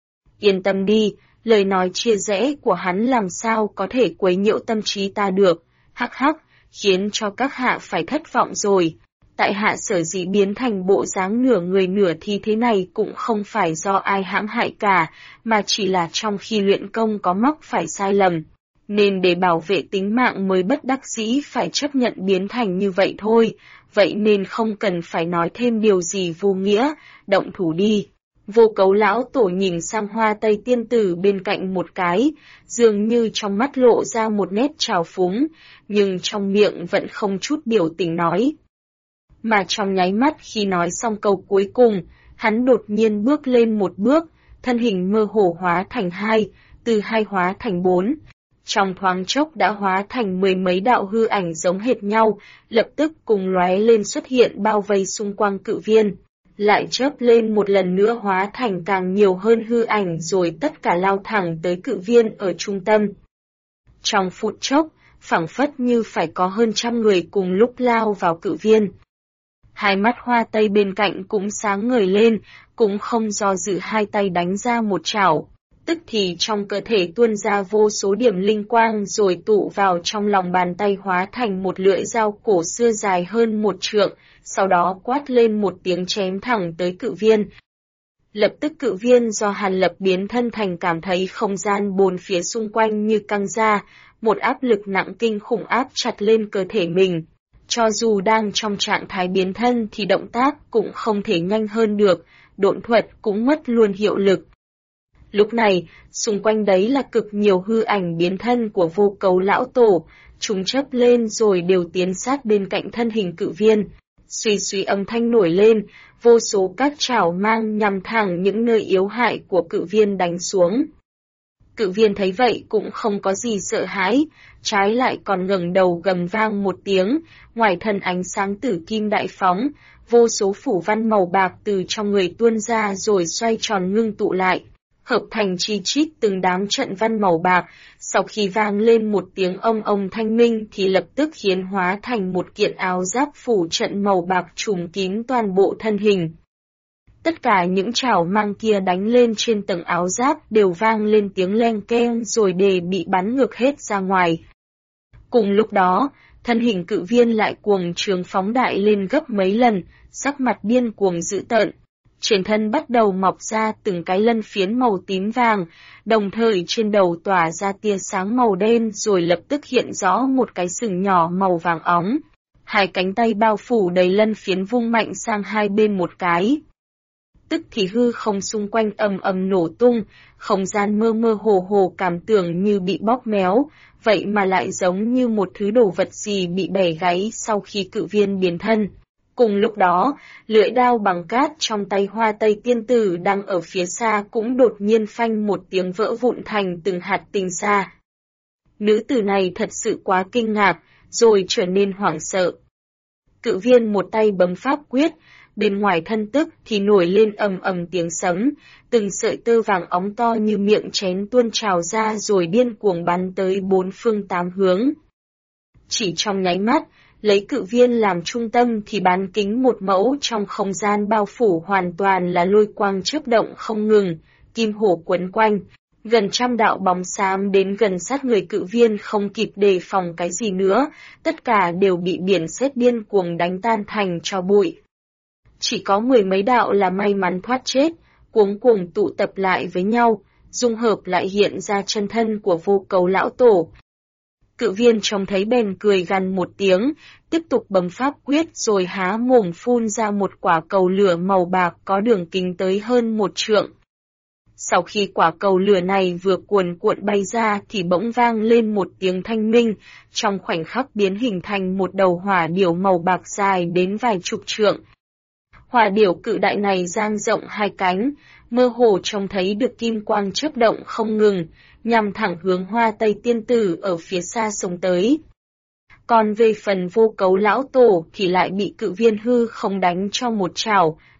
Yên tâm đi, lời nói chia rẽ của hắn làm sao có thể quấy nhiễu tâm trí ta được, hắc hắc, khiến cho các hạ phải thất vọng rồi. Tại hạ sở dĩ biến thành bộ dáng nửa người nửa thi thế này cũng không phải do ai hãm hại cả, mà chỉ là trong khi luyện công có mắc phải sai lầm. Nên để bảo vệ tính mạng mới bất đắc dĩ phải chấp nhận biến thành như vậy thôi, vậy nên không cần phải nói thêm điều gì vô nghĩa, động thủ đi. Vô Cấu lão tổ nhìn sang Hoa Tây Tiên Tử bên cạnh một cái, dường như trong mắt lộ ra một nét trào phúng, nhưng trong miệng vẫn không chút biểu tình nói. Mà trong nháy mắt khi nói xong câu cuối cùng, hắn đột nhiên bước lên một bước, thân hình mơ hồ hóa thành hai, từ hai hóa thành bốn. Trong thoáng chốc đã hóa thành mười mấy đạo hư ảnh giống hệt nhau, lập tức cùng lóe lên xuất hiện bao vây xung quanh Cự Viên. Lại chớp lên một lần nữa hóa thành càng nhiều hơn hư ảnh rồi tất cả lao thẳng tới Cự Viên ở trung tâm. Trong phút chốc, phảng phất như phải có hơn trăm người cùng lúc lao vào Cự Viên. Hai mắt Hoa Tây bên cạnh cũng sáng ngời lên, cũng không do dự hai tay đánh ra một chảo. Tức thì trong cơ thể tuôn ra vô số điểm linh quang rồi tụ vào trong lòng bàn tay hóa thành một lưỡi dao cổ xưa dài hơn một trượng, sau đó quát lên một tiếng chém thẳng tới Cự Viên. Lập tức Cự Viên do Hàn Lập biến thân thành cảm thấy không gian bốn phía xung quanh như căng ra, một áp lực nặng kinh khủng áp chặt lên cơ thể mình. Cho dù đang trong trạng thái biến thân thì động tác cũng không thể nhanh hơn được, độn thuật cũng mất luôn hiệu lực. Lúc này, xung quanh đấy là cực nhiều hư ảnh biến thân của Vô Cấu lão tổ, chúng chớp lên rồi đều tiến sát bên cạnh thân hình Cự Viên. Suy suy âm thanh nổi lên, vô số các chảo mang nhằm thẳng những nơi yếu hại của Cự Viên đánh xuống. Cự Viên thấy vậy cũng không có gì sợ hãi, trái lại còn ngẩng đầu gầm vang một tiếng, ngoài thân ánh sáng tử kim đại phóng, vô số phủ văn màu bạc từ trong người tuôn ra rồi xoay tròn ngưng tụ lại, hợp thành chi chít từng đám trận văn màu bạc, sau khi vang lên một tiếng ông thanh minh thì lập tức hiến hóa thành một kiện áo giáp phủ trận màu bạc trùm kín toàn bộ thân hình. Tất cả những chảo mang kia đánh lên trên tầng áo giáp đều vang lên tiếng leng keng rồi đều bị bắn ngược hết ra ngoài. Cùng lúc đó, thân hình Cự Viên lại cuồng trướng phóng đại lên gấp mấy lần, sắc mặt điên cuồng dữ tợn. Trên thân bắt đầu mọc ra từng cái lân phiến màu tím vàng, đồng thời trên đầu tỏa ra tia sáng màu đen rồi lập tức hiện rõ một cái sừng nhỏ màu vàng óng. Hai cánh tay bao phủ đầy lân phiến vung mạnh sang hai bên một cái. Tức thì hư không xung quanh ầm nổ tung, không gian mơ mơ hồ hồ cảm tưởng như bị bóp méo, vậy mà lại giống như một thứ đồ vật gì bị bẻ gáy sau khi Cự Viên biến thân. Cùng lúc đó, lưỡi đao bằng cát trong tay Hoa Tây Tiên Tử đang ở phía xa cũng đột nhiên phanh một tiếng vỡ vụn thành từng hạt tinh sa. Nữ tử này thật sự quá kinh ngạc, rồi trở nên hoảng sợ. Cự Viên một tay bấm pháp quyết, bên ngoài thân tức thì nổi lên ầm tiếng sấm, từng sợi tơ vàng óng to như miệng chén tuôn trào ra rồi điên cuồng bắn tới bốn phương tám hướng. Chỉ trong nháy mắt, lấy Cự Viên làm trung tâm thì bán kính một mẫu trong không gian bao phủ hoàn toàn là lôi quang chớp động không ngừng, kim hổ quấn quanh. Gần trăm đạo bóng xám đến gần sát người Cự Viên không kịp đề phòng cái gì nữa, tất cả đều bị biển sét điên cuồng đánh tan thành tro bụi. Chỉ có mười mấy đạo là may mắn thoát chết, cuống cuồng tụ tập lại với nhau, dung hợp lại hiện ra chân thân của Vô Cấu lão tổ. Cự Viên trông thấy bèn cười gằn một tiếng, tiếp tục bấm pháp quyết rồi há mồm phun ra một quả cầu lửa màu bạc có đường kính tới hơn một trượng. Sau khi quả cầu lửa này vừa cuồn cuộn bay ra thì bỗng vang lên một tiếng thanh minh, trong khoảnh khắc biến hình thành một đầu hỏa điểu màu bạc dài đến vài chục trượng. Hỏa điểu cự đại này dang rộng hai cánh, mơ hồ trông thấy được kim quang chớp động không ngừng, nhằm thẳng hướng Hoa Tây Tiên Tử ở phía xa xông tới. Còn về phần Vô Cấu lão tổ thì lại bị Cự Viên hư không đánh cho một chảo,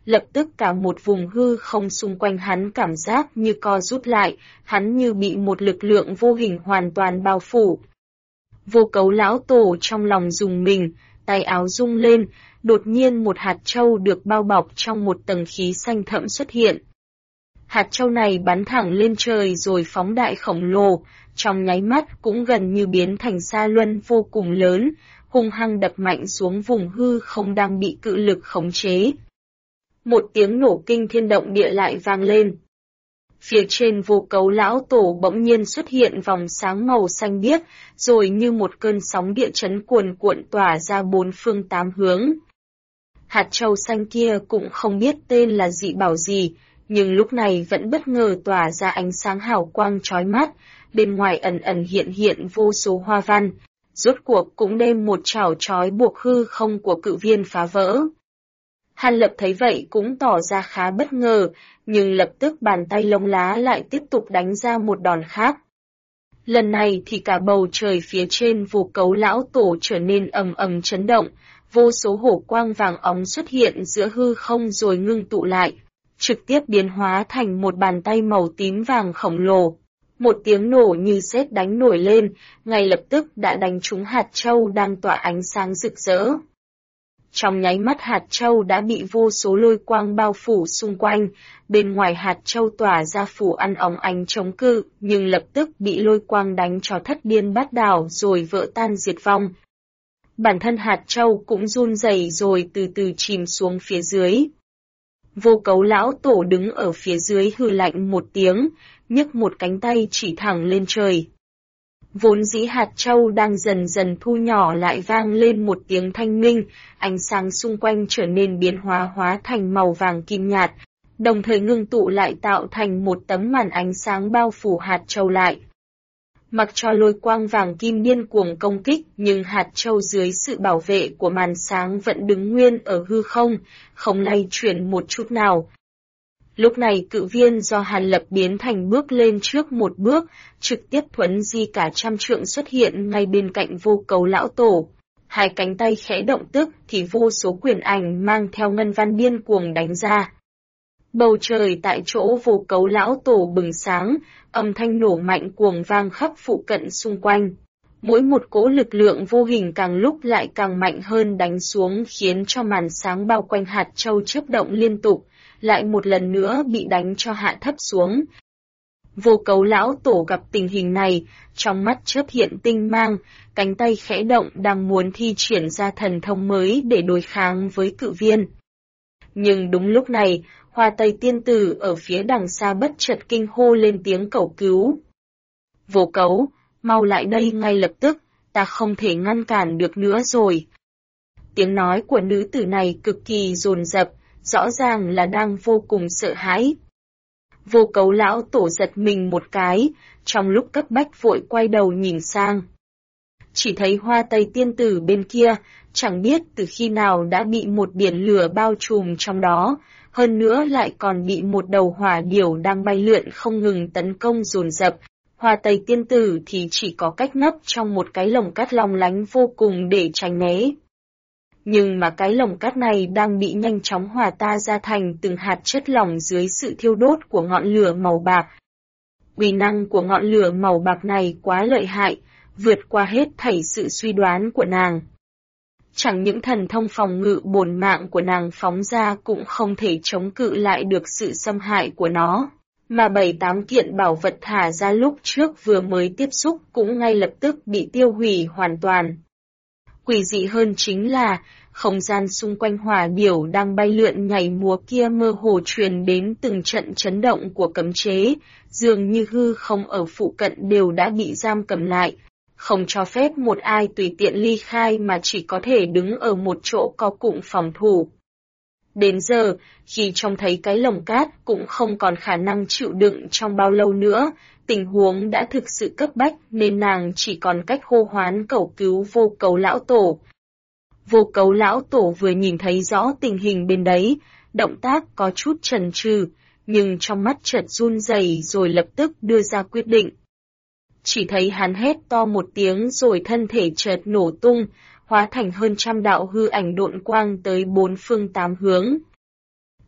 lập tức cả một vùng hư không xung quanh hắn cảm giác như co rút lại, hắn như bị một lực lượng vô hình hoàn toàn bao phủ. Vô Cấu lão tổ trong lòng rùng mình, tay áo rung lên, đột nhiên một hạt châu được bao bọc trong một tầng khí xanh thẫm xuất hiện. Hạt châu này bắn thẳng lên trời rồi phóng đại khổng lồ, trong nháy mắt cũng gần như biến thành sa luân vô cùng lớn, hung hăng đập mạnh xuống vùng hư không đang bị cự lực khống chế. Một tiếng nổ kinh thiên động địa lại vang lên. Phía trên Vô Cấu lão tổ bỗng nhiên xuất hiện vòng sáng màu xanh biếc, rồi như một cơn sóng địa chấn cuồn cuộn tỏa ra bốn phương tám hướng. Hạt châu xanh kia cũng không biết tên là dị bảo gì, nhưng lúc này vẫn bất ngờ tỏa ra ánh sáng hào quang chói mắt, bên ngoài ẩn ẩn hiện hiện vô số hoa văn, rốt cuộc cũng đem một chảo trói buộc hư không của cự viên phá vỡ. Hàn Lập thấy vậy cũng tỏ ra khá bất ngờ, nhưng lập tức bàn tay lông lá lại tiếp tục đánh ra một đòn khác. Lần này thì cả bầu trời phía trên Vô Cấu lão tổ trở nên ầm ầm chấn động, vô số hổ quang vàng óng xuất hiện giữa hư không rồi ngưng tụ lại, trực tiếp biến hóa thành một bàn tay màu tím vàng khổng lồ. Một tiếng nổ như sét đánh nổi lên, ngay lập tức đã đánh trúng hạt châu đang tỏa ánh sáng rực rỡ. Trong nháy mắt hạt châu đã bị vô số lôi quang bao phủ xung quanh, bên ngoài hạt châu tỏa ra phủ ăn óng ánh chống cự, nhưng lập tức bị lôi quang đánh cho thất điên bát đảo rồi vỡ tan diệt vong. Bản thân hạt châu cũng run rẩy rồi từ từ chìm xuống phía dưới. Vô Cấu lão tổ đứng ở phía dưới hừ lạnh một tiếng, nhấc một cánh tay chỉ thẳng lên trời. Vốn dĩ hạt châu đang dần dần thu nhỏ lại vang lên một tiếng thanh minh, ánh sáng xung quanh trở nên biến hóa thành màu vàng kim nhạt, đồng thời ngưng tụ lại tạo thành một tấm màn ánh sáng bao phủ hạt châu lại. Mặc cho lôi quang vàng kim điên cuồng công kích, nhưng hạt châu dưới sự bảo vệ của màn sáng vẫn đứng nguyên ở hư không, không lay chuyển một chút nào. Lúc này cự viên do Hàn Lập biến thành bước lên trước một bước, trực tiếp thuấn di cả trăm trượng xuất hiện ngay bên cạnh Vô Cấu lão tổ. Hai cánh tay khẽ động tức thì vô số quyền ảnh mang theo ngân văn điên cuồng đánh ra. Bầu trời tại chỗ Vô Cấu lão tổ bừng sáng, âm thanh nổ mạnh cuồng vang khắp phụ cận xung quanh. Mỗi một cỗ lực lượng vô hình càng lúc lại càng mạnh hơn đánh xuống khiến cho màn sáng bao quanh hạt châu chớp động liên tục, lại một lần nữa bị đánh cho hạ thấp xuống. Vô Cấu lão tổ gặp tình hình này, trong mắt chớp hiện tinh mang, cánh tay khẽ động đang muốn thi triển ra thần thông mới để đối kháng với cự viên. Nhưng đúng lúc này, Hoa Tây tiên tử ở phía đằng xa bất chợt kinh hô lên tiếng cầu cứu. Vô Cấu, mau lại đây ngay lập tức, ta không thể ngăn cản được nữa rồi. Tiếng nói của nữ tử này cực kỳ dồn dập, rõ ràng là đang vô cùng sợ hãi. Vô Cấu lão tổ giật mình một cái, trong lúc cấp bách vội quay đầu nhìn sang. Chỉ thấy Hoa Tây tiên tử bên kia, chẳng biết từ khi nào đã bị một biển lửa bao trùm trong đó, hơn nữa lại còn bị một đầu hỏa điểu đang bay lượn không ngừng tấn công dồn dập. Hoa Tây tiên tử thì chỉ có cách nấp trong một cái lồng cát long lánh vô cùng để tránh né. Nhưng mà cái lồng cát này đang bị nhanh chóng hòa tan ra thành từng hạt chất lỏng dưới sự thiêu đốt của ngọn lửa màu bạc. Uy năng của ngọn lửa màu bạc này quá lợi hại, vượt qua hết thảy sự suy đoán của nàng. Chẳng những thần thông phòng ngự bổn mạng của nàng phóng ra cũng không thể chống cự lại được sự xâm hại của nó, mà 7-8 kiện bảo vật thả ra lúc trước vừa mới tiếp xúc cũng ngay lập tức bị tiêu hủy hoàn toàn. Quỷ dị hơn chính là, không gian xung quanh hỏa điểu đang bay lượn nhảy múa kia mơ hồ truyền đến từng trận chấn động của cấm chế, dường như hư không ở phụ cận đều đã bị giam cầm lại, không cho phép một ai tùy tiện ly khai mà chỉ có thể đứng ở một chỗ có cụm phòng thủ. Đến giờ, khi trông thấy cái lồng cát cũng không còn khả năng chịu đựng trong bao lâu nữa, tình huống đã thực sự cấp bách nên nàng chỉ còn cách hô hoán cầu cứu Vô Cấu lão tổ. Vô Cấu lão tổ vừa nhìn thấy rõ tình hình bên đấy, động tác có chút chần chừ, nhưng trong mắt chợt run rẩy rồi lập tức đưa ra quyết định. Chỉ thấy hắn hét to một tiếng rồi thân thể chợt nổ tung, hóa thành hơn trăm đạo hư ảnh độn quang tới 4 phương 8 hướng.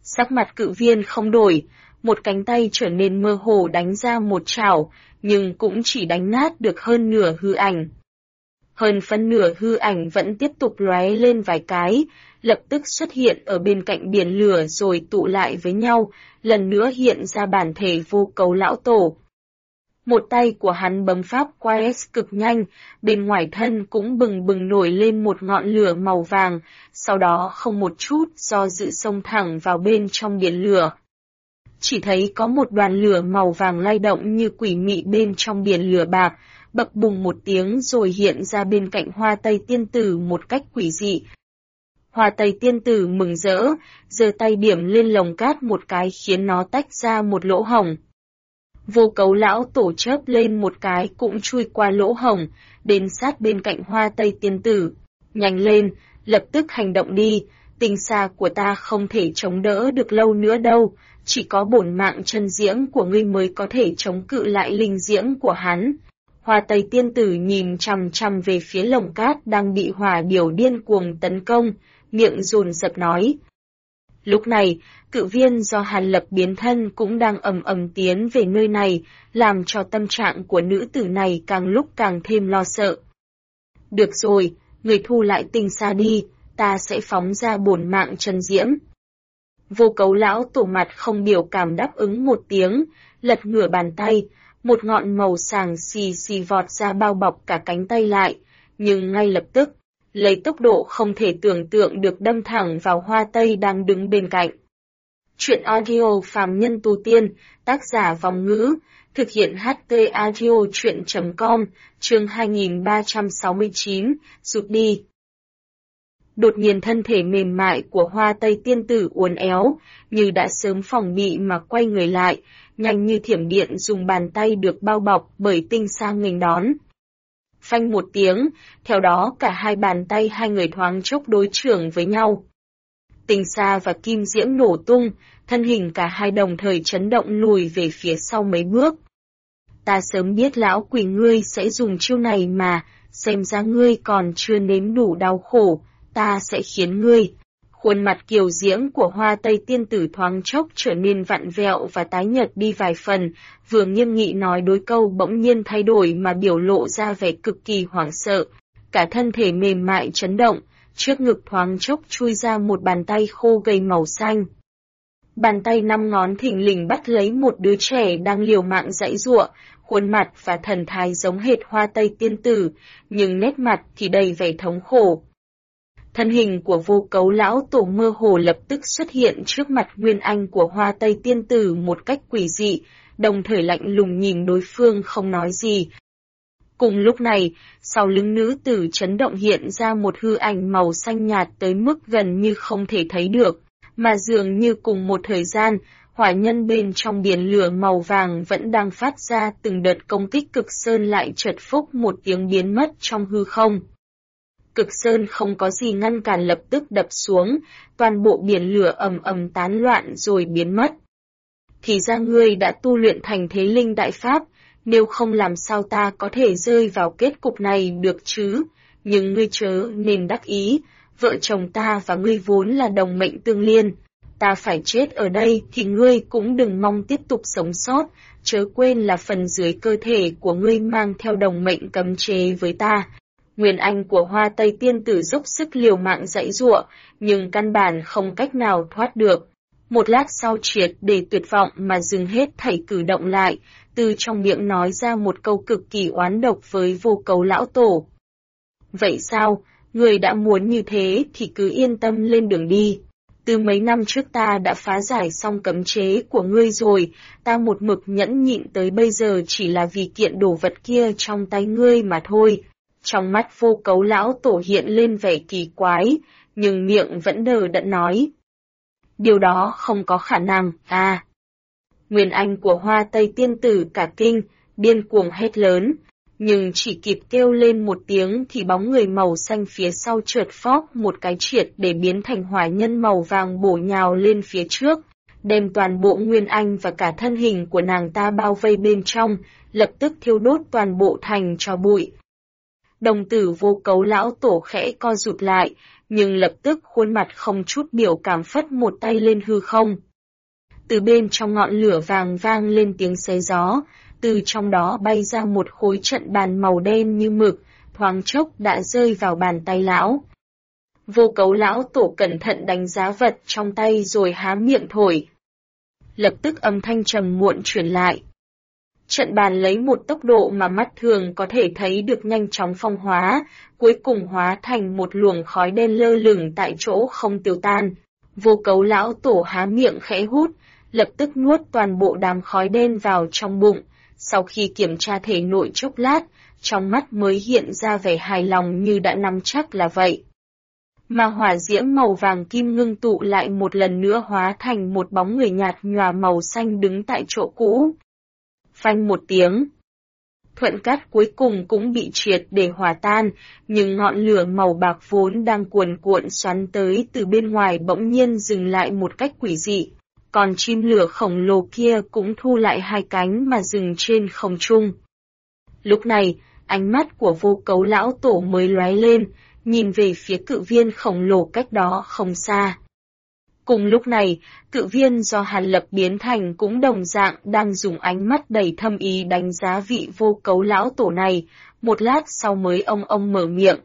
Sắc mặt cự viên không đổi, một cánh tay trở nên mơ hồ đánh ra một chảo, nhưng cũng chỉ đánh nát được hơn nửa hư ảnh. Hơn phân nửa hư ảnh vẫn tiếp tục lóe lên vài cái, lập tức xuất hiện ở bên cạnh biển lửa rồi tụ lại với nhau, lần nữa hiện ra bản thể Vô Cấu lão tổ. Một tay của hắn bấm pháp QS cực nhanh, bên ngoài thân cũng bừng bừng nổi lên một ngọn lửa màu vàng, sau đó không một chút do dự xông thẳng vào bên trong biển lửa. Chỉ thấy có một đoàn lửa màu vàng lay động như quỷ mị bên trong biển lửa bạc, bập bùng một tiếng rồi hiện ra bên cạnh Hoa Tây Tiên Tử một cách quỷ dị. Hoa Tây Tiên Tử mừng rỡ, giơ tay điểm lên lồng cát một cái khiến nó tách ra một lỗ hổng. Vô Cấu lão tổ chớp lên một cái cũng chui qua lỗ hổng, đến sát bên cạnh Hoa Tây Tiên Tử. Nhanh lên, lập tức hành động đi, tinh xa của ta không thể chống đỡ được lâu nữa đâu, chỉ có bổn mạng chân diễm của ngươi mới có thể chống cự lại linh diễm của hắn. Hoa Tây Tiên Tử nhìn chằm chằm về phía lồng cát đang bị hỏa điểu điên cuồng tấn công, miệng dồn dập nói. Lúc này, cự viên do Hàn Lập biến thân cũng đang ầm ầm tiến về nơi này, làm cho tâm trạng của nữ tử này càng lúc càng thêm lo sợ. Được rồi, người thu lại tinh xa đi, ta sẽ phóng ra bổn mạng chân diễm. Vô Cấu lão tổ mặt không biểu cảm đáp ứng một tiếng, lật ngửa bàn tay, một ngọn màu sàng xì xì vọt ra bao bọc cả cánh tay lại, nhưng ngay lập tức, lấy tốc độ không thể tưởng tượng được đâm thẳng vào Hoa Tây đang đứng bên cạnh. Chuyện audio phàm nhân tu tiên, tác giả Vòng Ngữ, thực hiện HT audio chuyện.com, chương 2369, rụt đi. Đột nhiên thân thể mềm mại của Hoa Tây Tiên Tử uốn éo, như đã sớm phòng bị mà quay người lại, nhanh như thiểm điện dùng bàn tay được bao bọc bởi tinh sa nghênh đón. Phanh một tiếng, theo đó cả hai bàn tay hai người thoáng chốc đối chưởng với nhau. Tinh sa và kim diễm nổ tung, thân hình cả hai đồng thời chấn động lùi về phía sau mấy bước. Ta sớm biết lão quỷ ngươi sẽ dùng chiêu này mà, xem ra ngươi còn chưa nếm đủ đau khổ, ta sẽ khiến ngươi. Khuôn mặt kiều diễm của Hoa Tây Tiên Tử thoáng chốc trở nên vặn vẹo và tái nhợt đi vài phần, vừa nghiêm nghị nói đối câu bỗng nhiên thay đổi mà biểu lộ ra vẻ cực kỳ hoảng sợ. Cả thân thể mềm mại chấn động, trước ngực thoáng chốc chui ra một bàn tay khô gầy màu xanh. Bàn tay 5 ngón thình lình bắt lấy một đứa trẻ đang liều mạng giãy giụa, khuôn mặt và thần thái giống hệt Hoa Tây Tiên Tử, nhưng nét mặt thì đầy vẻ thống khổ. Thân hình của Vô Cấu lão tổ mơ hồ lập tức xuất hiện trước mặt Nguyên Anh của Hoa Tây Tiên Tử một cách quỷ dị, đồng thời lạnh lùng nhìn đối phương không nói gì. Cùng lúc này, sau lưng nữ tử chấn động hiện ra một hư ảnh màu xanh nhạt tới mức gần như không thể thấy được, mà dường như cùng một thời gian, hỏa nhân bên trong biển lửa màu vàng vẫn đang phát ra từng đợt công kích cực sơn lại chợt phúc một tiếng biến mất trong hư không. Cực sơn không có gì ngăn cản lập tức đập xuống, toàn bộ biển lửa ầm ầm tán loạn rồi biến mất. Thì ra ngươi đã tu luyện thành thế linh đại pháp, nếu không làm sao ta có thể rơi vào kết cục này được chứ, nhưng ngươi chớ nên đắc ý, vợ chồng ta và ngươi vốn là đồng mệnh tương liên, ta phải chết ở đây thì ngươi cũng đừng mong tiếp tục sống sót, chớ quên là phần dưới cơ thể của ngươi mang theo đồng mệnh cấm chế với ta. Nguyên Anh của Hoa Tây Tiên Tử dốc sức liều mạng giãy giụa, nhưng căn bản không cách nào thoát được. Một lát sau triệt để tuyệt vọng mà dừng hết thảy cử động lại, từ trong miệng nói ra một câu cực kỳ oán độc với Vô Cấu lão tổ. Vậy sao, người đã muốn như thế thì cứ yên tâm lên đường đi. Từ mấy năm trước ta đã phá giải xong cấm chế của ngươi rồi, ta một mực nhẫn nhịn tới bây giờ chỉ là vì kiện đồ vật kia trong tay ngươi mà thôi. Trong mắt Vô Cấu lão tổ hiện lên vẻ kỳ quái, nhưng miệng vẫn đờ đẫn nói. Điều đó không có khả năng, à. Nguyên Anh của Hoa Tây Tiên Tử cả kinh, điên cuồng hét lớn, nhưng chỉ kịp kêu lên một tiếng thì bóng người màu xanh phía sau chợt phóc một cái triệt để biến thành hỏa nhân màu vàng bổ nhào lên phía trước, đem toàn bộ Nguyên Anh và cả thân hình của nàng ta bao vây bên trong, lập tức thiêu đốt toàn bộ thành tro bụi. Đồng tử Vô Cấu lão tổ khẽ co rụt lại, nhưng lập tức khuôn mặt không chút biểu cảm phất một tay lên hư không. Từ bên trong ngọn lửa vàng vang lên tiếng xé gió, từ trong đó bay ra một khối trận bàn màu đen như mực, thoáng chốc đã rơi vào bàn tay lão. Vô Cấu lão tổ cẩn thận đánh giá vật trong tay rồi há miệng thổi. Lập tức âm thanh trầm muộn truyền lại. Trận bàn lấy một tốc độ mà mắt thường có thể thấy được nhanh chóng phong hóa, cuối cùng hóa thành một luồng khói đen lơ lửng tại chỗ không tiêu tan. Vô Cấu lão tổ há miệng khẽ hút, lập tức nuốt toàn bộ đám khói đen vào trong bụng, sau khi kiểm tra thể nội chốc lát, trong mắt mới hiện ra vẻ hài lòng như đã nắm chắc là vậy. Mà hỏa diễm màu vàng kim ngưng tụ lại một lần nữa hóa thành một bóng người nhạt nhòa màu xanh đứng tại chỗ cũ. Phanh một tiếng. Thuận cát cuối cùng cũng bị triệt để hòa tan, nhưng ngọn lửa màu bạc vốn đang cuồn cuộn xoắn tới từ bên ngoài bỗng nhiên dừng lại một cách quỷ dị. Còn chim lửa khổng lồ kia cũng thu lại hai cánh mà dừng trên không trung. Lúc này, ánh mắt của Vô Cấu lão tổ mới lóe lên, nhìn về phía cự viên khổng lồ cách đó không xa. Cùng lúc này, cự viên do Hàn Lập biến thành cũng đồng dạng đang dùng ánh mắt đầy thâm ý đánh giá vị Vô Cấu lão tổ này, một lát sau mới ông mở miệng.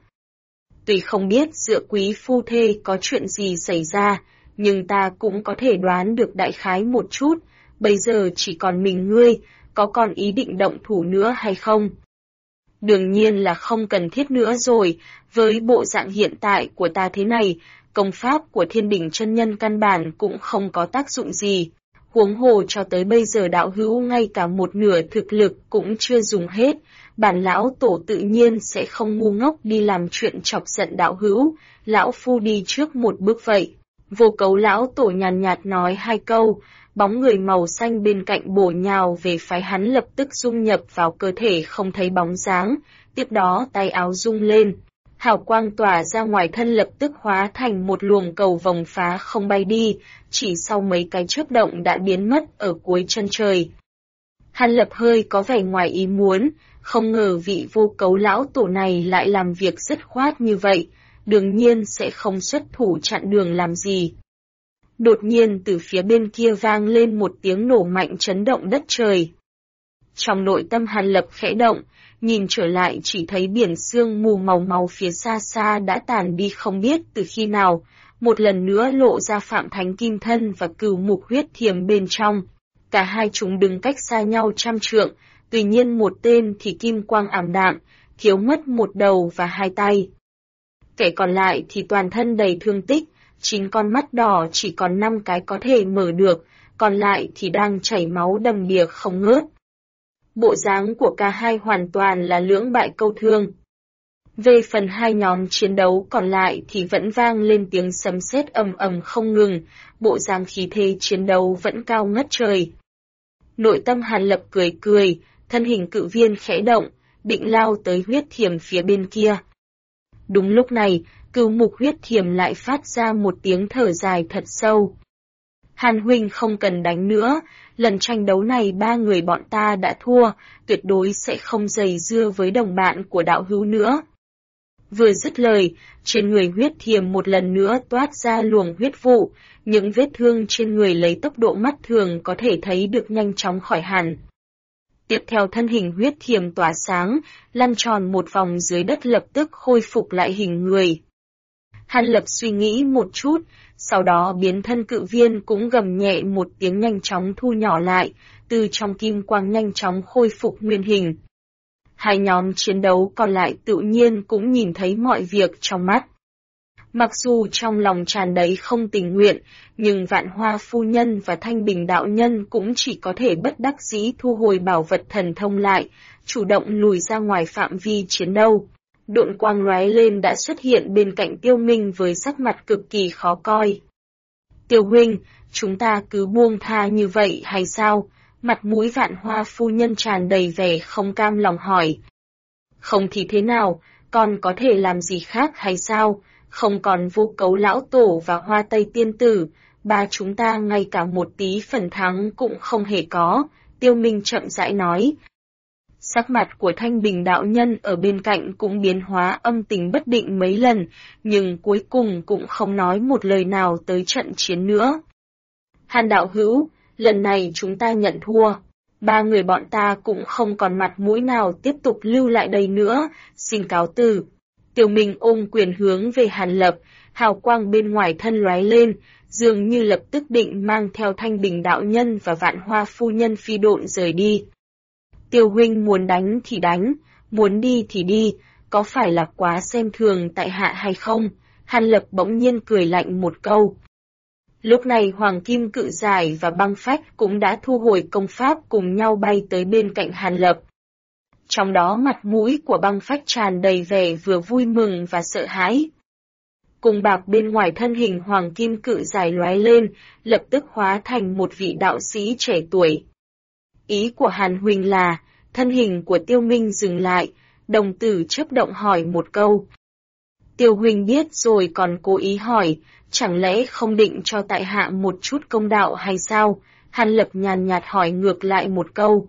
Tuy không biết giữa quý phu thê có chuyện gì xảy ra, nhưng ta cũng có thể đoán được đại khái một chút, bây giờ chỉ còn mình ngươi, có còn ý định động thủ nữa hay không? Đương nhiên là không cần thiết nữa rồi, với bộ dạng hiện tại của ta thế này, công pháp của Thiên Đỉnh chân nhân căn bản cũng không có tác dụng gì. Huống hồ cho tới bây giờ đạo hữu ngay cả một nửa thực lực cũng chưa dùng hết, bản lão tổ tự nhiên sẽ không ngu ngốc đi làm chuyện chọc giận đạo hữu, lão phu đi trước một bước vậy. Vô Cấu lão tổ nhàn nhạt nói hai câu, bóng người màu xanh bên cạnh bổ nhào về phái hắn lập tức dung nhập vào cơ thể không thấy bóng dáng, tiếp đó tay áo rung lên. Hào quang tỏa ra ngoài thân lập tức hóa thành một luồng cầu vồng phá không bay đi, chỉ sau mấy cái chớp động đã biến mất ở cuối chân trời. Hàn Lập hơi có vẻ ngoài ý muốn, không ngờ vị Vô Cấu lão tổ này lại làm việc dứt khoát như vậy, đương nhiên sẽ không xuất thủ chặn đường làm gì. Đột nhiên từ phía bên kia vang lên một tiếng nổ mạnh chấn động đất trời. Trong nội tâm Hàn Lập khẽ động, nhìn trở lại chỉ thấy biển sương mù màu máu phía xa xa đã tàn đi không biết từ khi nào, một lần nữa lộ ra Phạm Thánh Kim Thân và Cửu Mục Huyết Thiềm bên trong. Cả hai chúng đứng cách xa nhau trăm trượng, tuy nhiên một tên thì kim quang ảm đạm, thiếu mất một đầu và hai tay. Kẻ còn lại thì toàn thân đầy thương tích, 9 con mắt đỏ chỉ còn 5 cái có thể mở được, còn lại thì đang chảy máu đầm đìa không ngớt. Bộ dáng của cả hai hoàn toàn là lưỡng bại câu thương. Về phần hai nhóm chiến đấu còn lại thì vẫn vang lên tiếng sấm sét ầm ầm không ngừng, bộ dáng khí thế chiến đấu vẫn cao ngất trời. Nội tâm Hàn Lập cười cười, thân hình cự viên khẽ động, định lao tới huyết thiềm phía bên kia. Đúng lúc này, Cửu Mục Huyết Thiềm lại phát ra một tiếng thở dài thật sâu. Hàn huynh không cần đánh nữa, lần tranh đấu này 3 người bọn ta đã thua, tuyệt đối sẽ không giày dưa với đồng bạn của đạo hữu nữa. Vừa dứt lời, trên người huyết thiềm một lần nữa toát ra luồng huyết vụ, những vết thương trên người lấy tốc độ mắt thường có thể thấy được nhanh chóng khỏi hẳn. Tiếp theo thân hình huyết thiềm tỏa sáng, lăn tròn một vòng dưới đất lập tức khôi phục lại hình người. Hàn Lập suy nghĩ một chút, sau đó biến thân cự viên cũng gầm nhẹ một tiếng nhanh chóng thu nhỏ lại, từ trong kim quang nhanh chóng khôi phục nguyên hình. Hai nhóm chiến đấu còn lại tự nhiên cũng nhìn thấy mọi việc trong mắt. Mặc dù trong lòng tràn đầy không tình nguyện, nhưng Vạn Hoa phu nhân và Thanh Bình đạo nhân cũng chỉ có thể bất đắc dĩ thu hồi bảo vật thần thông lại, chủ động lùi ra ngoài phạm vi chiến đấu. Độn quang lóe lên đã xuất hiện bên cạnh Tiêu Minh với sắc mặt cực kỳ khó coi. Tiêu huynh, chúng ta cứ buông tha như vậy hay sao? Mặt mũi Vạn Hoa phu nhân tràn đầy vẻ không cam lòng hỏi. Không thì thế nào, còn có thể làm gì khác hay sao? Không còn Vô Cấu lão tổ và Hoa Tây tiên tử, ba chúng ta ngay cả một tí phần thắng cũng không hề có, Tiêu Minh chậm rãi nói. Sắc mặt của Thanh Bình đạo nhân ở bên cạnh cũng biến hóa âm tình bất định mấy lần, nhưng cuối cùng cũng không nói một lời nào tới trận chiến nữa. Hàn đạo hữu, lần này chúng ta nhận thua. 3 người bọn ta cũng không còn mặt mũi nào tiếp tục lưu lại đây nữa, xin cáo từ. Tiêu Minh ôm quyền hướng về Hàn Lập, hào quang bên ngoài thân lóe lên, dường như lập tức định mang theo Thanh Bình đạo nhân và Vạn Hoa phu nhân phi độn rời đi. Tiêu huynh muốn đánh thì đánh, muốn đi thì đi, có phải là quá xem thường tại hạ hay không? Hàn Lập bỗng nhiên cười lạnh một câu. Lúc này Hoàng Kim Cự Giải và Băng Phách cũng đã thu hồi công pháp cùng nhau bay tới bên cạnh Hàn Lập. Trong đó mặt mũi của Băng Phách tràn đầy vẻ vừa vui mừng và sợ hãi. Cùng bạc bên ngoài thân hình Hoàng Kim Cự Giải lóe lên, lập tức hóa thành một vị đạo sĩ trẻ tuổi. Ý của Hàn huynh là, thân hình của Tiêu Minh dừng lại, đồng tử chớp động hỏi một câu. Tiêu huynh biết rồi còn cố ý hỏi, chẳng lẽ không định cho tại hạ một chút công đạo hay sao? Hàn Lập nhàn nhạt hỏi ngược lại một câu.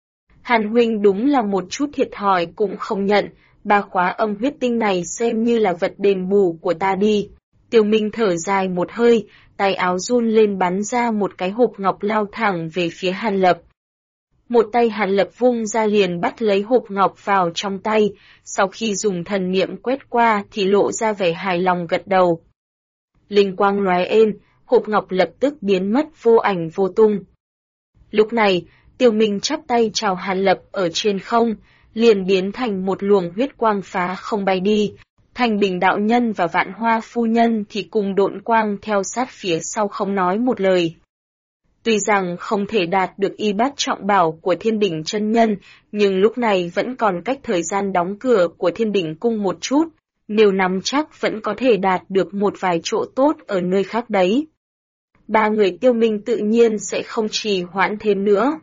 Hàn huynh đúng là một chút thiệt thòi cũng không nhận, 3 khóa âm huyết tinh này xem như là vật đền bù của ta đi. Tiêu Minh thở dài một hơi, tay áo run lên bắn ra một cái hộp ngọc lao thẳng về phía Hàn Lập. Một tay Hàn Lập vung ra liền bắt lấy hộp ngọc vào trong tay, sau khi dùng thần niệm quét qua thì lộ ra vẻ hài lòng gật đầu. Linh quang lóe lên, hộp ngọc lập tức biến mất vô ảnh vô tung. Lúc này, Tiêu Minh chắp tay chào Hàn Lập ở trên không, liền biến thành một luồng huyết quang phá không bay đi. Thanh Bình đạo nhân và Vạn Hoa phu nhân thì cùng độn quang theo sát phía sau không nói một lời. Tuy rằng không thể đạt được y bát trọng bảo của Thiên Đỉnh chân nhân, nhưng lúc này vẫn còn cách thời gian đóng cửa của Thiên Đỉnh cung một chút, nếu nắm chắc vẫn có thể đạt được một vài chỗ tốt ở nơi khác đấy. 3 người Tiêu Minh tự nhiên sẽ không trì hoãn thêm nữa.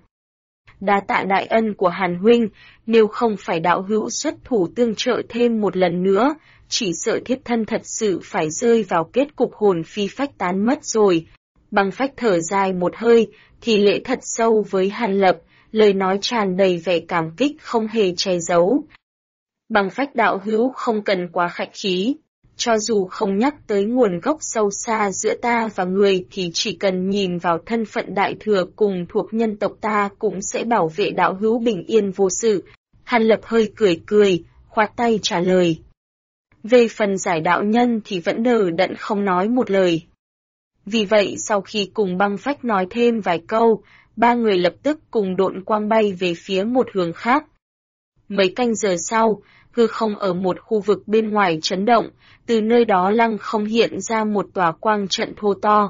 Đa tạ đại ân của Hàn huynh, nếu không phải đạo hữu xuất thủ tương trợ thêm một lần nữa, chỉ sợ thiếp thân thật sự phải rơi vào kết cục hồn phi phách tán mất rồi. Băng Phách thở dài một hơi, thì lễ thật sâu với Hàn Lập, lời nói tràn đầy vẻ cảm kích không hề che giấu. Băng Phách đạo hữu không cần quá khách khí, cho dù không nhắc tới nguồn gốc sâu xa giữa ta và người thì chỉ cần nhìn vào thân phận đại thừa cùng thuộc nhân tộc ta cũng sẽ bảo vệ đạo hữu bình yên vô sự. Hàn Lập hơi cười cười, khoát tay trả lời. Về phần giải đạo nhân thì vẫn đờ đẫn không nói một lời. Vì vậy sau khi cùng Băng Phách nói thêm vài câu, 3 người lập tức cùng độn quang bay về phía một hướng khác. Mấy canh giờ sau, hư không ở một khu vực bên ngoài chấn động, từ nơi đó lăng không hiện ra một tòa quang trận thô to.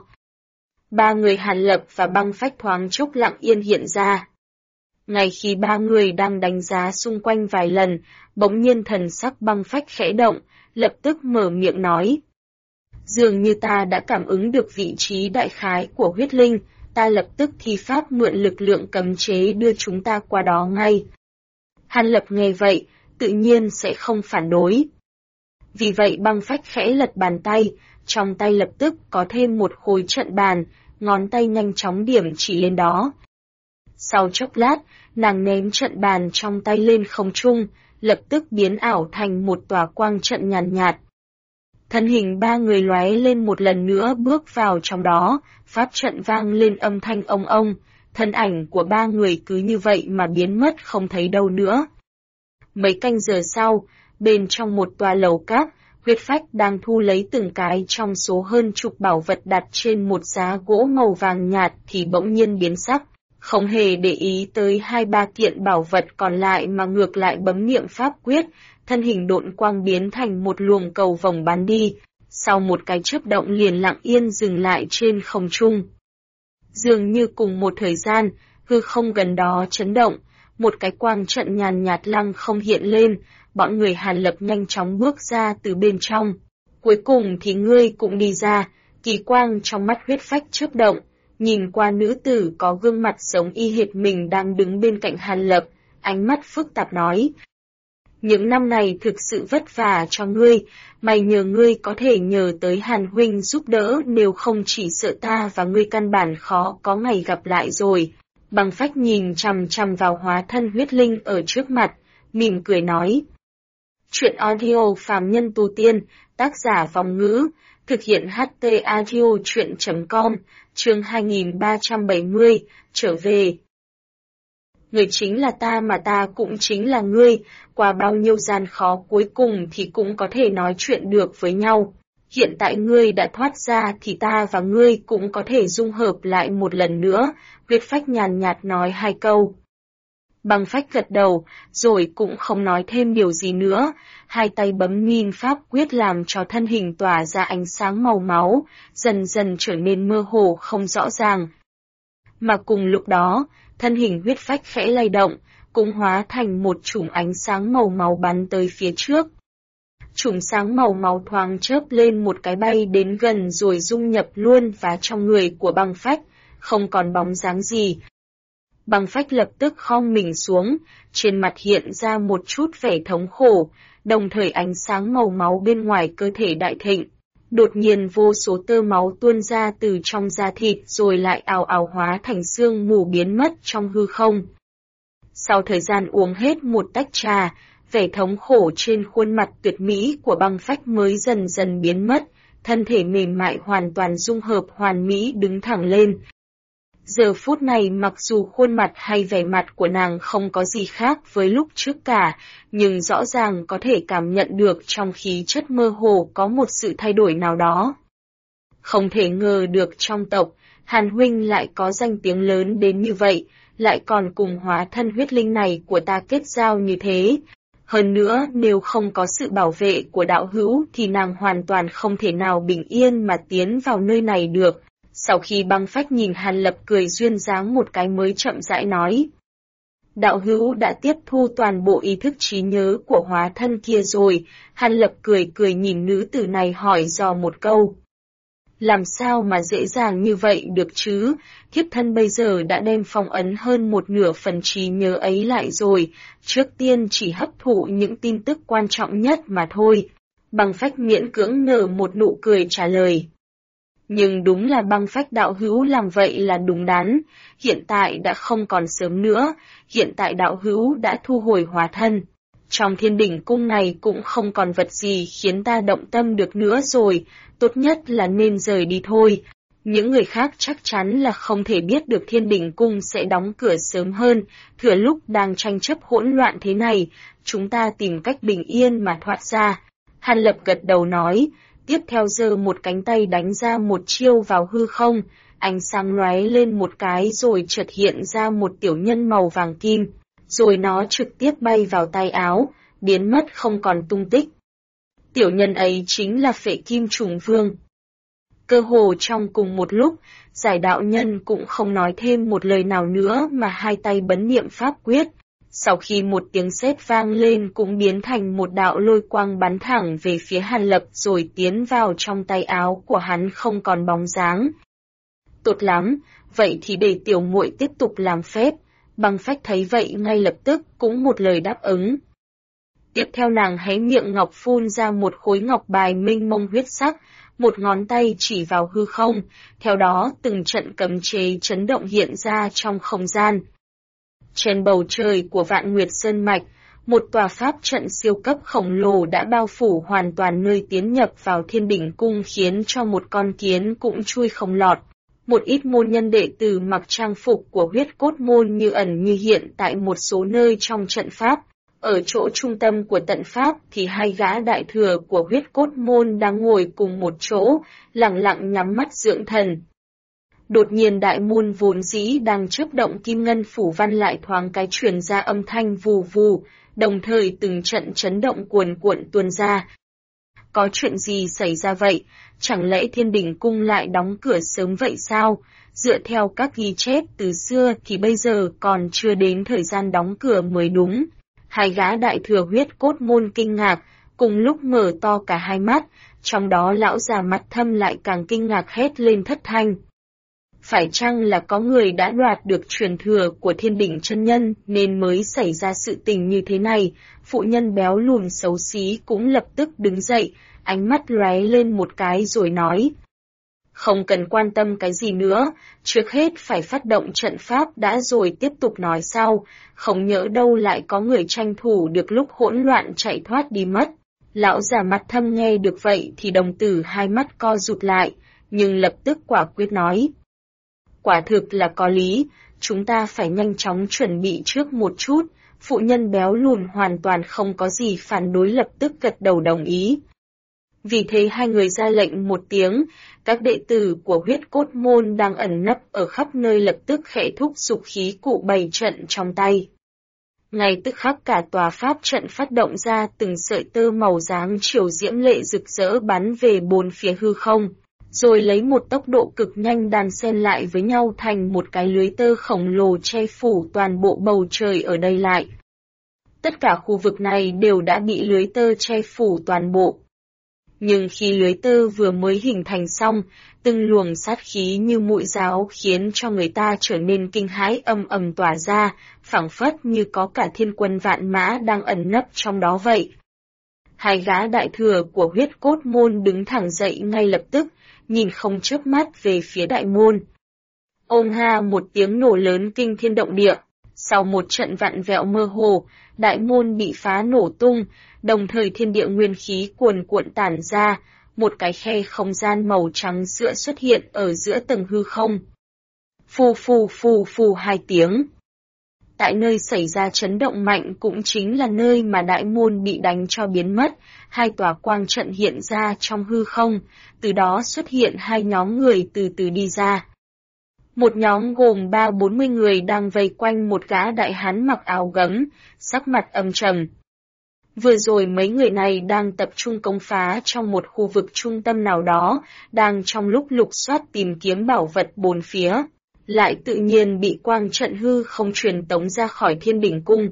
3 người Hàn Lập và Băng Phách thoáng chốc lặng yên hiện ra. Ngay khi 3 người đang đánh giá xung quanh vài lần, bỗng nhiên thần sắc Băng Phách khẽ động, lập tức mở miệng nói. Dường như ta đã cảm ứng được vị trí đại khái của huyết linh, ta lập tức thi pháp mượn lực lượng cấm chế đưa chúng ta qua đó ngay. Hàn Lập nghe vậy, tự nhiên sẽ không phản đối. Vì vậy Băng Phách khẽ lật bàn tay, trong tay lập tức có thêm một khối trận bàn, ngón tay nhanh chóng điểm chỉ lên đó. Sau chốc lát, nàng ném trận bàn trong tay lên không trung, lập tức biến ảo thành một tòa quang trận nhàn nhạt. Thân hình 3 người lóe lên một lần nữa bước vào trong đó, pháp trận vang lên âm thanh ông ông, thân ảnh của 3 người cứ như vậy mà biến mất không thấy đâu nữa. Mấy canh giờ sau, bên trong một tòa lầu cát, Huyết Phách đang thu lấy từng cái trong số hơn chục bảo vật đặt trên một giá gỗ màu vàng nhạt thì bỗng nhiên biến sắc, không hề để ý tới 2-3 kiện bảo vật còn lại mà ngược lại bấm niệm pháp quyết, thân hình độn quang biến thành một luồng cầu vồng bắn đi, sau một cái chớp động liền lặng yên dừng lại trên không trung. Dường như cùng một thời gian, hư không gần đó chấn động, một cái quang trận nhàn nhạt lăng không hiện lên, bọn người Hàn Lập nhanh chóng bước ra từ bên trong. Cuối cùng thì ngươi cũng đi ra, kỳ quang trong mắt Huyết Phách chớp động, nhìn qua nữ tử có gương mặt giống y hệt mình đang đứng bên cạnh Hàn Lập, ánh mắt phức tạp nói. Những năm này thực sự vất vả cho ngươi, may nhờ ngươi có thể nhờ tới Hàn huynh giúp đỡ, nếu không chỉ sợ ta và ngươi căn bản khó có ngày gặp lại rồi. Bằng phách nhìn chằm chằm vào hóa thân huyết linh ở trước mặt, mỉm cười nói. Chuyện audio phàm nhân tu tiên, tác giả Vong Ngữ, thực hiện HT Audio chuyện.com, chương 2370, trở về. Người chính là ta mà ta cũng chính là ngươi, qua bao nhiêu gian khó cuối cùng thì cũng có thể nói chuyện được với nhau. Hiện tại ngươi đã thoát ra thì ta và ngươi cũng có thể dung hợp lại một lần nữa, Huyết Phách nhàn nhạt nói hai câu. Băng Phách gật đầu, rồi cũng không nói thêm điều gì nữa, hai tay bấm nghìn pháp quyết làm cho thân hình tỏa ra ánh sáng màu máu, dần dần trở nên mơ hồ không rõ ràng. Mà cùng lúc đó, thân hình Huyết Phách khẽ lay động, cũng hóa thành một chùm ánh sáng màu máu bắn tới phía trước. Chùm sáng màu máu thoáng chớp lên một cái bay đến gần rồi dung nhập luôn vào trong người của Băng Phách, không còn bóng dáng gì. Băng Phách lập tức khom mình xuống, trên mặt hiện ra một chút vẻ thống khổ, đồng thời ánh sáng màu máu bên ngoài cơ thể đại thịnh. Đột nhiên vô số tơ máu tuôn ra từ trong da thịt rồi lại ào ào hóa thành sương mù biến mất trong hư không. Sau thời gian uống hết một tách trà, vẻ thống khổ trên khuôn mặt tuyệt mỹ của Băng Phách mới dần dần biến mất, thân thể mềm mại hoàn toàn dung hợp hoàn mỹ đứng thẳng lên. Giờ phút này mặc dù khuôn mặt hay vẻ mặt của nàng không có gì khác với lúc trước cả, nhưng rõ ràng có thể cảm nhận được trong khí chất mơ hồ có một sự thay đổi nào đó. Không thể ngờ được trong tộc, Hàn huynh lại có danh tiếng lớn đến như vậy, lại còn cùng hóa thân huyết linh này của ta kết giao như thế. Hơn nữa, nếu không có sự bảo vệ của đạo hữu thì nàng hoàn toàn không thể nào bình yên mà tiến vào nơi này được. Sau khi Băng Phách nhìn Hàn Lập cười duyên dáng một cái mới chậm rãi nói. Đạo hữu đã tiếp thu toàn bộ ý thức trí nhớ của hóa thân kia rồi, Hàn Lập cười cười nhìn nữ tử này hỏi dò một câu. Làm sao mà dễ dàng như vậy được chứ, thiếp thân bây giờ đã đem phong ấn hơn một nửa phần trí nhớ ấy lại rồi, trước tiên chỉ hấp thụ những tin tức quan trọng nhất mà thôi. Băng Phách miễn cưỡng nở một nụ cười trả lời. Nhưng đúng là Băng Phách đạo hữu làm vậy là đúng đắn, hiện tại đã không còn sớm nữa, hiện tại đạo hữu đã thu hồi hóa thân. Trong Thiên Đỉnh Cung này cũng không còn vật gì khiến ta động tâm được nữa rồi, tốt nhất là nên rời đi thôi. Những người khác chắc chắn là không thể biết được Thiên Đỉnh Cung sẽ đóng cửa sớm hơn, thừa lúc đang tranh chấp hỗn loạn thế này, chúng ta tìm cách bình yên mà thoát ra. Hàn Lập gật đầu nói, tiếp theo giơ một cánh tay đánh ra một chiêu vào hư không, ánh sáng lóe lên một cái rồi chợt hiện ra một tiểu nhân màu vàng kim, rồi nó trực tiếp bay vào tay áo, biến mất không còn tung tích. Tiểu nhân ấy chính là Phệ Kim Trùng Vương. Cơ hồ trong cùng một lúc, Giải đạo nhân cũng không nói thêm một lời nào nữa mà hai tay bấm niệm pháp quyết. Sau khi một tiếng sét vang lên cũng biến thành một đạo lôi quang bắn thẳng về phía Hàn Lập rồi tiến vào trong tay áo của hắn không còn bóng dáng. Tốt lắm, vậy thì để tiểu muội tiếp tục làm phép. Băng Phách thấy vậy ngay lập tức cũng một lời đáp ứng. Tiếp theo nàng hé miệng ngọc phun ra một khối ngọc bài mênh mông huyết sắc, một ngón tay chỉ vào hư không, theo đó từng trận cấm chế chấn động hiện ra trong không gian. Trên bầu trời của Vạn Nguyệt Sơn Mạch, một tòa pháp trận siêu cấp khổng lồ đã bao phủ hoàn toàn nơi tiến nhập vào Thiên Đỉnh Cung khiến cho một con kiến cũng chui không lọt. Một ít môn nhân đệ tử mặc trang phục của huyết cốt môn như ẩn như hiện tại một số nơi trong trận pháp. Ở chỗ trung tâm của trận pháp thì hai gã đại thừa của huyết cốt môn đang ngồi cùng một chỗ, lặng lặng nhắm mắt dưỡng thần. Đột nhiên đại môn vốn dĩ đang chớp động kim ngân phủ văn lại thoáng cái truyền ra âm thanh vù vù, đồng thời từng trận chấn động cuồn cuộn tuôn ra. Có chuyện gì xảy ra vậy? Chẳng lẽ Thiên Đỉnh Cung lại đóng cửa sớm vậy sao? Dựa theo các ghi chép từ xưa thì bây giờ còn chưa đến thời gian đóng cửa mới đúng. Hai gã đại thừa huyết cốt môn kinh ngạc, cùng lúc mở to cả hai mắt, trong đó lão già mặt thâm lại càng kinh ngạc hét lên thất thanh. Phải chăng là có người đã đoạt được truyền thừa của Thiên Đỉnh chân nhân nên mới xảy ra sự tình như thế này? Phụ nhân béo lùn xấu xí cũng lập tức đứng dậy, ánh mắt lóe lên một cái rồi nói. Không cần quan tâm cái gì nữa, trước hết phải phát động trận pháp đã rồi tiếp tục nói sau, không nhỡ đâu lại có người tranh thủ được lúc hỗn loạn chạy thoát đi mất. Lão già mặt thâm nghe được vậy thì đồng tử hai mắt co rụt lại, nhưng lập tức quả quyết nói. Quả thực là có lý, chúng ta phải nhanh chóng chuẩn bị trước một chút. Phụ nhân béo lùn hoàn toàn không có gì phản đối, lập tức gật đầu đồng ý. Vì thế hai người ra lệnh một tiếng, các đệ tử của huyết cốt môn đang ẩn nấp ở khắp nơi lập tức khẽ thúc giục khí cụ bày trận trong tay. Ngay tức khắc cả tòa pháp trận phát động ra, từng sợi tơ màu dáng chiều diễm lệ rực rỡ bắn về bốn phía hư không, rồi lấy một tốc độ cực nhanh đan xen lại với nhau thành một cái lưới tơ khổng lồ che phủ toàn bộ bầu trời ở đây lại. Tất cả khu vực này đều đã bị lưới tơ che phủ toàn bộ. Nhưng khi lưới tơ vừa mới hình thành xong, từng luồng sát khí như mũi giáo khiến cho người ta trở nên kinh hãi ầm ầm tỏa ra, phảng phất như có cả thiên quân vạn mã đang ẩn nấp trong đó vậy. Hai gã đại thừa của huyết cốt môn đứng thẳng dậy ngay lập tức, nhìn không chớp mắt về phía đại môn. Ôm ha một tiếng nổ lớn kinh thiên động địa, sau một trận vặn vẹo mơ hồ, đại môn bị phá nổ tung, đồng thời thiên địa nguyên khí cuồn cuộn tản ra, một cái khe không gian màu trắng sữa xuất hiện ở giữa tầng hư không. Phù phù phù phù hai tiếng. Tại nơi xảy ra chấn động mạnh cũng chính là nơi mà đại môn bị đánh cho biến mất, hai tòa quang trận hiện ra trong hư không, từ đó xuất hiện hai nhóm người từ từ đi ra. Một nhóm gồm 30-40 người đang vây quanh một gã đại hán mặc áo gấm, sắc mặt âm trầm. Vừa rồi mấy người này đang tập trung công phá trong một khu vực trung tâm nào đó, đang trong lúc lục soát tìm kiếm bảo vật bốn phía, lại tự nhiên bị quang trận hư không truyền tống ra khỏi Thiên Đỉnh Cung.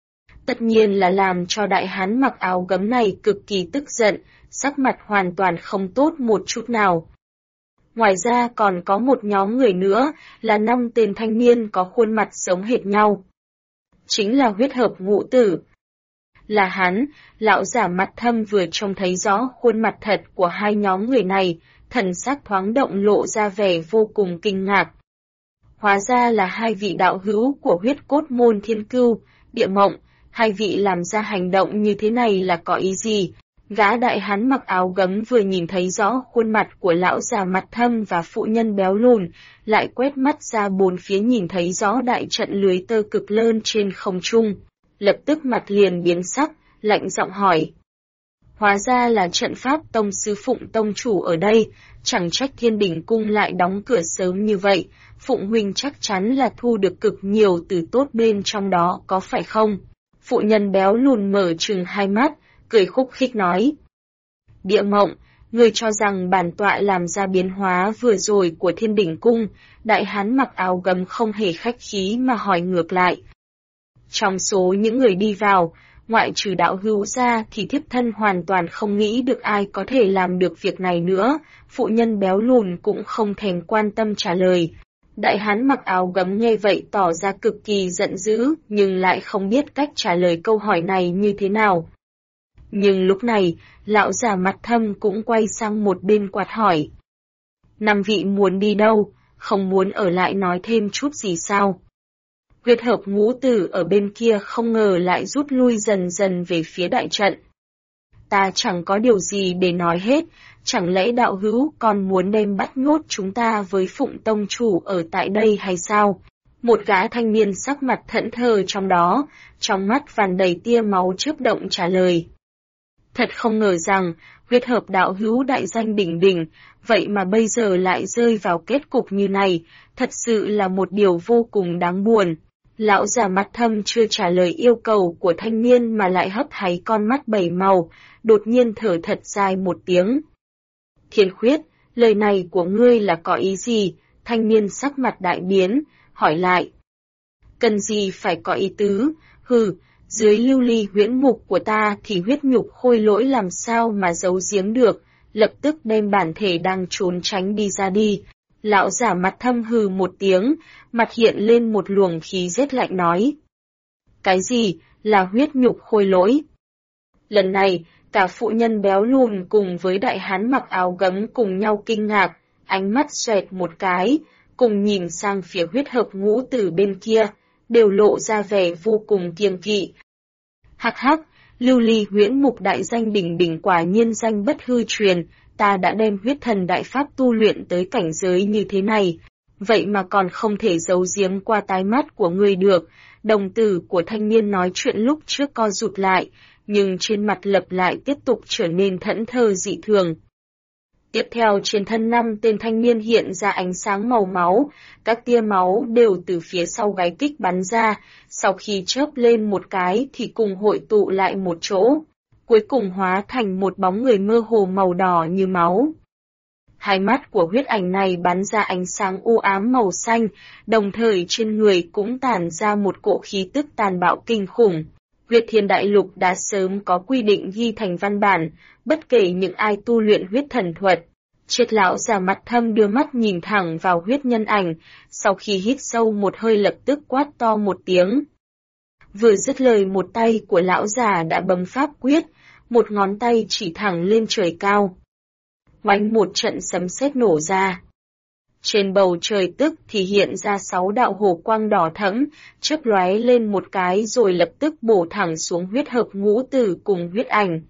Tất nhiên là làm cho đại hán mặc áo gấm này cực kỳ tức giận, sắc mặt hoàn toàn không tốt một chút nào. Ngoài ra còn có một nhóm người nữa, là 5 tên thanh niên có khuôn mặt giống hệt nhau. Chính là huyết hợp ngũ tử. Là hắn, lão giả mặt thâm vừa trông thấy rõ khuôn mặt thật của hai nhóm người này, thần sắc thoáng động lộ ra vẻ vô cùng kinh ngạc. Hóa ra là hai vị đạo hữu của huyết cốt môn Thiên Cưu, Địa Mộng, hai vị làm ra hành động như thế này là có ý gì? Gã đại hán mặc áo gấm vừa nhìn thấy rõ khuôn mặt của lão già mặt thâm và phụ nhân béo lùn, lại quét mắt ra bốn phía nhìn thấy rõ đại trận lưới tơ cực lớn trên không trung, lập tức mặt liền biến sắc, lạnh giọng hỏi. Hóa ra là trận pháp tông sư Phụng tông chủ ở đây, chẳng trách Thiên Đỉnh Cung lại đóng cửa sớm như vậy, Phụng huynh chắc chắn là thu được cực nhiều từ tốt bên trong đó có phải không? Phụ nhân béo lùn mở trừng hai mắt, cười khúc khích nói. Địa Mộng, ngươi cho rằng bản tọa làm ra biến hóa vừa rồi của Thiên Đỉnh Cung, đại hán mặc áo gấm không hề khách khí mà hỏi ngược lại. Trong số những người đi vào, ngoại trừ đạo hữu ra thì thiếp thân hoàn toàn không nghĩ được ai có thể làm được việc này nữa, phụ nhân béo lùn cũng không thèm quan tâm trả lời. Đại hán mặc áo gấm nghe vậy tỏ ra cực kỳ giận dữ, nhưng lại không biết cách trả lời câu hỏi này như thế nào. Nhưng lúc này, lão già mặt thâm cũng quay sang một bên quạt hỏi. 5 vị muốn đi đâu, không muốn ở lại nói thêm chút gì sao? Huyết hợp ngũ tử ở bên kia không ngờ lại rút lui dần dần về phía đại trận. Ta chẳng có điều gì để nói hết, chẳng lẽ đạo hữu còn muốn đem bắt nhốt chúng ta với Phụng tông chủ ở tại đây hay sao? Một gã thanh niên sắc mặt thẫn thờ trong đó, trong mắt tràn đầy tia máu chớp động trả lời. Thật không ngờ rằng, huyết hợp đạo hữu đại danh đỉnh đỉnh, vậy mà bây giờ lại rơi vào kết cục như này, thật sự là một điều vô cùng đáng buồn. Lão già mặt thâm chưa trả lời yêu cầu của thanh niên mà lại hấp háy con mắt bảy màu, đột nhiên thở thật dài một tiếng. Thiên Khuyết, lời này của ngươi là có ý gì? Thanh niên sắc mặt đại biến, hỏi lại. Cần gì phải có ý tứ? Hừ, dưới lưu ly huyễn mục của ta thì huyết nhục khôi lỗi làm sao mà giấu giếm được, lập tức đem bản thể đang trốn tránh đi ra đi. Lão giả mặt thâm hừ một tiếng, mặt hiện lên một luồng khí rét lạnh nói. Cái gì, là huyết nhục khôi lỗi? Lần này, cả phụ nhân béo lùn cùng với đại hán mặc áo gấm cùng nhau kinh ngạc, ánh mắt xoẹt một cái, cùng nhìn sang phía huyết hợp ngũ tử bên kia, đều lộ ra vẻ vô cùng kiêng kỵ. Hắc hắc, Lưu Ly Huyễn Mục đại danh đỉnh đỉnh quả nhiên danh bất hư truyền, ta đã đem huyết thần đại pháp tu luyện tới cảnh giới như thế này, vậy mà còn không thể giấu giếm qua tai mắt của ngươi được. Đồng tử của thanh niên nói chuyện lúc trước co rụt lại, nhưng trên mặt lập lại tiếp tục trở nên thẫn thờ dị thường. Tiếp theo trên thân 5 tên thanh niên hiện ra ánh sáng màu máu, các tia máu đều từ phía sau gáy kích bắn ra, sau khi chớp lên một cái thì cùng hội tụ lại một chỗ, cuối cùng hóa thành một bóng người mơ hồ màu đỏ như máu. Hai mắt của huyết ảnh này bắn ra ánh sáng u ám màu xanh, đồng thời trên người cũng tản ra một cỗ khí tức tàn bạo kinh khủng. Huyết Thiên Đại Lục đã sớm có quy định ghi thành văn bản, bất kể những ai tu luyện huyết thần thuật. Triết lão già mặt thâm đưa mắt nhìn thẳng vào huyết nhân ảnh, sau khi hít sâu một hơi lập tức quát to một tiếng. Vừa dứt lời một tay của lão già đã bấm pháp quyết, một ngón tay chỉ thẳng lên trời cao. Oánh một trận sấm sét nổ ra. Trên bầu trời tức thì hiện ra 6 đạo hồ quang đỏ thẫm, chớp lóe lên một cái rồi lập tức bổ thẳng xuống huyết hợp ngũ tử cùng huyết ảnh.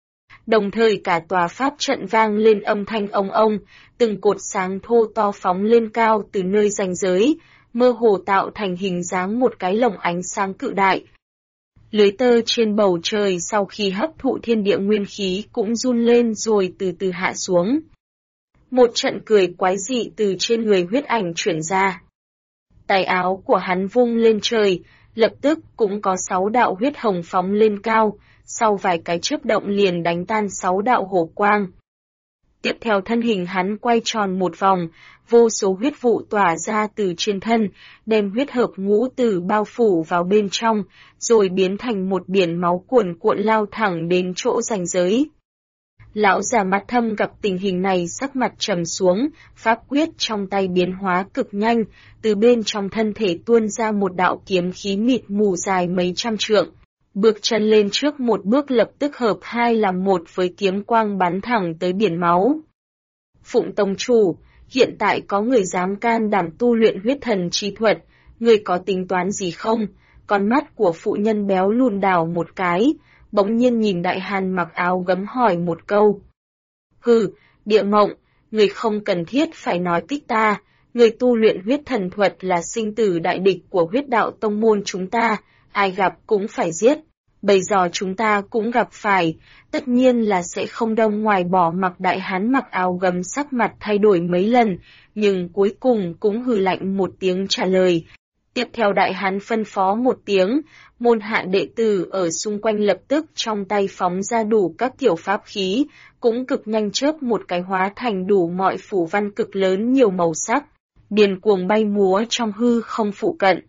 Đồng thời cả tòa pháp trận vang lên âm thanh ông ông, từng cột sáng thô to phóng lên cao từ nơi ranh giới, mơ hồ tạo thành hình dáng một cái lồng ánh sáng cự đại. Lưới tơ trên bầu trời sau khi hấp thụ thiên địa nguyên khí cũng run lên rồi từ từ hạ xuống. Một trận cười quái dị từ trên người huyết ảnh chuyển ra. Tay áo của hắn vung lên trời, lập tức cũng có 6 đạo huyết hồng phóng lên cao, sau vài cái chớp động liền đánh tan 6 đạo hổ quang. Tiếp theo thân hình hắn quay tròn một vòng, vô số huyết vụ tỏa ra từ trên thân, đem huyết hợp ngũ tử bao phủ vào bên trong, rồi biến thành một biển máu cuồn cuộn lao thẳng đến chỗ ranh giới. Lão già mặt thâm gặp tình hình này sắc mặt trầm xuống, pháp quyết trong tay biến hóa cực nhanh, từ bên trong thân thể tuôn ra một đạo kiếm khí mịt mù dài mấy trăm trượng. Bước chân lên trước một bước lập tức hợp hai làm một với kiếm quang bắn thẳng tới biển máu. Phụng Tông Chủ, hiện tại có người dám can đảm tu luyện huyết thần chi thuật, người có tính toán gì không? Con mắt của phụ nhân béo lùn đảo một cái, bỗng nhiên nhìn Đại Hàn mặc áo gấm hỏi một câu. Hừ, Địa Mộng, người không cần thiết phải nói kích ta, người tu luyện huyết thần thuật là sinh tử đại địch của huyết đạo tông môn chúng ta, ai gặp cũng phải giết. Bây giờ chúng ta cũng gặp phải, tất nhiên là sẽ không đông ngoài bỏ mặc. Đại hán mặc áo gấm sắc mặt thay đổi mấy lần, nhưng cuối cùng cũng hừ lạnh một tiếng trả lời. Tiếp theo đại hán phân phó một tiếng, môn hạ đệ tử ở xung quanh lập tức trong tay phóng ra đủ các kiểu pháp khí, cũng cực nhanh chớp một cái hóa thành đủ mọi phủ văn cực lớn nhiều màu sắc, điên cuồng bay múa trong hư không phụ cận.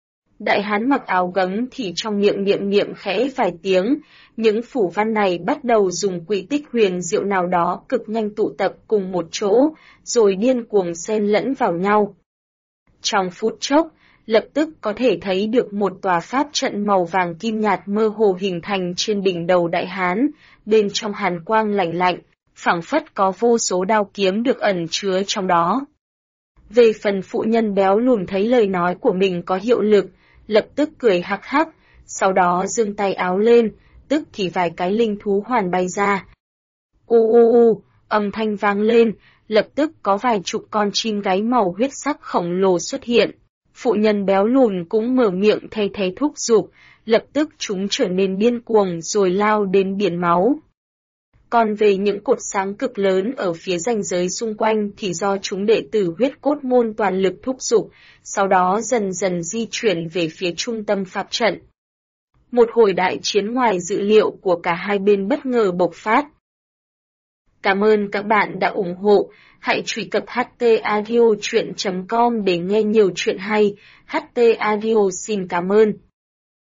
Đại hán mặc áo gấm thì trong miệng niệm khẽ vài tiếng, những phủ văn này bắt đầu dùng quỹ tích huyền diệu nào đó cực nhanh tụ tập cùng một chỗ, rồi điên cuồng xen lẫn vào nhau. Trong phút chốc, lập tức có thể thấy được một tòa pháp trận màu vàng kim nhạt mơ hồ hình thành trên đỉnh đầu đại hán, bên trong hàn quang lạnh lạnh, phảng phất có vô số đao kiếm được ẩn chứa trong đó. Về phần phụ nhân béo lùn thấy lời nói của mình có hiệu lực, lập tức cười hắc hắc, sau đó giương tay áo lên, tức thì vài cái linh thú hoàn bay ra. Âm thanh vang lên, lập tức có vài chục con chim gáy màu huyết sắc khổng lồ xuất hiện. Phụ nhân béo lùn cũng mở miệng thay thế thúc giục, lập tức chúng trở nên điên cuồng rồi lao đến biển máu. Còn về những cột sáng cực lớn ở phía ranh giới xung quanh thì do chúng đệ tử huyết cốt môn toàn lực thúc giục, sau đó dần dần di chuyển về phía trung tâm pháp trận. Một hồi đại chiến ngoài dự liệu của cả hai bên bất ngờ bộc phát. Cảm ơn các bạn đã ủng hộ, hãy truy cập htaudio.com để nghe nhiều chuyện hay. HT Audio xin cảm ơn.